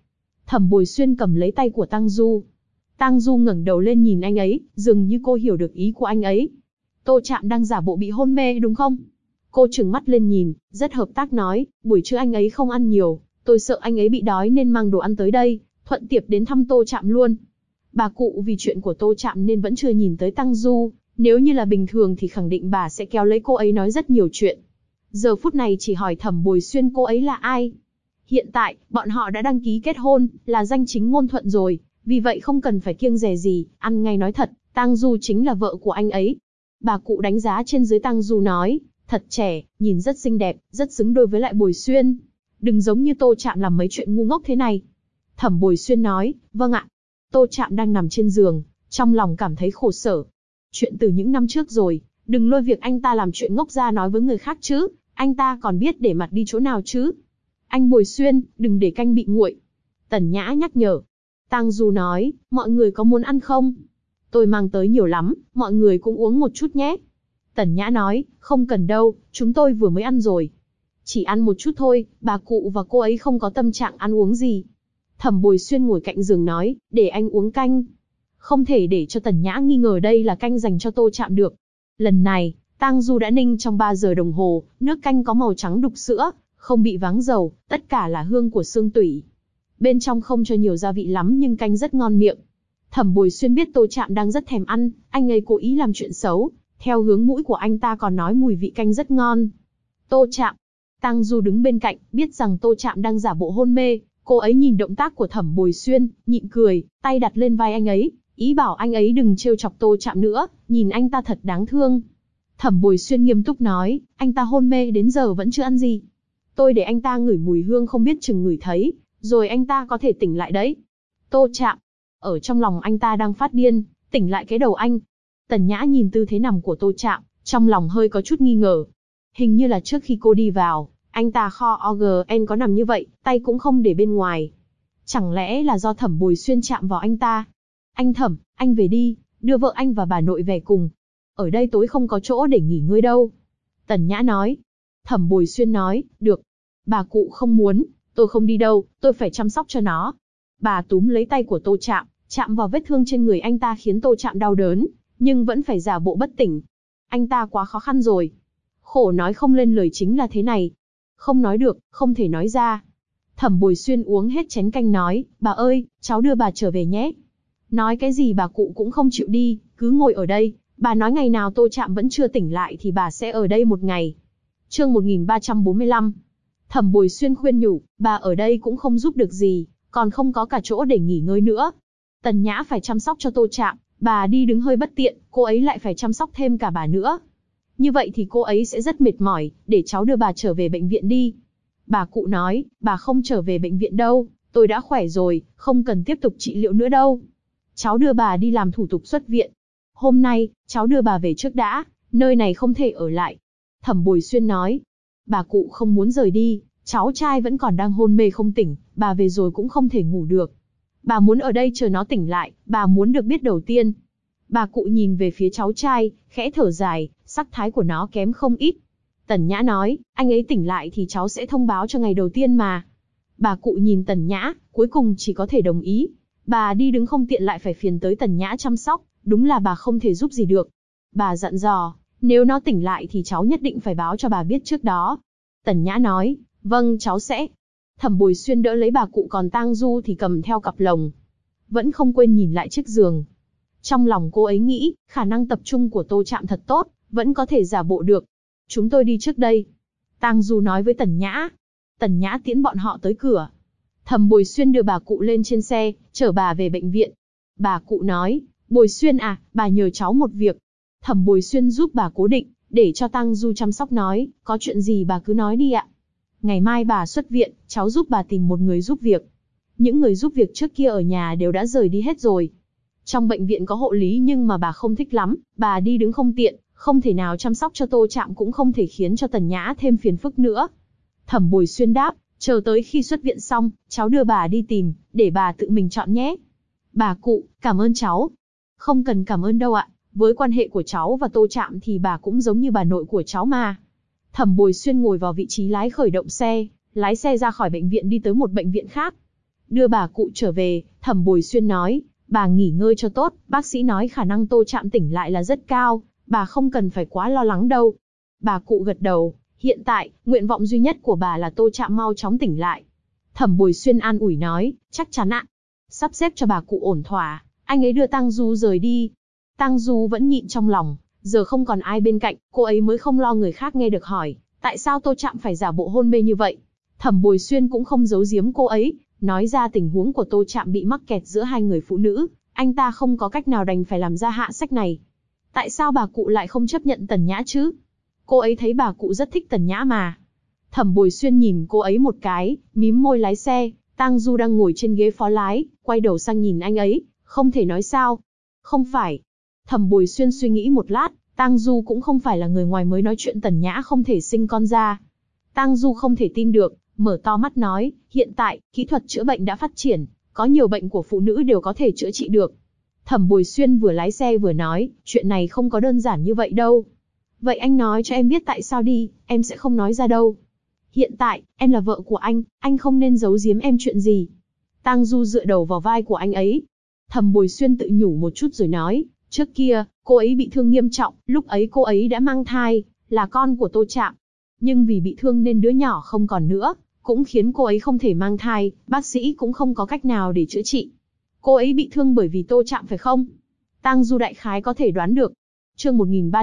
Thẩm Bồi Xuyên cầm lấy tay của Tang Du. Tang Du ngẩng đầu lên nhìn anh ấy, dường như cô hiểu được ý của anh ấy. Tô Trạm đang giả bộ bị hôn mê đúng không? Cô trừng mắt lên nhìn, rất hợp tác nói, buổi trưa anh ấy không ăn nhiều, tôi sợ anh ấy bị đói nên mang đồ ăn tới đây, thuận tiệp đến thăm Tô Trạm luôn. Bà cụ vì chuyện của Tô Trạm nên vẫn chưa nhìn tới Tang Du, nếu như là bình thường thì khẳng định bà sẽ kéo lấy cô ấy nói rất nhiều chuyện. Giờ phút này chỉ hỏi Thẩm Bồi Xuyên cô ấy là ai. Hiện tại, bọn họ đã đăng ký kết hôn, là danh chính ngôn thuận rồi, vì vậy không cần phải kiêng dè gì, ăn ngay nói thật, Tang Du chính là vợ của anh ấy. Bà cụ đánh giá trên dưới Tang Du nói, thật trẻ, nhìn rất xinh đẹp, rất xứng đôi với lại Bồi Xuyên. Đừng giống như Tô Trạm làm mấy chuyện ngu ngốc thế này. Thẩm Bồi Xuyên nói, vâng ạ. Tô Trạm đang nằm trên giường, trong lòng cảm thấy khổ sở. Chuyện từ những năm trước rồi, đừng lôi việc anh ta làm chuyện ngốc ra nói với người khác chứ, anh ta còn biết để mặt đi chỗ nào chứ. Anh Bồi Xuyên, đừng để canh bị nguội. Tần Nhã nhắc nhở. Tang Du nói, mọi người có muốn ăn không? Tôi mang tới nhiều lắm, mọi người cũng uống một chút nhé. Tần Nhã nói, không cần đâu, chúng tôi vừa mới ăn rồi. Chỉ ăn một chút thôi, bà cụ và cô ấy không có tâm trạng ăn uống gì. Thẩm Bồi Xuyên ngồi cạnh giường nói, để anh uống canh. Không thể để cho Tần Nhã nghi ngờ đây là canh dành cho Tô Trạm được. Lần này, Tang Du đã ninh trong 3 giờ đồng hồ, nước canh có màu trắng đục sữa, không bị váng dầu, tất cả là hương của xương tủy. Bên trong không cho nhiều gia vị lắm nhưng canh rất ngon miệng. Thẩm Bồi Xuyên biết Tô Trạm đang rất thèm ăn, anh ấy cố ý làm chuyện xấu, theo hướng mũi của anh ta còn nói mùi vị canh rất ngon. Tô Trạm. Tang Du đứng bên cạnh, biết rằng Tô Trạm đang giả bộ hôn mê, cô ấy nhìn động tác của Thẩm Bồi Xuyên, nhịn cười, tay đặt lên vai anh ấy, ý bảo anh ấy đừng trêu chọc Tô Trạm nữa, nhìn anh ta thật đáng thương. Thẩm Bồi Xuyên nghiêm túc nói, anh ta hôn mê đến giờ vẫn chưa ăn gì. Tôi để anh ta ngửi mùi hương không biết chừng ngửi thấy, rồi anh ta có thể tỉnh lại đấy. Tô Trạm. Ở trong lòng anh ta đang phát điên, tỉnh lại cái đầu anh. Tần Nhã nhìn tư thế nằm của Tô Trạm, trong lòng hơi có chút nghi ngờ. Hình như là trước khi cô đi vào, anh ta kho OGN có nằm như vậy, tay cũng không để bên ngoài. Chẳng lẽ là do Thẩm Bồi Xuyên chạm vào anh ta? Anh Thẩm, anh về đi, đưa vợ anh và bà nội về cùng. Ở đây tối không có chỗ để nghỉ ngơi đâu. Tần Nhã nói. Thẩm Bồi Xuyên nói, được. Bà cụ không muốn, tôi không đi đâu, tôi phải chăm sóc cho nó. Bà túm lấy tay của Tô Trạm, chạm vào vết thương trên người anh ta khiến Tô Trạm đau đớn, nhưng vẫn phải giả bộ bất tỉnh. Anh ta quá khó khăn rồi. Khổ nói không lên lời chính là thế này. Không nói được, không thể nói ra. Thẩm Bồi Xuyên uống hết chén canh nói, bà ơi, cháu đưa bà trở về nhé. Nói cái gì bà cụ cũng không chịu đi, cứ ngồi ở đây. Bà nói ngày nào Tô Trạm vẫn chưa tỉnh lại thì bà sẽ ở đây một ngày. Chương 1345. Thẩm Bồi Xuyên khuyên nhủ, bà ở đây cũng không giúp được gì, còn không có cả chỗ để nghỉ ngơi nữa. Tần Nhã phải chăm sóc cho Tô Trạm, bà đi đứng hơi bất tiện, cô ấy lại phải chăm sóc thêm cả bà nữa. Như vậy thì cô ấy sẽ rất mệt mỏi, để cháu đưa bà trở về bệnh viện đi. Bà cụ nói, bà không trở về bệnh viện đâu, tôi đã khỏe rồi, không cần tiếp tục trị liệu nữa đâu. Cháu đưa bà đi làm thủ tục xuất viện. Hôm nay, cháu đưa bà về trước đã, nơi này không thể ở lại. Thẩm Bồi Xuyên nói, bà cụ không muốn rời đi, cháu trai vẫn còn đang hôn mê không tỉnh, bà về rồi cũng không thể ngủ được. Bà muốn ở đây chờ nó tỉnh lại, bà muốn được biết đầu tiên. Bà cụ nhìn về phía cháu trai, khẽ thở dài, sắc thái của nó kém không ít. Tần Nhã nói, anh ấy tỉnh lại thì cháu sẽ thông báo cho ngày đầu tiên mà. Bà cụ nhìn Tần Nhã, cuối cùng chỉ có thể đồng ý. Bà đi đứng không tiện lại phải phiền tới Tần Nhã chăm sóc, đúng là bà không thể giúp gì được. Bà dặn dò, nếu nó tỉnh lại thì cháu nhất định phải báo cho bà biết trước đó. Tần Nhã nói, vâng cháu sẽ. Thẩm Bồi Xuyên đỡ lấy bà cụ còn Tang Du thì cầm theo cặp lồng. Vẫn không quên nhìn lại chiếc giường. Trong lòng cô ấy nghĩ, khả năng tập trung của Tô Trạm thật tốt, vẫn có thể giả bộ được. Chúng tôi đi trước đây. Tang Du nói với Tần Nhã. Tần Nhã tiễn bọn họ tới cửa. Thẩm Bồi Xuyên đưa bà cụ lên trên xe, chở bà về bệnh viện. Bà cụ nói, Bồi Xuyên à, bà nhờ cháu một việc. Thẩm Bồi Xuyên giúp bà cố định, để cho Tang Du chăm sóc nói, có chuyện gì bà cứ nói đi ạ. Ngày mai bà xuất viện, cháu giúp bà tìm một người giúp việc. Những người giúp việc trước kia ở nhà đều đã rời đi hết rồi. Trong bệnh viện có hộ lý nhưng mà bà không thích lắm, bà đi đứng không tiện, không thể nào chăm sóc cho Tô Trạm cũng không thể khiến cho Tần Nhã thêm phiền phức nữa. Thẩm Bồi Xuyên đáp, chờ tới khi xuất viện xong, cháu đưa bà đi tìm, để bà tự mình chọn nhé. Bà cụ, cảm ơn cháu. Không cần cảm ơn đâu ạ, với quan hệ của cháu và Tô Trạm thì bà cũng giống như bà nội của cháu mà. Thẩm Bồi Xuyên ngồi vào vị trí lái khởi động xe, lái xe ra khỏi bệnh viện đi tới một bệnh viện khác. Đưa bà cụ trở về, Thẩm Bồi Xuyên nói, bà nghỉ ngơi cho tốt, bác sĩ nói khả năng Tô Trạm tỉnh lại là rất cao, bà không cần phải quá lo lắng đâu. Bà cụ gật đầu, hiện tại, nguyện vọng duy nhất của bà là Tô Trạm mau chóng tỉnh lại. Thẩm Bồi Xuyên an ủi nói, chắc chắn ạ. Sắp xếp cho bà cụ ổn thỏa, anh ấy đưa Tang Du rời đi. Tang Du vẫn nhịn trong lòng, giờ không còn ai bên cạnh, cô ấy mới không lo người khác nghe được hỏi, tại sao Tô Trạm phải giả bộ hôn mê như vậy. Thẩm Bồi Xuyên cũng không giấu giếm cô ấy, nói ra tình huống của Tô Trạm bị mắc kẹt giữa hai người phụ nữ, anh ta không có cách nào đành phải làm ra hạ sách này. Tại sao bà cụ lại không chấp nhận Tần Nhã chứ? Cô ấy thấy bà cụ rất thích Tần Nhã mà. Thẩm Bồi Xuyên nhìn cô ấy một cái, mím môi lái xe, Tang Du đang ngồi trên ghế phó lái, quay đầu sang nhìn anh ấy, không thể nói sao. Không phải. Thẩm Bồi Xuyên suy nghĩ một lát, Tang Du cũng không phải là người ngoài mới nói chuyện Tần Nhã không thể sinh con ra. Tang Du không thể tin được, mở to mắt nói, hiện tại, kỹ thuật chữa bệnh đã phát triển, có nhiều bệnh của phụ nữ đều có thể chữa trị được. Thẩm Bồi Xuyên vừa lái xe vừa nói, chuyện này không có đơn giản như vậy đâu. Vậy anh nói cho em biết tại sao đi, em sẽ không nói ra đâu. Hiện tại, em là vợ của anh không nên giấu giếm em chuyện gì. Tang Du dựa đầu vào vai của anh ấy. Thẩm Bồi Xuyên tự nhủ một chút rồi nói, trước kia, cô ấy bị thương nghiêm trọng, lúc ấy cô ấy đã mang thai, là con của Tô Trạm. Nhưng vì bị thương nên đứa nhỏ không còn nữa, cũng khiến cô ấy không thể mang thai, bác sĩ cũng không có cách nào để chữa trị. Cô ấy bị thương bởi vì Tô Trạm phải không? Tang Du đại khái có thể đoán được. Chương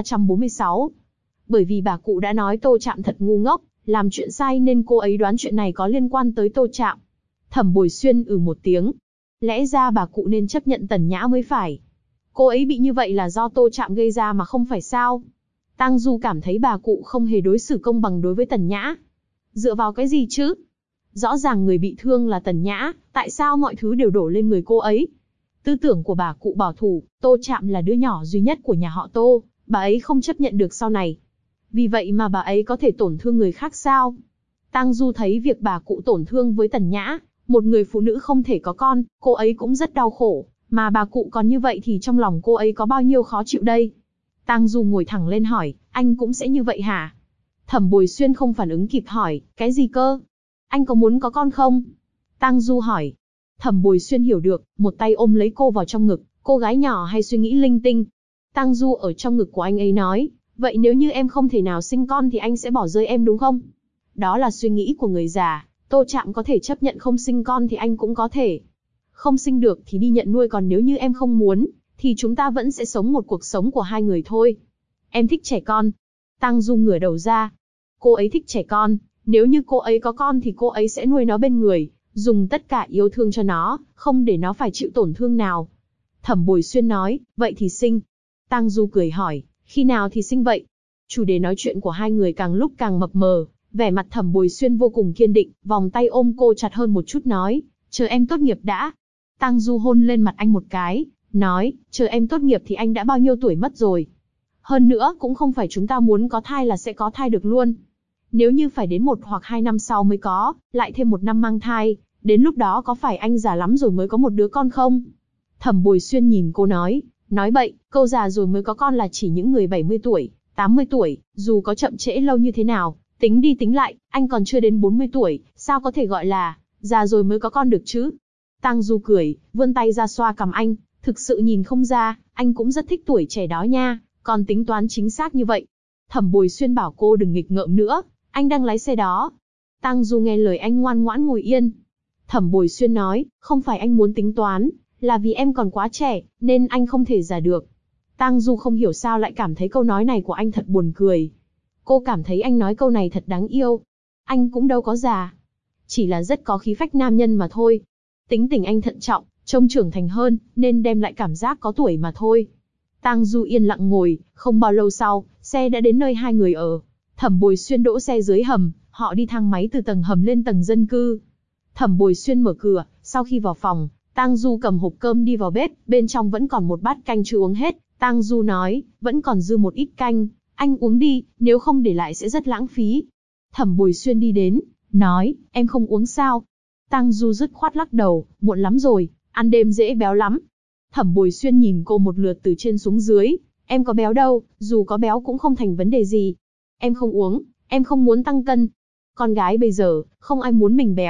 1346. Bởi vì bà cụ đã nói Tô Trạm thật ngu ngốc, làm chuyện sai nên cô ấy đoán chuyện này có liên quan tới Tô Trạm. Thẩm Bồi Xuyên một tiếng. Lẽ ra bà cụ nên chấp nhận Tần Nhã mới phải. Cô ấy bị như vậy là do Tô Trạm gây ra mà không phải sao? Tang Du cảm thấy bà cụ không hề đối xử công bằng đối với Tần Nhã. Dựa vào cái gì chứ? Rõ ràng người bị thương là Tần Nhã, tại sao mọi thứ đều đổ lên người cô ấy? Tư tưởng của bà cụ bảo thủ, Tô Trạm là đứa nhỏ duy nhất của nhà họ Tô, bà ấy không chấp nhận được sau này. Vì vậy mà bà ấy có thể tổn thương người khác sao? Tang Du thấy việc bà cụ tổn thương với Tần Nhã, một người phụ nữ không thể có con, cô ấy cũng rất đau khổ, mà bà cụ còn như vậy thì trong lòng cô ấy có bao nhiêu khó chịu đây? Tang Du ngồi thẳng lên hỏi, anh cũng sẽ như vậy hả? Thẩm Bồi Xuyên không phản ứng kịp hỏi, cái gì cơ? Anh có muốn có con không? Tang Du hỏi. Thẩm Bồi Xuyên hiểu được, một tay ôm lấy cô vào trong ngực, cô gái nhỏ hay suy nghĩ linh tinh. Tang Du ở trong ngực của anh ấy nói, vậy nếu như em không thể nào sinh con thì anh sẽ bỏ rơi em đúng không? Đó là suy nghĩ của người già, Tô Trạm có thể chấp nhận không sinh con thì anh cũng có thể. Không sinh được thì đi nhận nuôi, còn nếu như em không muốn, thì chúng ta vẫn sẽ sống một cuộc sống của hai người thôi. Em thích trẻ con. Tang Du ngửa đầu ra. Cô ấy thích trẻ con, nếu như cô ấy có con thì cô ấy sẽ nuôi nó bên người, dùng tất cả yêu thương cho nó, không để nó phải chịu tổn thương nào. Thẩm Bồi Xuyên nói, vậy thì sinh. Tang Du cười hỏi, khi nào thì sinh vậy? Chủ đề nói chuyện của hai người càng lúc càng mập mờ, vẻ mặt Thẩm Bồi Xuyên vô cùng kiên định, vòng tay ôm cô chặt hơn một chút nói, chờ em tốt nghiệp đã. Tang Du hôn lên mặt anh một cái, nói, chờ em tốt nghiệp thì anh đã bao nhiêu tuổi mất rồi. Hơn nữa cũng không phải chúng ta muốn có thai là sẽ có thai được luôn. Nếu như phải đến 1 hoặc 2 năm sau mới có, lại thêm 1 năm mang thai, đến lúc đó có phải anh già lắm rồi mới có một đứa con không? Thẩm Bồi Xuyên nhìn cô nói bậy, câu già rồi mới có con là chỉ những người 70 tuổi, 80 tuổi, dù có chậm trễ lâu như thế nào, tính đi tính lại, anh còn chưa đến 40 tuổi, sao có thể gọi là già rồi mới có con được chứ? Tang Du cười, vươn tay ra xoa cằm anh, thực sự nhìn không ra, anh cũng rất thích tuổi trẻ đó nha, còn tính toán chính xác như vậy. Thẩm Bồi Xuyên bảo cô đừng nghịch ngợm nữa, anh đang lái xe đó. Tang Du nghe lời anh ngoan ngoãn ngồi yên. Thẩm Bồi Xuyên nói, không phải anh muốn tính toán, là vì em còn quá trẻ, nên anh không thể già được. Tang Du không hiểu sao lại cảm thấy câu nói này của anh thật buồn cười. Cô cảm thấy anh nói câu này thật đáng yêu. Anh cũng đâu có già, chỉ là rất có khí phách nam nhân mà thôi. Tính tình anh thận trọng, trông trưởng thành hơn, nên đem lại cảm giác có tuổi mà thôi. Tang Du yên lặng ngồi, không bao lâu sau, xe đã đến nơi hai người ở. Thẩm Bồi Xuyên đỗ xe dưới hầm, họ đi thang máy từ tầng hầm lên tầng dân cư. Thẩm Bồi Xuyên mở cửa, sau khi vào phòng, Tang Du cầm hộp cơm đi vào bếp, bên trong vẫn còn một bát canh chưa uống hết. Tang Du nói, vẫn còn dư một ít canh, anh uống đi, nếu không để lại sẽ rất lãng phí. Thẩm Bồi Xuyên đi đến, nói, em không uống sao? Tang Du dứt khoát lắc đầu, muộn lắm rồi, ăn đêm dễ béo lắm. Thẩm Bồi Xuyên nhìn cô một lượt từ trên xuống dưới, em có béo đâu, dù có béo cũng không thành vấn đề gì. Em không uống, em không muốn tăng cân. Con gái bây giờ, không ai muốn mình béo,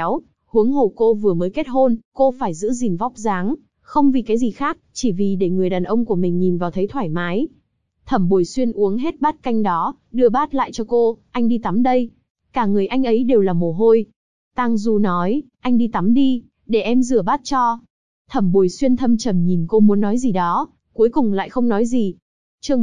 Huống hồ cô vừa mới kết hôn, cô phải giữ gìn vóc dáng, không vì cái gì khác, chỉ vì để người đàn ông của mình nhìn vào thấy thoải mái. Thẩm Bồi Xuyên uống hết bát canh đó, đưa bát lại cho cô, anh đi tắm đây. Cả người anh ấy đều là mồ hôi. Tang Du nói, anh đi tắm đi, để em rửa bát cho. Thẩm Bồi Xuyên thâm trầm nhìn cô muốn nói gì đó, cuối cùng lại không nói gì. Chương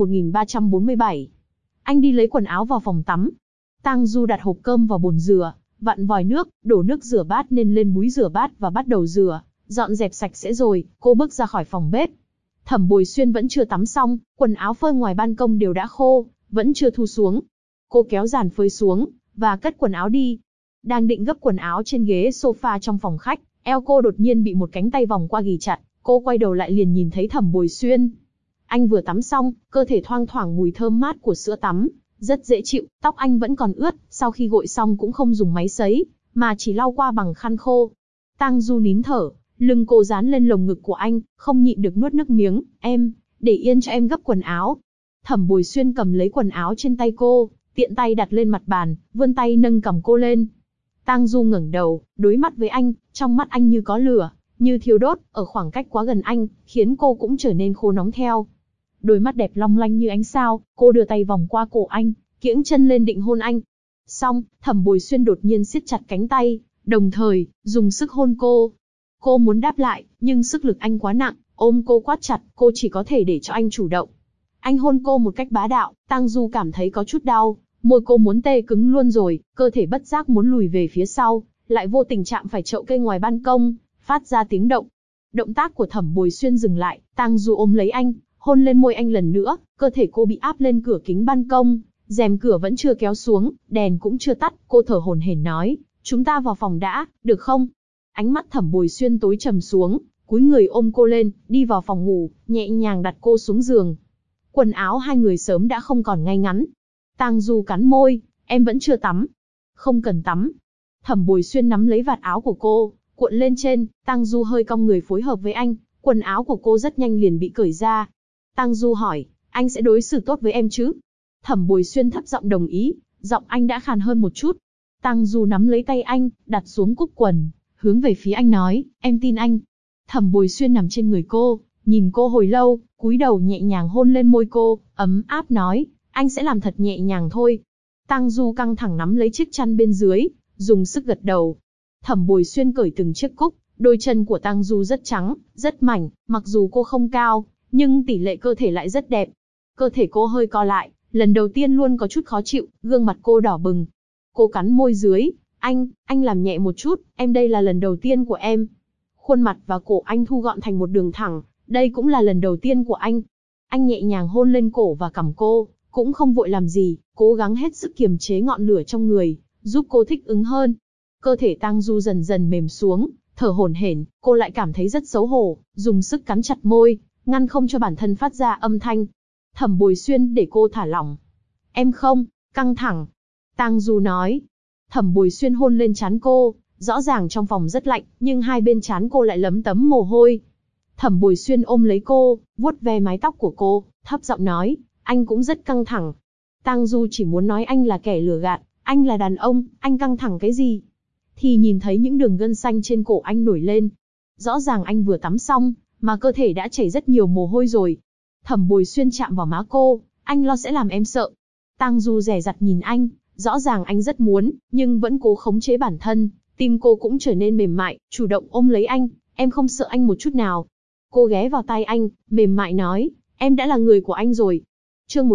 1347. Anh đi lấy quần áo vào phòng tắm. Tang Du đặt hộp cơm vào bồn rửa, vặn vòi nước, đổ nước rửa bát lên búi rửa bát và bắt đầu rửa, dọn dẹp sạch sẽ rồi, cô bước ra khỏi phòng bếp. Thẩm Bồi Xuyên vẫn chưa tắm xong, quần áo phơi ngoài ban công đều đã khô, vẫn chưa thu xuống. Cô kéo dàn phơi xuống, và cất quần áo đi. Đang định gấp quần áo trên ghế sofa trong phòng khách, eo cô đột nhiên bị một cánh tay vòng qua ghì chặt, cô quay đầu lại liền nhìn thấy Thẩm Bồi Xuyên. Anh vừa tắm xong, cơ thể thoang thoảng mùi thơm mát của sữa tắm, rất dễ chịu, tóc anh vẫn còn ướt, sau khi gội xong cũng không dùng máy sấy, mà chỉ lau qua bằng khăn khô. Tang Du nín thở, lưng cô dán lên lồng ngực của anh, không nhịn được nuốt nước miếng, em, để yên cho em gấp quần áo. Thẩm Bồi Xuyên cầm lấy quần áo trên tay cô, tiện tay đặt lên mặt bàn, vươn tay nâng cầm cô lên. Tang Du ngẩng đầu, đối mắt với anh, trong mắt anh như có lửa, như thiêu đốt, ở khoảng cách quá gần anh, khiến cô cũng trở nên khô nóng theo. Đôi mắt đẹp long lanh như ánh sao, cô đưa tay vòng qua cổ anh, kiễng chân lên định hôn anh. Xong, Thẩm Bồi Xuyên đột nhiên siết chặt cánh tay, đồng thời, dùng sức hôn cô. Cô muốn đáp lại, nhưng sức lực anh quá nặng, ôm cô quát chặt, cô chỉ có thể để cho anh chủ động. Anh hôn cô một cách bá đạo, Tang Du cảm thấy có chút đau, môi cô muốn tê cứng luôn rồi, cơ thể bất giác muốn lùi về phía sau, lại vô tình chạm phải chậu cây ngoài ban công, phát ra tiếng động. Động tác của Thẩm Bồi Xuyên dừng lại, Tang Du ôm lấy anh, hôn lên môi anh lần nữa, cơ thể cô bị áp lên cửa kính ban công, rèm cửa vẫn chưa kéo xuống, đèn cũng chưa tắt, cô thở hổn hển nói, chúng ta vào phòng đã, được không? Ánh mắt Thẩm Bồi Xuyên tối trầm xuống, cúi người ôm cô lên, đi vào phòng ngủ, nhẹ nhàng đặt cô xuống giường. Quần áo hai người sớm đã không còn ngay ngắn. Tang Du cắn môi, em vẫn chưa tắm. Không cần tắm. Thẩm Bồi Xuyên nắm lấy vạt áo của cô, cuộn lên trên, Tang Du hơi cong người phối hợp với anh, quần áo của cô rất nhanh liền bị cởi ra. Tang Du hỏi, anh sẽ đối xử tốt với em chứ? Thẩm Bồi Xuyên thấp giọng đồng ý, giọng anh đã khàn hơn một chút. Tang Du nắm lấy tay anh, đặt xuống cúc quần, hướng về phía anh nói, em tin anh. Thẩm Bồi Xuyên nằm trên người cô, nhìn cô hồi lâu, cúi đầu nhẹ nhàng hôn lên môi cô, ấm áp nói, anh sẽ làm thật nhẹ nhàng thôi. Tang Du căng thẳng nắm lấy chiếc chăn bên dưới, dùng sức gật đầu. Thẩm Bồi Xuyên cởi từng chiếc cúc, đôi chân của Tang Du rất trắng, rất mảnh, mặc dù cô không cao, nhưng tỷ lệ cơ thể lại rất đẹp. Cơ thể cô hơi co lại, lần đầu tiên luôn có chút khó chịu, gương mặt cô đỏ bừng. Cô cắn môi dưới, anh làm nhẹ một chút, em đây là lần đầu tiên của em. Khuôn mặt và cổ anh thu gọn thành một đường thẳng, đây cũng là lần đầu tiên của anh. Anh nhẹ nhàng hôn lên cổ và cằm cô, cũng không vội làm gì, cố gắng hết sức kiềm chế ngọn lửa trong người, giúp cô thích ứng hơn. Cơ thể Tang Du dần dần mềm xuống, thở hổn hển, cô lại cảm thấy rất xấu hổ, dùng sức cắn chặt môi, ngăn không cho bản thân phát ra âm thanh. Thẩm Bồi Xuyên để cô thả lỏng. Em không, căng thẳng. Tang Du nói. Thẩm Bồi Xuyên hôn lên trán cô, rõ ràng trong phòng rất lạnh, nhưng hai bên trán cô lại lấm tấm mồ hôi. Thẩm Bồi Xuyên ôm lấy cô, vuốt ve mái tóc của cô, thấp giọng nói, anh cũng rất căng thẳng. Tang Du chỉ muốn nói anh là kẻ lừa gạt, anh là đàn ông, anh căng thẳng cái gì? Thì nhìn thấy những đường gân xanh trên cổ anh nổi lên. Rõ ràng anh vừa tắm xong, mà cơ thể đã chảy rất nhiều mồ hôi rồi. Thẩm Bồi Xuyên chạm vào má cô, anh lo sẽ làm em sợ. Tang Du dè dặt nhìn anh, rõ ràng anh rất muốn, nhưng vẫn cố khống chế bản thân, tim cô cũng trở nên mềm mại, chủ động ôm lấy anh, em không sợ anh một chút nào. Cô ghé vào tai anh, mềm mại nói, em đã là người của anh rồi. Chương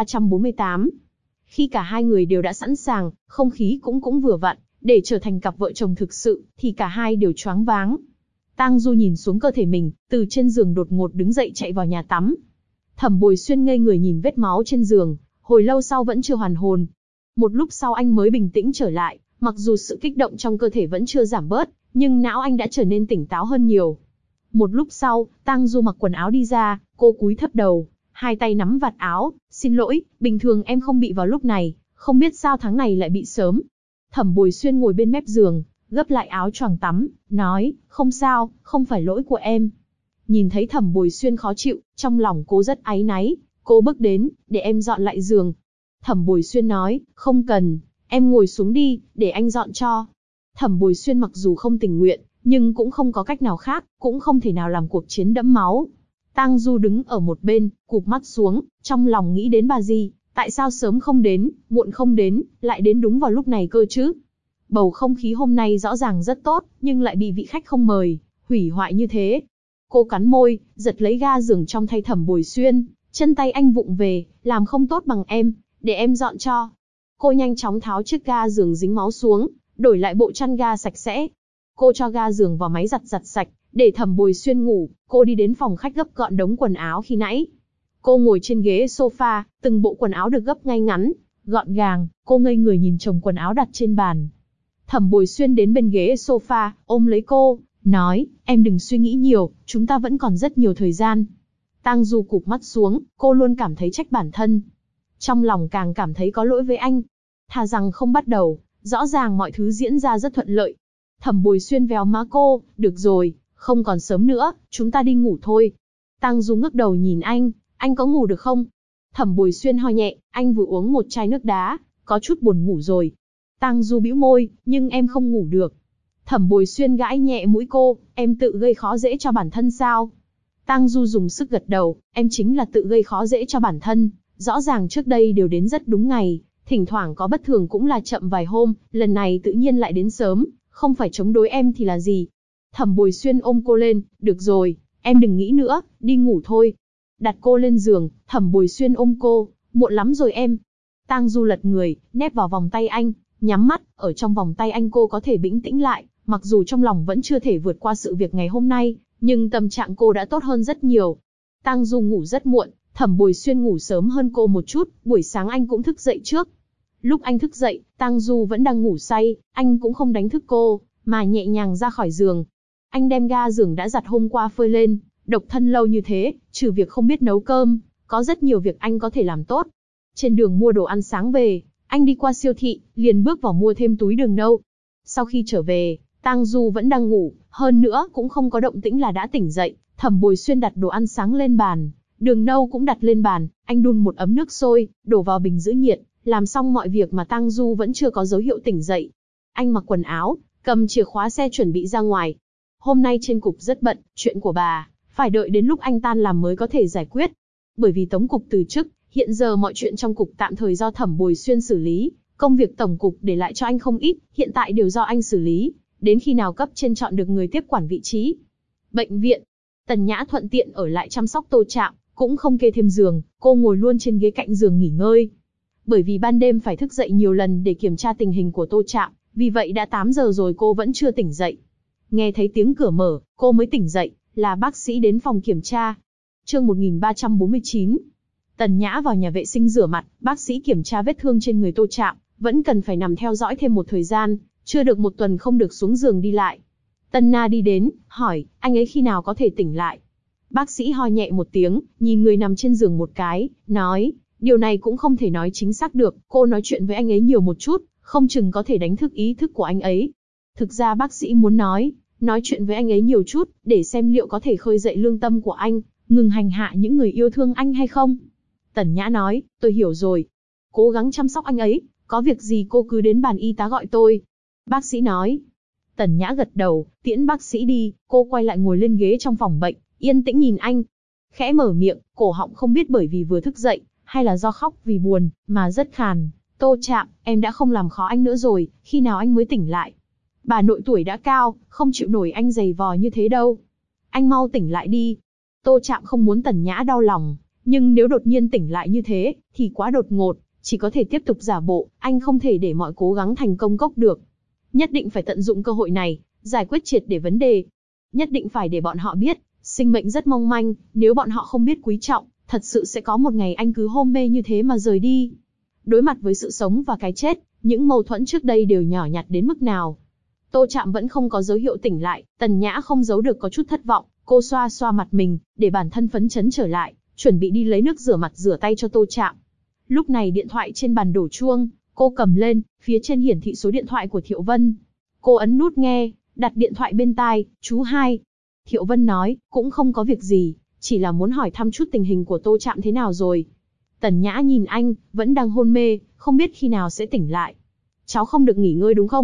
1348. Khi cả hai người đều đã sẵn sàng, không khí cũng vừa vặn, để trở thành cặp vợ chồng thực sự, thì cả hai đều choáng váng. Tang Du nhìn xuống cơ thể mình, từ trên giường đột ngột đứng dậy chạy vào nhà tắm. Thẩm Bồi Xuyên ngây người nhìn vết máu trên giường, hồi lâu sau vẫn chưa hoàn hồn. Một lúc sau anh mới bình tĩnh trở lại, mặc dù sự kích động trong cơ thể vẫn chưa giảm bớt, nhưng não anh đã trở nên tỉnh táo hơn nhiều. Một lúc sau, Tang Du mặc quần áo đi ra, cô cúi thấp đầu, hai tay nắm vạt áo, xin lỗi, bình thường em không bị vào lúc này, không biết sao tháng này lại bị sớm. Thẩm Bồi Xuyên ngồi bên mép giường, gấp lại áo choàng tắm, nói, không sao, không phải lỗi của em. Nhìn thấy Thẩm Bồi Xuyên khó chịu, trong lòng cô rất áy náy, cô bước đến, để em dọn lại giường. Thẩm Bồi Xuyên nói, không cần, em ngồi xuống đi, để anh dọn cho. Thẩm Bồi Xuyên mặc dù không tình nguyện, nhưng cũng không có cách nào khác, cũng không thể nào làm cuộc chiến đẫm máu. Tang Du đứng ở một bên, cụp mắt xuống, trong lòng nghĩ đến bà Di, tại sao sớm không đến, muộn không đến, lại đến đúng vào lúc này cơ chứ? Bầu không khí hôm nay rõ ràng rất tốt, nhưng lại bị vị khách không mời, hủy hoại như thế. Cô cắn môi, giật lấy ga giường trong tay Thẩm Bồi Xuyên, chân tay anh vụng về, làm không tốt bằng em, để em dọn cho. Cô nhanh chóng tháo chiếc ga giường dính máu xuống, đổi lại bộ chăn ga sạch sẽ. Cô cho ga giường vào máy giặt sạch, để Thẩm Bồi Xuyên ngủ. Cô đi đến phòng khách gấp gọn đống quần áo khi nãy. Cô ngồi trên ghế sofa, từng bộ quần áo được gấp ngay ngắn, gọn gàng. Cô ngây người nhìn chồng quần áo đặt trên bàn. Thẩm Bồi Xuyên đến bên ghế sofa, ôm lấy cô, nói, em đừng suy nghĩ nhiều, chúng ta vẫn còn rất nhiều thời gian. Tang Du cụp mắt xuống, cô luôn cảm thấy trách bản thân. Trong lòng càng cảm thấy có lỗi với anh. Thà rằng không bắt đầu, rõ ràng mọi thứ diễn ra rất thuận lợi. Thẩm Bồi Xuyên véo má cô, được rồi, không còn sớm nữa, chúng ta đi ngủ thôi. Tang Du ngước đầu nhìn anh có ngủ được không? Thẩm Bồi Xuyên ho nhẹ, anh vừa uống một chai nước đá, có chút buồn ngủ rồi. Tang Du bĩu môi, nhưng em không ngủ được. Thẩm Bồi Xuyên gãi nhẹ mũi cô, em tự gây khó dễ cho bản thân sao? Tang Du dùng sức gật đầu, em chính là tự gây khó dễ cho bản thân. Rõ ràng trước đây đều đến rất đúng ngày, thỉnh thoảng có bất thường cũng là chậm vài hôm, lần này tự nhiên lại đến sớm, không phải chống đối em thì là gì? Thẩm Bồi Xuyên ôm cô lên, được rồi, em đừng nghĩ nữa, đi ngủ thôi. Đặt cô lên giường, Thẩm Bồi Xuyên ôm cô, muộn lắm rồi em. Tang Du lật người, nép vào vòng tay anh, nhắm mắt, ở trong vòng tay anh cô có thể bình tĩnh lại, mặc dù trong lòng vẫn chưa thể vượt qua sự việc ngày hôm nay, nhưng tâm trạng cô đã tốt hơn rất nhiều. Tang Du ngủ rất muộn, Thẩm Bồi Xuyên ngủ sớm hơn cô một chút, buổi sáng anh cũng thức dậy trước. Lúc anh thức dậy, Tang Du vẫn đang ngủ say, anh cũng không đánh thức cô, mà nhẹ nhàng ra khỏi giường. Anh đem ga giường đã giặt hôm qua phơi lên, độc thân lâu như thế, trừ việc không biết nấu cơm, có rất nhiều việc anh có thể làm tốt. Trên đường mua đồ ăn sáng về, anh đi qua siêu thị, liền bước vào mua thêm túi đường nâu. Sau khi trở về, Tang Du vẫn đang ngủ, hơn nữa cũng không có động tĩnh là đã tỉnh dậy. Thẩm Bồi Xuyên đặt đồ ăn sáng lên bàn, đường nâu cũng đặt lên bàn, anh đun một ấm nước sôi, đổ vào bình giữ nhiệt, làm xong mọi việc mà Tang Du vẫn chưa có dấu hiệu tỉnh dậy. Anh mặc quần áo, cầm chìa khóa xe chuẩn bị ra ngoài. Hôm nay trên cục rất bận, chuyện của bà, phải đợi đến lúc anh tan làm mới có thể giải quyết. Bởi vì Tống cục từ chức, hiện giờ mọi chuyện trong cục tạm thời do Thẩm Bồi Xuyên xử lý, công việc tổng cục để lại cho anh không ít, hiện tại đều do anh xử lý, đến khi nào cấp trên chọn được người tiếp quản vị trí. Bệnh viện, Tần Nhã thuận tiện ở lại chăm sóc Tô Trạm, cũng không kê thêm giường, cô ngồi luôn trên ghế cạnh giường nghỉ ngơi. Bởi vì ban đêm phải thức dậy nhiều lần để kiểm tra tình hình của Tô Trạm, vì vậy đã 8 giờ rồi cô vẫn chưa tỉnh dậy. Nghe thấy tiếng cửa mở, cô mới tỉnh dậy, là bác sĩ đến phòng kiểm tra. Chương 1349. Tần Nhã vào nhà vệ sinh rửa mặt, bác sĩ kiểm tra vết thương trên người Tô Trạm, vẫn cần phải nằm theo dõi thêm một thời gian, chưa được một tuần không được xuống giường đi lại. Tân Na đi đến, hỏi, anh ấy khi nào có thể tỉnh lại? Bác sĩ ho nhẹ một tiếng, nhìn người nằm trên giường một cái, nói, điều này cũng không thể nói chính xác được, cô nói chuyện với anh ấy nhiều một chút, không chừng có thể đánh thức ý thức của anh ấy. Thực ra bác sĩ muốn nói chuyện với anh ấy nhiều chút, để xem liệu có thể khơi dậy lương tâm của anh, ngừng hành hạ những người yêu thương anh hay không. Tần Nhã nói, tôi hiểu rồi. Cố gắng chăm sóc anh ấy, có việc gì cô cứ đến bàn y tá gọi tôi. Bác sĩ nói. Tần Nhã gật đầu, tiễn bác sĩ đi, cô quay lại ngồi lên ghế trong phòng bệnh, yên tĩnh nhìn anh. Khẽ mở miệng, cổ họng không biết bởi vì vừa thức dậy, hay là do khóc vì buồn, mà rất khàn. Tô Trạm, em đã không làm khó anh nữa rồi, khi nào anh mới tỉnh lại? Bà nội tuổi đã cao, không chịu nổi anh giày vò như thế đâu. Anh mau tỉnh lại đi. Tô Trạm không muốn Tần Nhã đau lòng, nhưng nếu đột nhiên tỉnh lại như thế, thì quá đột ngột, chỉ có thể tiếp tục giả bộ, anh không thể để mọi cố gắng thành công cốc được. Nhất định phải tận dụng cơ hội này, giải quyết triệt để vấn đề. Nhất định phải để bọn họ biết, sinh mệnh rất mong manh, nếu bọn họ không biết quý trọng, thật sự sẽ có một ngày anh cứ hôn mê như thế mà rời đi. Đối mặt với sự sống và cái chết, những mâu thuẫn trước đây đều nhỏ nhặt đến mức nào. Tô Trạm vẫn không có dấu hiệu tỉnh lại, Tần Nhã không giấu được có chút thất vọng, cô xoa xoa mặt mình, để bản thân phấn chấn trở lại, chuẩn bị đi lấy nước rửa mặt rửa tay cho Tô Trạm. Lúc này điện thoại trên bàn đổ chuông, cô cầm lên, phía trên hiển thị số điện thoại của Thiệu Vân. Cô ấn nút nghe, đặt điện thoại bên tai, chú hai. Thiệu Vân nói, cũng không có việc gì, chỉ là muốn hỏi thăm chút tình hình của Tô Trạm thế nào rồi. Tần Nhã nhìn anh, vẫn đang hôn mê, không biết khi nào sẽ tỉnh lại. Cháu không được nghỉ ngơi đúng không?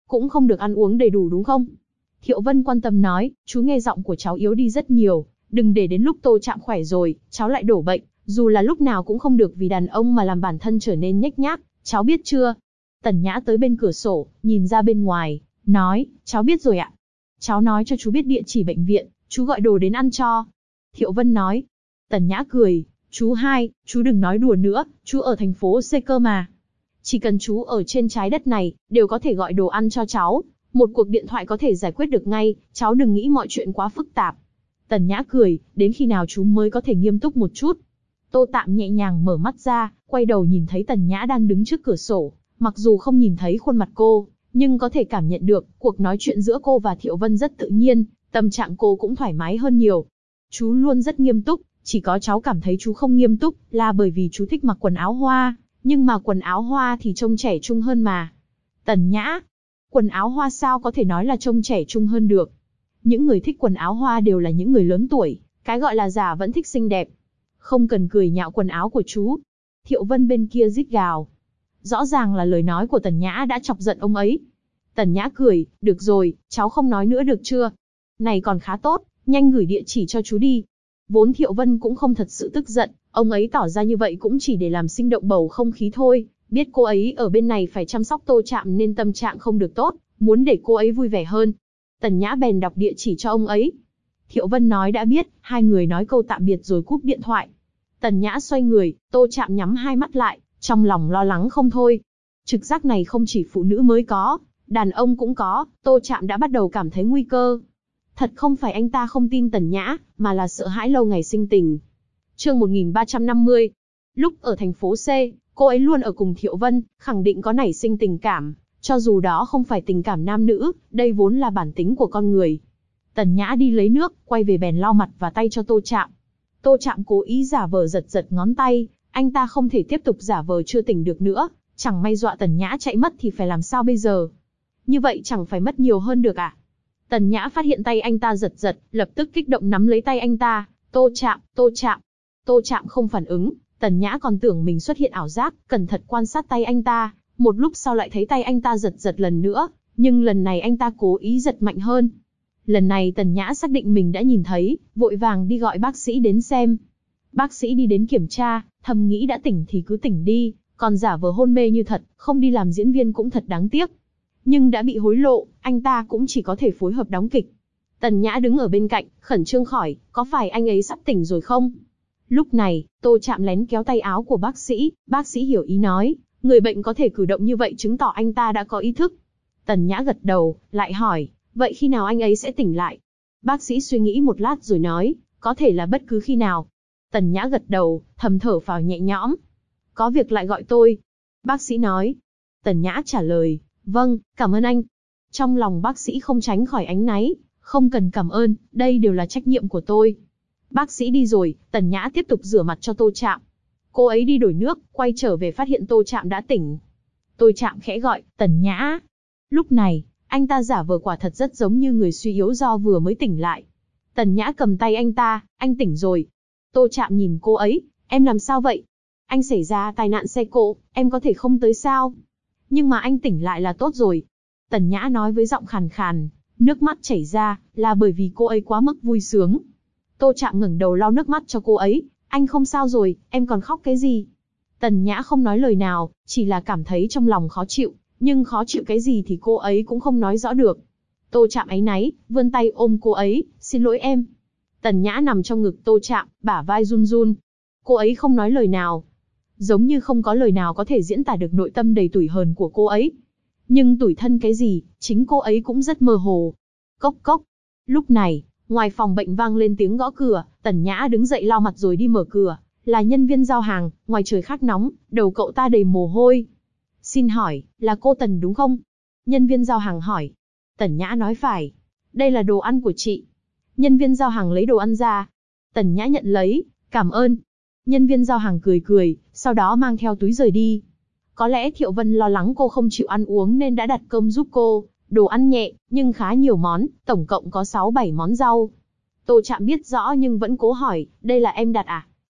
cũng không được ăn uống đầy đủ đúng không? Thiệu Vân quan tâm nói, chú nghe giọng của cháu yếu đi rất nhiều, đừng để đến lúc Tô Trạm khỏe rồi, cháu lại đổ bệnh, dù là lúc nào cũng không được vì đàn ông mà làm bản thân trở nên nhếch nhác, cháu biết chưa? Tần Nhã tới bên cửa sổ, nhìn ra bên ngoài, nói, cháu biết rồi ạ. Cháu nói cho chú biết địa chỉ bệnh viện, chú gọi đồ đến ăn cho. Thiệu Vân nói. Tần Nhã cười, chú hai, chú đừng nói đùa nữa, chú ở thành phố C cơ mà. Chỉ cần chú ở trên trái đất này, đều có thể gọi đồ ăn cho cháu. Một cuộc điện thoại có thể giải quyết được ngay, cháu đừng nghĩ mọi chuyện quá phức tạp. Tần Nhã cười, đến khi nào chú mới có thể nghiêm túc một chút. Tô Tạm nhẹ nhàng mở mắt ra, quay đầu nhìn thấy Tần Nhã đang đứng trước cửa sổ. Mặc dù không nhìn thấy khuôn mặt cô, nhưng có thể cảm nhận được, cuộc nói chuyện giữa cô và Thiệu Vân rất tự nhiên, tâm trạng cô cũng thoải mái hơn nhiều. Chú luôn rất nghiêm túc, chỉ có cháu cảm thấy chú không nghiêm túc, là bởi vì chú thích mặc quần áo hoa, nhưng mà quần áo hoa thì trông trẻ trung hơn mà. Tần Nhã, quần áo hoa sao có thể nói là trông trẻ trung hơn được? Những người thích quần áo hoa đều là những người lớn tuổi, cái gọi là già vẫn thích xinh đẹp. Không cần cười nhạo quần áo của chú. Thiệu Vân bên kia rít gào. Rõ ràng là lời nói của Tần Nhã đã chọc giận ông ấy. Tần Nhã cười, được rồi, cháu không nói nữa được chưa? Này còn khá tốt, nhanh gửi địa chỉ cho chú đi. Vốn Thiệu Vân cũng không thật sự tức giận, ông ấy tỏ ra như vậy cũng chỉ để làm sinh động bầu không khí thôi. Biết cô ấy ở bên này phải chăm sóc Tô Trạm nên tâm trạng không được tốt, muốn để cô ấy vui vẻ hơn. Tần Nhã bèn đọc địa chỉ cho ông ấy. Thiệu Vân nói đã biết, hai người nói câu tạm biệt rồi cúp điện thoại. Tần Nhã xoay người, Tô Trạm nhắm hai mắt lại, trong lòng lo lắng không thôi. Trực giác này không chỉ phụ nữ mới có, đàn ông cũng có, Tô Trạm đã bắt đầu cảm thấy nguy cơ. Thật không phải anh ta không tin Tần Nhã, mà là sợ hãi lâu ngày sinh tình. Chương 1350. Lúc ở thành phố C, cô ấy luôn ở cùng Thiệu Vân, khẳng định có nảy sinh tình cảm, cho dù đó không phải tình cảm nam nữ, đây vốn là bản tính của con người. Tần Nhã đi lấy nước, quay về bèn lau mặt và tay cho Tô Trạm. Tô Trạm cố ý giả vờ giật giật ngón tay, anh ta không thể tiếp tục giả vờ chưa tỉnh được nữa, chẳng may dọa Tần Nhã chạy mất thì phải làm sao bây giờ? Như vậy chẳng phải mất nhiều hơn được à? Tần Nhã phát hiện tay anh ta giật giật, lập tức kích động nắm lấy tay anh ta. Tô Trạm, Tô Trạm. Tô Trạm không phản ứng, Tần Nhã còn tưởng mình xuất hiện ảo giác, cẩn thận quan sát tay anh ta. Một lúc sau lại thấy tay anh ta giật giật lần nữa, nhưng lần này anh ta cố ý giật mạnh hơn. Lần này Tần Nhã xác định mình đã nhìn thấy, vội vàng đi gọi bác sĩ đến xem. Bác sĩ đi đến kiểm tra, thầm nghĩ đã tỉnh thì cứ tỉnh đi, còn giả vờ hôn mê như thật, không đi làm diễn viên cũng thật đáng tiếc. Nhưng đã bị hối lộ, anh ta cũng chỉ có thể phối hợp đóng kịch. Tần Nhã đứng ở bên cạnh, khẩn trương hỏi, có phải anh ấy sắp tỉnh rồi không? Lúc này, Tô Trạm lén kéo tay áo của bác sĩ hiểu ý nói, người bệnh có thể cử động như vậy chứng tỏ anh ta đã có ý thức. Tần Nhã gật đầu, lại hỏi, vậy khi nào anh ấy sẽ tỉnh lại? Bác sĩ suy nghĩ một lát rồi nói, có thể là bất cứ khi nào. Tần Nhã gật đầu, thầm thở phào nhẹ nhõm. Có việc lại gọi tôi. Bác sĩ nói. Tần Nhã trả lời, vâng, cảm ơn anh. Trong lòng bác sĩ không tránh khỏi áy náy, không cần cảm ơn, đây đều là trách nhiệm của tôi. Bác sĩ đi rồi, Tần Nhã tiếp tục rửa mặt cho Tô Trạm. Cô ấy đi đổi nước, quay trở về phát hiện Tô Trạm đã tỉnh. Tô Trạm khẽ gọi, Tần Nhã. Lúc này, anh ta giả vờ quả thật rất giống như người suy yếu do vừa mới tỉnh lại. Tần Nhã cầm tay anh ta, anh tỉnh rồi. Tô Trạm nhìn cô ấy, em làm sao vậy? Anh xảy ra tai nạn xe cộ, em có thể không tới sao? Nhưng mà anh tỉnh lại là tốt rồi. Tần Nhã nói với giọng khàn khàn, nước mắt chảy ra, là bởi vì cô ấy quá mức vui sướng. Tô Trạm ngẩng đầu lau nước mắt cho cô ấy, anh không sao rồi, em còn khóc cái gì? Tần Nhã không nói lời nào, chỉ là cảm thấy trong lòng khó chịu, nhưng khó chịu cái gì thì cô ấy cũng không nói rõ được. Tô Trạm áy náy, vươn tay ôm cô ấy, xin lỗi em. Tần Nhã nằm trong ngực Tô Trạm, bả vai run run. Cô ấy không nói lời nào. Giống như không có lời nào có thể diễn tả được nội tâm đầy tủi hờn của cô ấy. Nhưng tủi thân cái gì, chính cô ấy cũng rất mơ hồ. Cốc cốc. Lúc này, ngoài phòng bệnh vang lên tiếng gõ cửa, Tần Nhã đứng dậy lau mặt rồi đi mở cửa. Là nhân viên giao hàng, ngoài trời khắc nóng, đầu cậu ta đầy mồ hôi. Xin hỏi, là cô Tần đúng không? Nhân viên giao hàng hỏi. Tần Nhã nói phải. Đây là đồ ăn của chị. Nhân viên giao hàng lấy đồ ăn ra. Tần Nhã nhận lấy, cảm ơn. Nhân viên giao hàng cười cười, sau đó mang theo túi rời đi. Có lẽ Thiệu Vân lo lắng cô không chịu ăn uống nên đã đặt cơm giúp cô. Đồ ăn nhẹ, nhưng khá nhiều món, tổng cộng có 6-7 món rau. Tô Trạm biết rõ nhưng vẫn cố hỏi, đây là em đặt à?